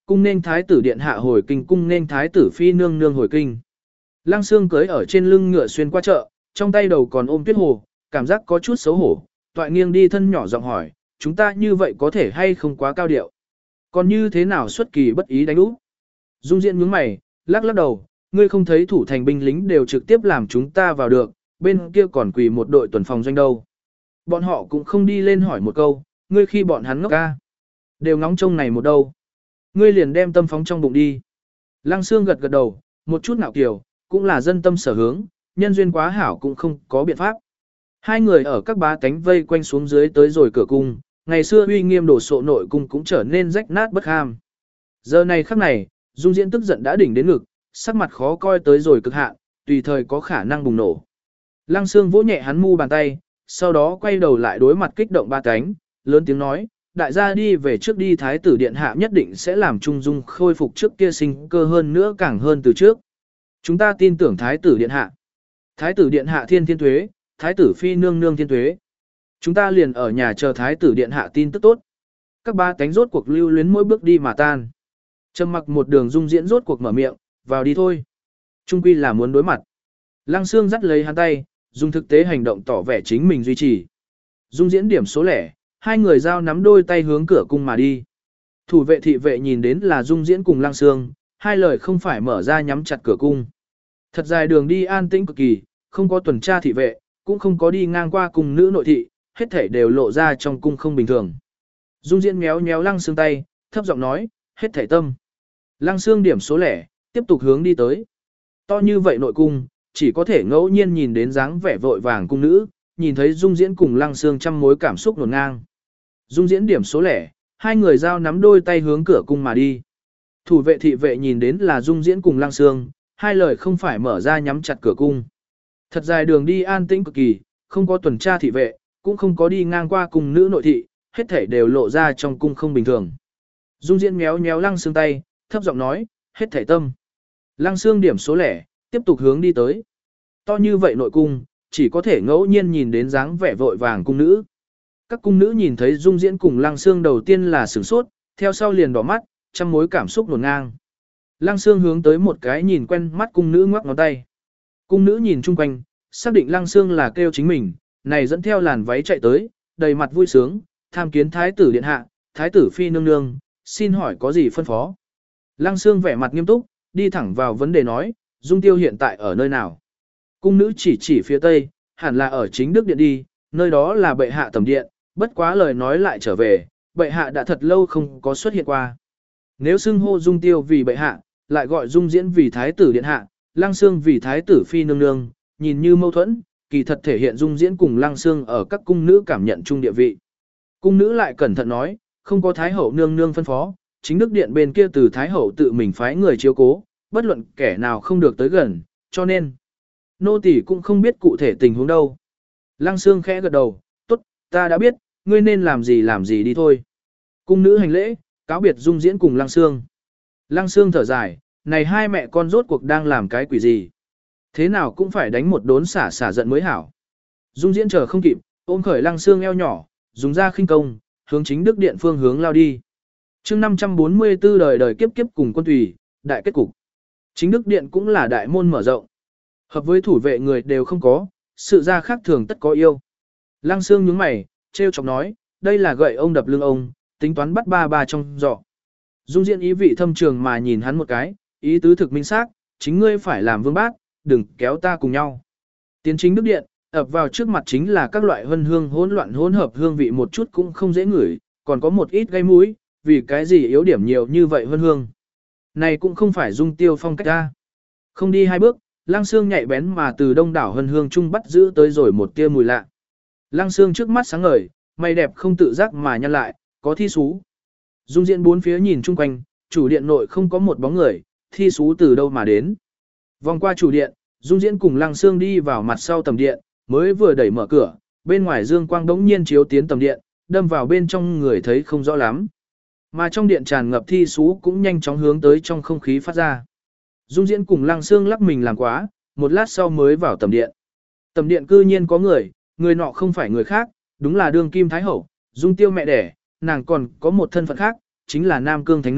cung nên thái tử điện hạ hồi kinh, cung nên thái tử phi nương nương hồi kinh. Lăng Xương cưới ở trên lưng ngựa xuyên qua chợ, trong tay đầu còn ôm tuyết hồ, cảm giác có chút xấu hổ, toại nghiêng đi thân nhỏ giọng hỏi, chúng ta như vậy có thể hay không quá cao điệu? Còn như thế nào xuất kỳ bất ý đánh úp? Dung Diễn nhướng mày, lắc lắc đầu, ngươi không thấy thủ thành binh lính đều trực tiếp làm chúng ta vào được, bên kia còn quỳ một đội tuần phòng doanh đâu. Bọn họ cũng không đi lên hỏi một câu, ngươi khi bọn hắn ngốc ca. Đều ngóng trông này một đâu. Ngươi liền đem tâm phóng trong bụng đi. Lăng Xương gật gật đầu, một chút ngạo kiều, cũng là dân tâm sở hướng, nhân duyên quá hảo cũng không có biện pháp. Hai người ở các bá tánh vây quanh xuống dưới tới rồi cửa cung, ngày xưa uy nghiêm đổ sộ nội cung cũng trở nên rách nát bất ham. Giờ này khắc này, Dung Diễn tức giận đã đỉnh đến ngực, sắc mặt khó coi tới rồi cực hạn, tùy thời có khả năng bùng nổ. Lăng Xương vỗ nhẹ hắn mu bàn tay, sau đó quay đầu lại đối mặt kích động ba cánh, lớn tiếng nói, đại gia đi về trước đi, thái tử điện hạ nhất định sẽ làm Trung Dung khôi phục trước kia sinh cơ hơn nữa càng hơn từ trước. Chúng ta tin tưởng thái tử điện hạ. Thái tử điện hạ thiên thiên tuế, thái tử phi nương nương thiên tuế. Chúng ta liền ở nhà chờ thái tử điện hạ tin tức tốt. Các ba cánh rốt cuộc lưu luyến mỗi bước đi mà tan. Trầm mặc một đường Dung Diễn rốt cuộc mở miệng, vào đi thôi. Trung quy là muốn đối mặt. Lăng Xương dắt lấy hắn tay, dùng thực tế hành động tỏ vẻ chính mình duy trì. Dung Diễn điểm số lẻ, hai người giao nắm đôi tay hướng cửa cung mà đi. Thủ vệ thị vệ nhìn đến là Dung Diễn cùng Lăng Xương, hai lời không phải mở ra nhắm chặt cửa cung. Thật dài đường đi an tĩnh cực kỳ, không có tuần tra thị vệ, cũng không có đi ngang qua cùng nữ nội thị, hết thảy đều lộ ra trong cung không bình thường. Dung Diễn méo méo Lăng Xương tay, thấp giọng nói, hết thảy tâm. Lăng Xương điểm số lẻ, tiếp tục hướng đi tới. To như vậy nội cung, chỉ có thể ngẫu nhiên nhìn đến dáng vẻ vội vàng cung nữ, nhìn thấy Dung Diễn cùng Lăng Xương trăm mối cảm xúc nổn ngang. Dung Diễn điểm số lẻ, hai người giao nắm đôi tay hướng cửa cung mà đi. Thủ vệ thị vệ nhìn đến là Dung Diễn cùng Lăng Xương, hai lời không phải mở ra nhắm chặt cửa cung. Thật dài đường đi an tĩnh cực kỳ, không có tuần tra thị vệ, cũng không có đi ngang qua cung nữ nội thị, hết thảy đều lộ ra trong cung không bình thường. Dung Diễn méo méo Lăng Xương tay, thấp giọng nói, hết thảy tâm. Lăng Xương điểm số lẻ, tiếp tục hướng đi tới. To như vậy nội cung, chỉ có thể ngẫu nhiên nhìn đến dáng vẻ vội vàng cung nữ. Các cung nữ nhìn thấy Dung Diễn cùng Lăng Xương đầu tiên là sửng sốt, theo sau liền đỏ mắt, trăm mối cảm xúc nổn ngang. Lăng Xương hướng tới một cái nhìn quen mắt cung nữ ngoắc ngón tay. Cung nữ nhìn chung quanh, xác định Lăng Xương là kêu chính mình, này dẫn theo làn váy chạy tới, đầy mặt vui sướng, tham kiến thái tử điện hạ, thái tử phi nương nương, xin hỏi có gì phân phó. Lăng Xương vẻ mặt nghiêm túc, đi thẳng vào vấn đề nói, Dung Tiêu hiện tại ở nơi nào. Cung nữ chỉ chỉ phía tây, hẳn là ở chính Đức Điện đi, nơi đó là bệ hạ tẩm điện, bất quá lời nói lại trở về, bệ hạ đã thật lâu không có xuất hiện qua. Nếu xưng hô Dung Tiêu vì bệ hạ, lại gọi Dung Diễn vì thái tử điện hạ, Lăng Xương vì thái tử phi nương nương, nhìn như mâu thuẫn, kỳ thật thể hiện Dung Diễn cùng Lăng Xương ở các cung nữ cảm nhận chung địa vị. Cung nữ lại cẩn thận nói, không có thái hậu nương nương phân phó, chính Đức Điện bên kia từ thái hậu tự mình phái người chiếu cố, bất luận kẻ nào không được tới gần, cho nên nô tỳ cũng không biết cụ thể tình huống đâu. Lăng Xương khẽ gật đầu, tốt, ta đã biết, ngươi nên làm gì làm gì đi thôi. Cung nữ hành lễ, cáo biệt Dung Diễn cùng Lăng Xương. Lăng Xương thở dài, này hai mẹ con rốt cuộc đang làm cái quỷ gì. Thế nào cũng phải đánh một đốn xả xả giận mới hảo. Dung Diễn chờ không kịp, ôm khởi Lăng Xương eo nhỏ, dùng ra khinh công, hướng chính Đức Điện phương hướng lao đi. chương năm trăm bốn mươi tư đời đời kiếp kiếp cùng quân tùy, đại kết cục. Chính Đức Điện cũng là đại môn mở rộng. Hợp với thủ vệ người đều không có, sự ra khác thường tất có yêu. Lăng Xương nhướng mày, trêu chọc nói, đây là gậy ông đập lưng ông, tính toán bắt ba ba trong giỏ. Dung Diễn ý vị thâm trường mà nhìn hắn một cái, ý tứ thực minh xác, chính ngươi phải làm vương bác, đừng kéo ta cùng nhau. Tiến chính Đức Điện, ập vào trước mặt chính là các loại hương hương hỗn loạn hỗn hợp hương vị một chút cũng không dễ ngửi, còn có một ít gây mũi, vì cái gì yếu điểm nhiều như vậy hương hương. Này cũng không phải Dung Tiêu phong cách ta. Không đi hai bước, Lăng Xương nhạy bén mà từ đông đảo hân hương trung bắt giữ tới rồi một tia mùi lạ. Lăng Xương trước mắt sáng ngời, mày đẹp không tự giác mà nhăn lại, có thi sú. Dung Diễn bốn phía nhìn chung quanh, chủ điện nội không có một bóng người, thi sú từ đâu mà đến. Vòng qua chủ điện, Dung Diễn cùng Lăng Xương đi vào mặt sau tầm điện, mới vừa đẩy mở cửa, bên ngoài dương quang đống nhiên chiếu tiến tầm điện, đâm vào bên trong người thấy không rõ lắm. Mà trong điện tràn ngập thi sú cũng nhanh chóng hướng tới trong không khí phát ra. Dung Diễn cùng Lăng Xương lắc mình làm quá, một lát sau mới vào tầm điện. Tầm điện cư nhiên có người, người nọ không phải người khác, đúng là đương kim thái hậu, Dung Tiêu mẹ đẻ, nàng còn có một thân phận khác, chính là Nam Cương thánh nữ,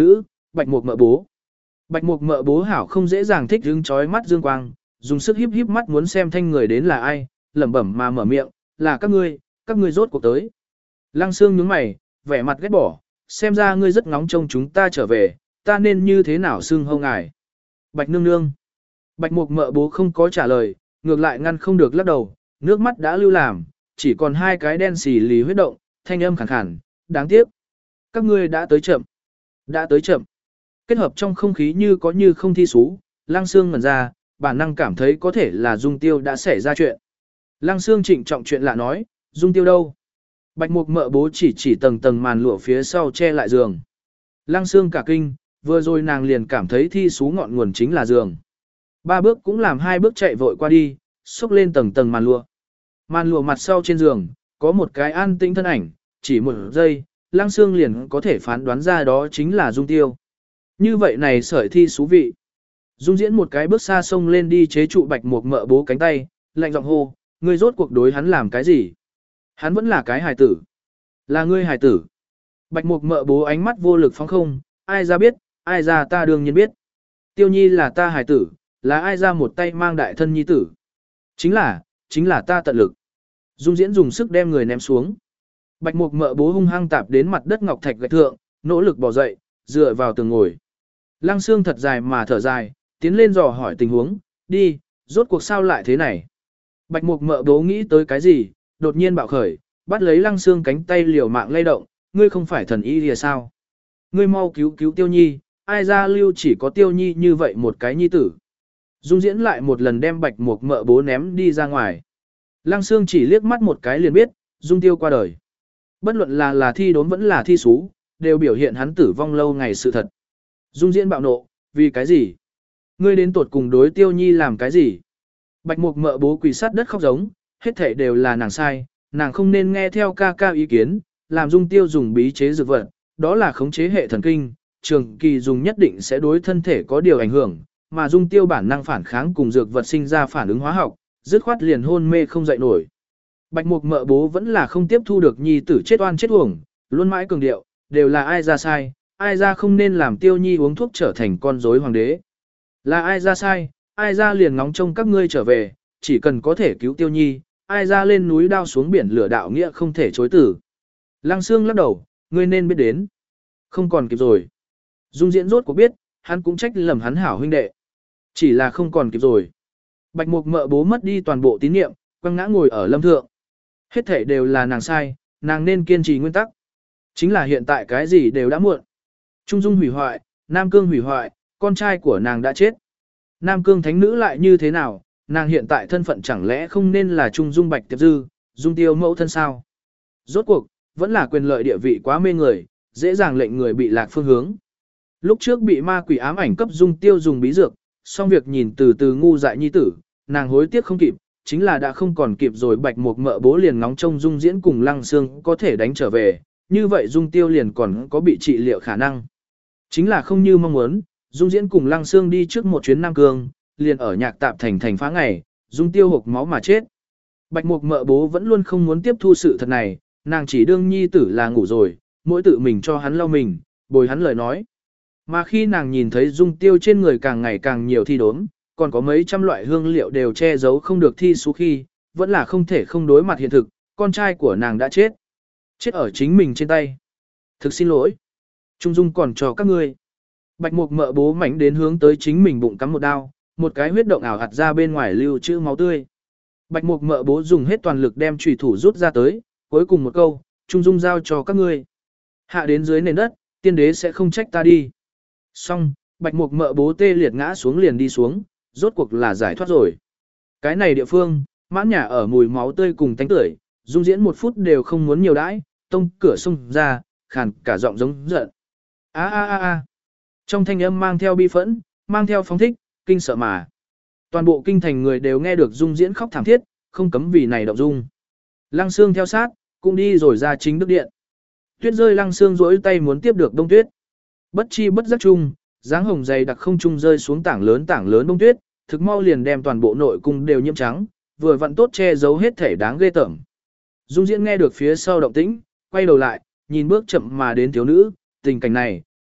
bạch mục mợ bố. Bạch mục mợ bố hảo không dễ dàng thích hứng chói mắt dương quang, dùng sức híp híp mắt muốn xem thanh người đến là ai, lẩm bẩm mà mở miệng, là các ngươi, các ngươi rốt cuộc tới. Lăng Sương nhướng mày, vẻ mặt ghét bỏ, xem ra ngươi rất ngóng trông chúng ta trở về, ta nên như thế nào xưng hô ngài. Bạch nương nương. Bạch mục mợ bố không có trả lời, ngược lại ngăn không được lắc đầu, nước mắt đã lưu làm, chỉ còn hai cái đen xì lì huyết động, thanh âm khàn khàn, đáng tiếc. Các ngươi đã tới chậm. Đã tới chậm. Kết hợp trong không khí như có như không thi xú, Lăng Sương ngẩn ra, bản năng cảm thấy có thể là Dung Tiêu đã xảy ra chuyện. Lăng Sương trịnh trọng chuyện lạ nói, Dung Tiêu đâu? Bạch mục mợ bố chỉ chỉ tầng tầng màn lụa phía sau che lại giường. Lăng Sương cả kinh, vừa rồi nàng liền cảm thấy thi xú ngọn nguồn chính là giường. Ba bước cũng làm hai bước chạy vội qua đi, xúc lên tầng tầng màn lụa. Màn lụa mặt sau trên giường, có một cái an tĩnh thân ảnh, chỉ một giây, Lăng Sương liền có thể phán đoán ra đó chính là Dung Tiêu. Như vậy này sợi thi xú vị. Dung Diễn một cái bước xa sông lên đi chế trụ bạch mục mợ bố cánh tay, lạnh giọng hô, ngươi rốt cuộc đối hắn làm cái gì? Hắn vẫn là cái hài tử. Là ngươi hài tử. Bạch mục mợ bố ánh mắt vô lực phóng không, ai ra biết, ai ra ta đương nhiên biết. Tiêu Nhi là ta hài tử, là ai ra một tay mang đại thân nhi tử. Chính là, chính là ta tận lực. Dung Diễn dùng sức đem người ném xuống. Bạch mục mợ bố hung hăng tạp đến mặt đất ngọc thạch gạch thượng, nỗ lực bò dậy, dựa vào tường ngồi. Lăng Sương thật dài mà thở dài, tiến lên dò hỏi tình huống, đi, rốt cuộc sao lại thế này. Bạch mục mợ bố nghĩ tới cái gì, đột nhiên bạo khởi, bắt lấy Lăng Sương cánh tay liều mạng lay động, ngươi không phải thần y lìa sao. Ngươi mau cứu cứu Tiêu Nhi, ai ra lưu chỉ có Tiêu Nhi như vậy một cái nhi tử. Dung Diễn lại một lần đem bạch mục mợ bố ném đi ra ngoài. Lăng Sương chỉ liếc mắt một cái liền biết, Dung Tiêu qua đời. Bất luận là là thi đốn vẫn là thi xú, đều biểu hiện hắn tử vong lâu ngày sự thật. Dung Diễn bạo nộ, vì cái gì? Ngươi đến tuột cùng đối Tiêu Nhi làm cái gì? Bạch mục mợ bố quỳ sát đất khóc giống, hết thảy đều là nàng sai, nàng không nên nghe theo ca ca ý kiến, làm Dung Tiêu dùng bí chế dược vật, đó là khống chế hệ thần kinh, trường kỳ dùng nhất định sẽ đối thân thể có điều ảnh hưởng, mà Dung Tiêu bản năng phản kháng cùng dược vật sinh ra phản ứng hóa học, dứt khoát liền hôn mê không dậy nổi. Bạch mục mợ bố vẫn là không tiếp thu được nhi tử chết oan chết uổng, luôn mãi cường điệu, đều là ai ra sai, ai ra không nên làm Tiêu Nhi uống thuốc trở thành con rối hoàng đế. Là ai ra sai, ai ra liền ngóng trông các ngươi trở về, chỉ cần có thể cứu Tiêu Nhi, ai ra lên núi đao xuống biển lửa đạo nghĩa không thể chối tử. Lăng Sương lắc đầu, ngươi nên biết đến. Không còn kịp rồi. Dung Diễn rốt cuộc biết, hắn cũng trách lầm hắn hảo huynh đệ. Chỉ là không còn kịp rồi. Bạch mục mợ bố mất đi toàn bộ tín nhiệm, quăng ngã ngồi ở lâm thượng. Hết thể đều là nàng sai, nàng nên kiên trì nguyên tắc. Chính là hiện tại cái gì đều đã muộn. Trung Dung hủy hoại, Nam Cương hủy hoại, con trai của nàng đã chết. Nam Cương thánh nữ lại như thế nào, nàng hiện tại thân phận chẳng lẽ không nên là Trung Dung Bạch Tiệp Dư, Dung Tiêu mẫu thân sao? Rốt cuộc, vẫn là quyền lợi địa vị quá mê người, dễ dàng lệnh người bị lạc phương hướng. Lúc trước bị ma quỷ ám ảnh cấp Dung Tiêu dùng bí dược, xong việc nhìn từ từ ngu dại nhi tử, nàng hối tiếc không kịp, chính là đã không còn kịp rồi. Bạch mục mợ bố liền ngóng trông Dung Diễn cùng Lăng Sương có thể đánh trở về, như vậy Dung Tiêu liền còn có bị trị liệu khả năng. Chính là không như mong muốn, Dung Diễn cùng Lăng Sương đi trước một chuyến Nam Cương, liền ở Nhạc Tạp thành thành phá ngày, Dung Tiêu hộc máu mà chết. Bạch mục mợ bố vẫn luôn không muốn tiếp thu sự thật này, nàng chỉ đương nhi tử là ngủ rồi, mỗi tự mình cho hắn lau mình, bồi hắn lời nói. Mà khi nàng nhìn thấy Dung Tiêu trên người càng ngày càng nhiều thi đốm, còn có mấy trăm loại hương liệu đều che giấu không được thi số khi, vẫn là không thể không đối mặt hiện thực, con trai của nàng đã chết. Chết ở chính mình trên tay. Thực xin lỗi. Trung Dung còn cho các ngươi. Bạch mục mợ bố mảnh đến hướng tới chính mình bụng cắm một đao, một cái huyết động ảo hạt ra bên ngoài lưu trữ máu tươi. Bạch mục mợ bố dùng hết toàn lực đem chủy thủ rút ra tới, cuối cùng một câu, Trung Dung giao cho các ngươi. Hạ đến dưới nền đất, tiên đế sẽ không trách ta đi. Xong, bạch mục mợ bố tê liệt ngã xuống liền đi xuống, rốt cuộc là giải thoát rồi. Cái này địa phương, mãn nhà ở mùi máu tươi cùng tánh tưởi, Dung Diễn một phút đều không muốn nhiều đãi, tông cửa xông ra, khàn cả giọng giống giận. A a a a. Trong thanh âm mang theo bi phẫn, mang theo phóng thích, kinh sợ mà. Toàn bộ kinh thành người đều nghe được Dung Diễn khóc thảm thiết, không cấm vì này động dung. Lăng Sương theo sát, cũng đi rồi ra chính đức điện. Tuyết rơi Lăng Sương rỗi tay muốn tiếp được đông tuyết. Bất chi bất giác chung, dáng hồng dày đặc không trung rơi xuống tảng lớn tảng lớn đông tuyết, thực mau liền đem toàn bộ nội cung đều nhiễm trắng, vừa vặn tốt che giấu hết thể đáng ghê tởm. Dung Diễn nghe được phía sau động tĩnh, quay đầu lại, nhìn bước chậm mà đến thiếu nữ, tình cảnh này,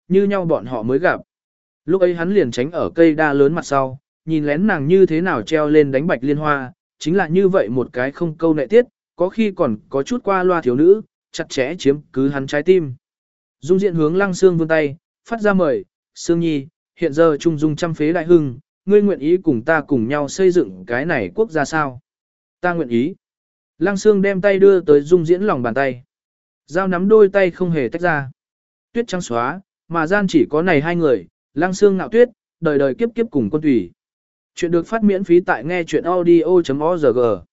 như nhau bọn họ mới gặp. Lúc ấy hắn liền tránh ở cây đa lớn mặt sau, nhìn lén nàng như thế nào treo lên đánh bạch liên hoa, chính là như vậy một cái không câu nệ tiết, có khi còn có chút qua loa thiếu nữ, chặt chẽ chiếm cứ hắn trái tim. Dung Diện hướng Lăng Sương vươn tay, phát ra mời, Sương Nhi, hiện giờ trung dung trăm phế đại hưng, ngươi nguyện ý cùng ta cùng nhau xây dựng cái này quốc gia sao? Ta nguyện ý. Lăng Sương đem tay đưa tới Dung Diễn lòng bàn tay. Giao nắm đôi tay không hề tách ra. Tuyết trắng xóa, mà gian chỉ có này hai người, Lăng Sương Ngạo Tuyết, đời đời kiếp kiếp cùng quân thủy. Chuyện được phát miễn phí tại nghe chuyện audio chấm org.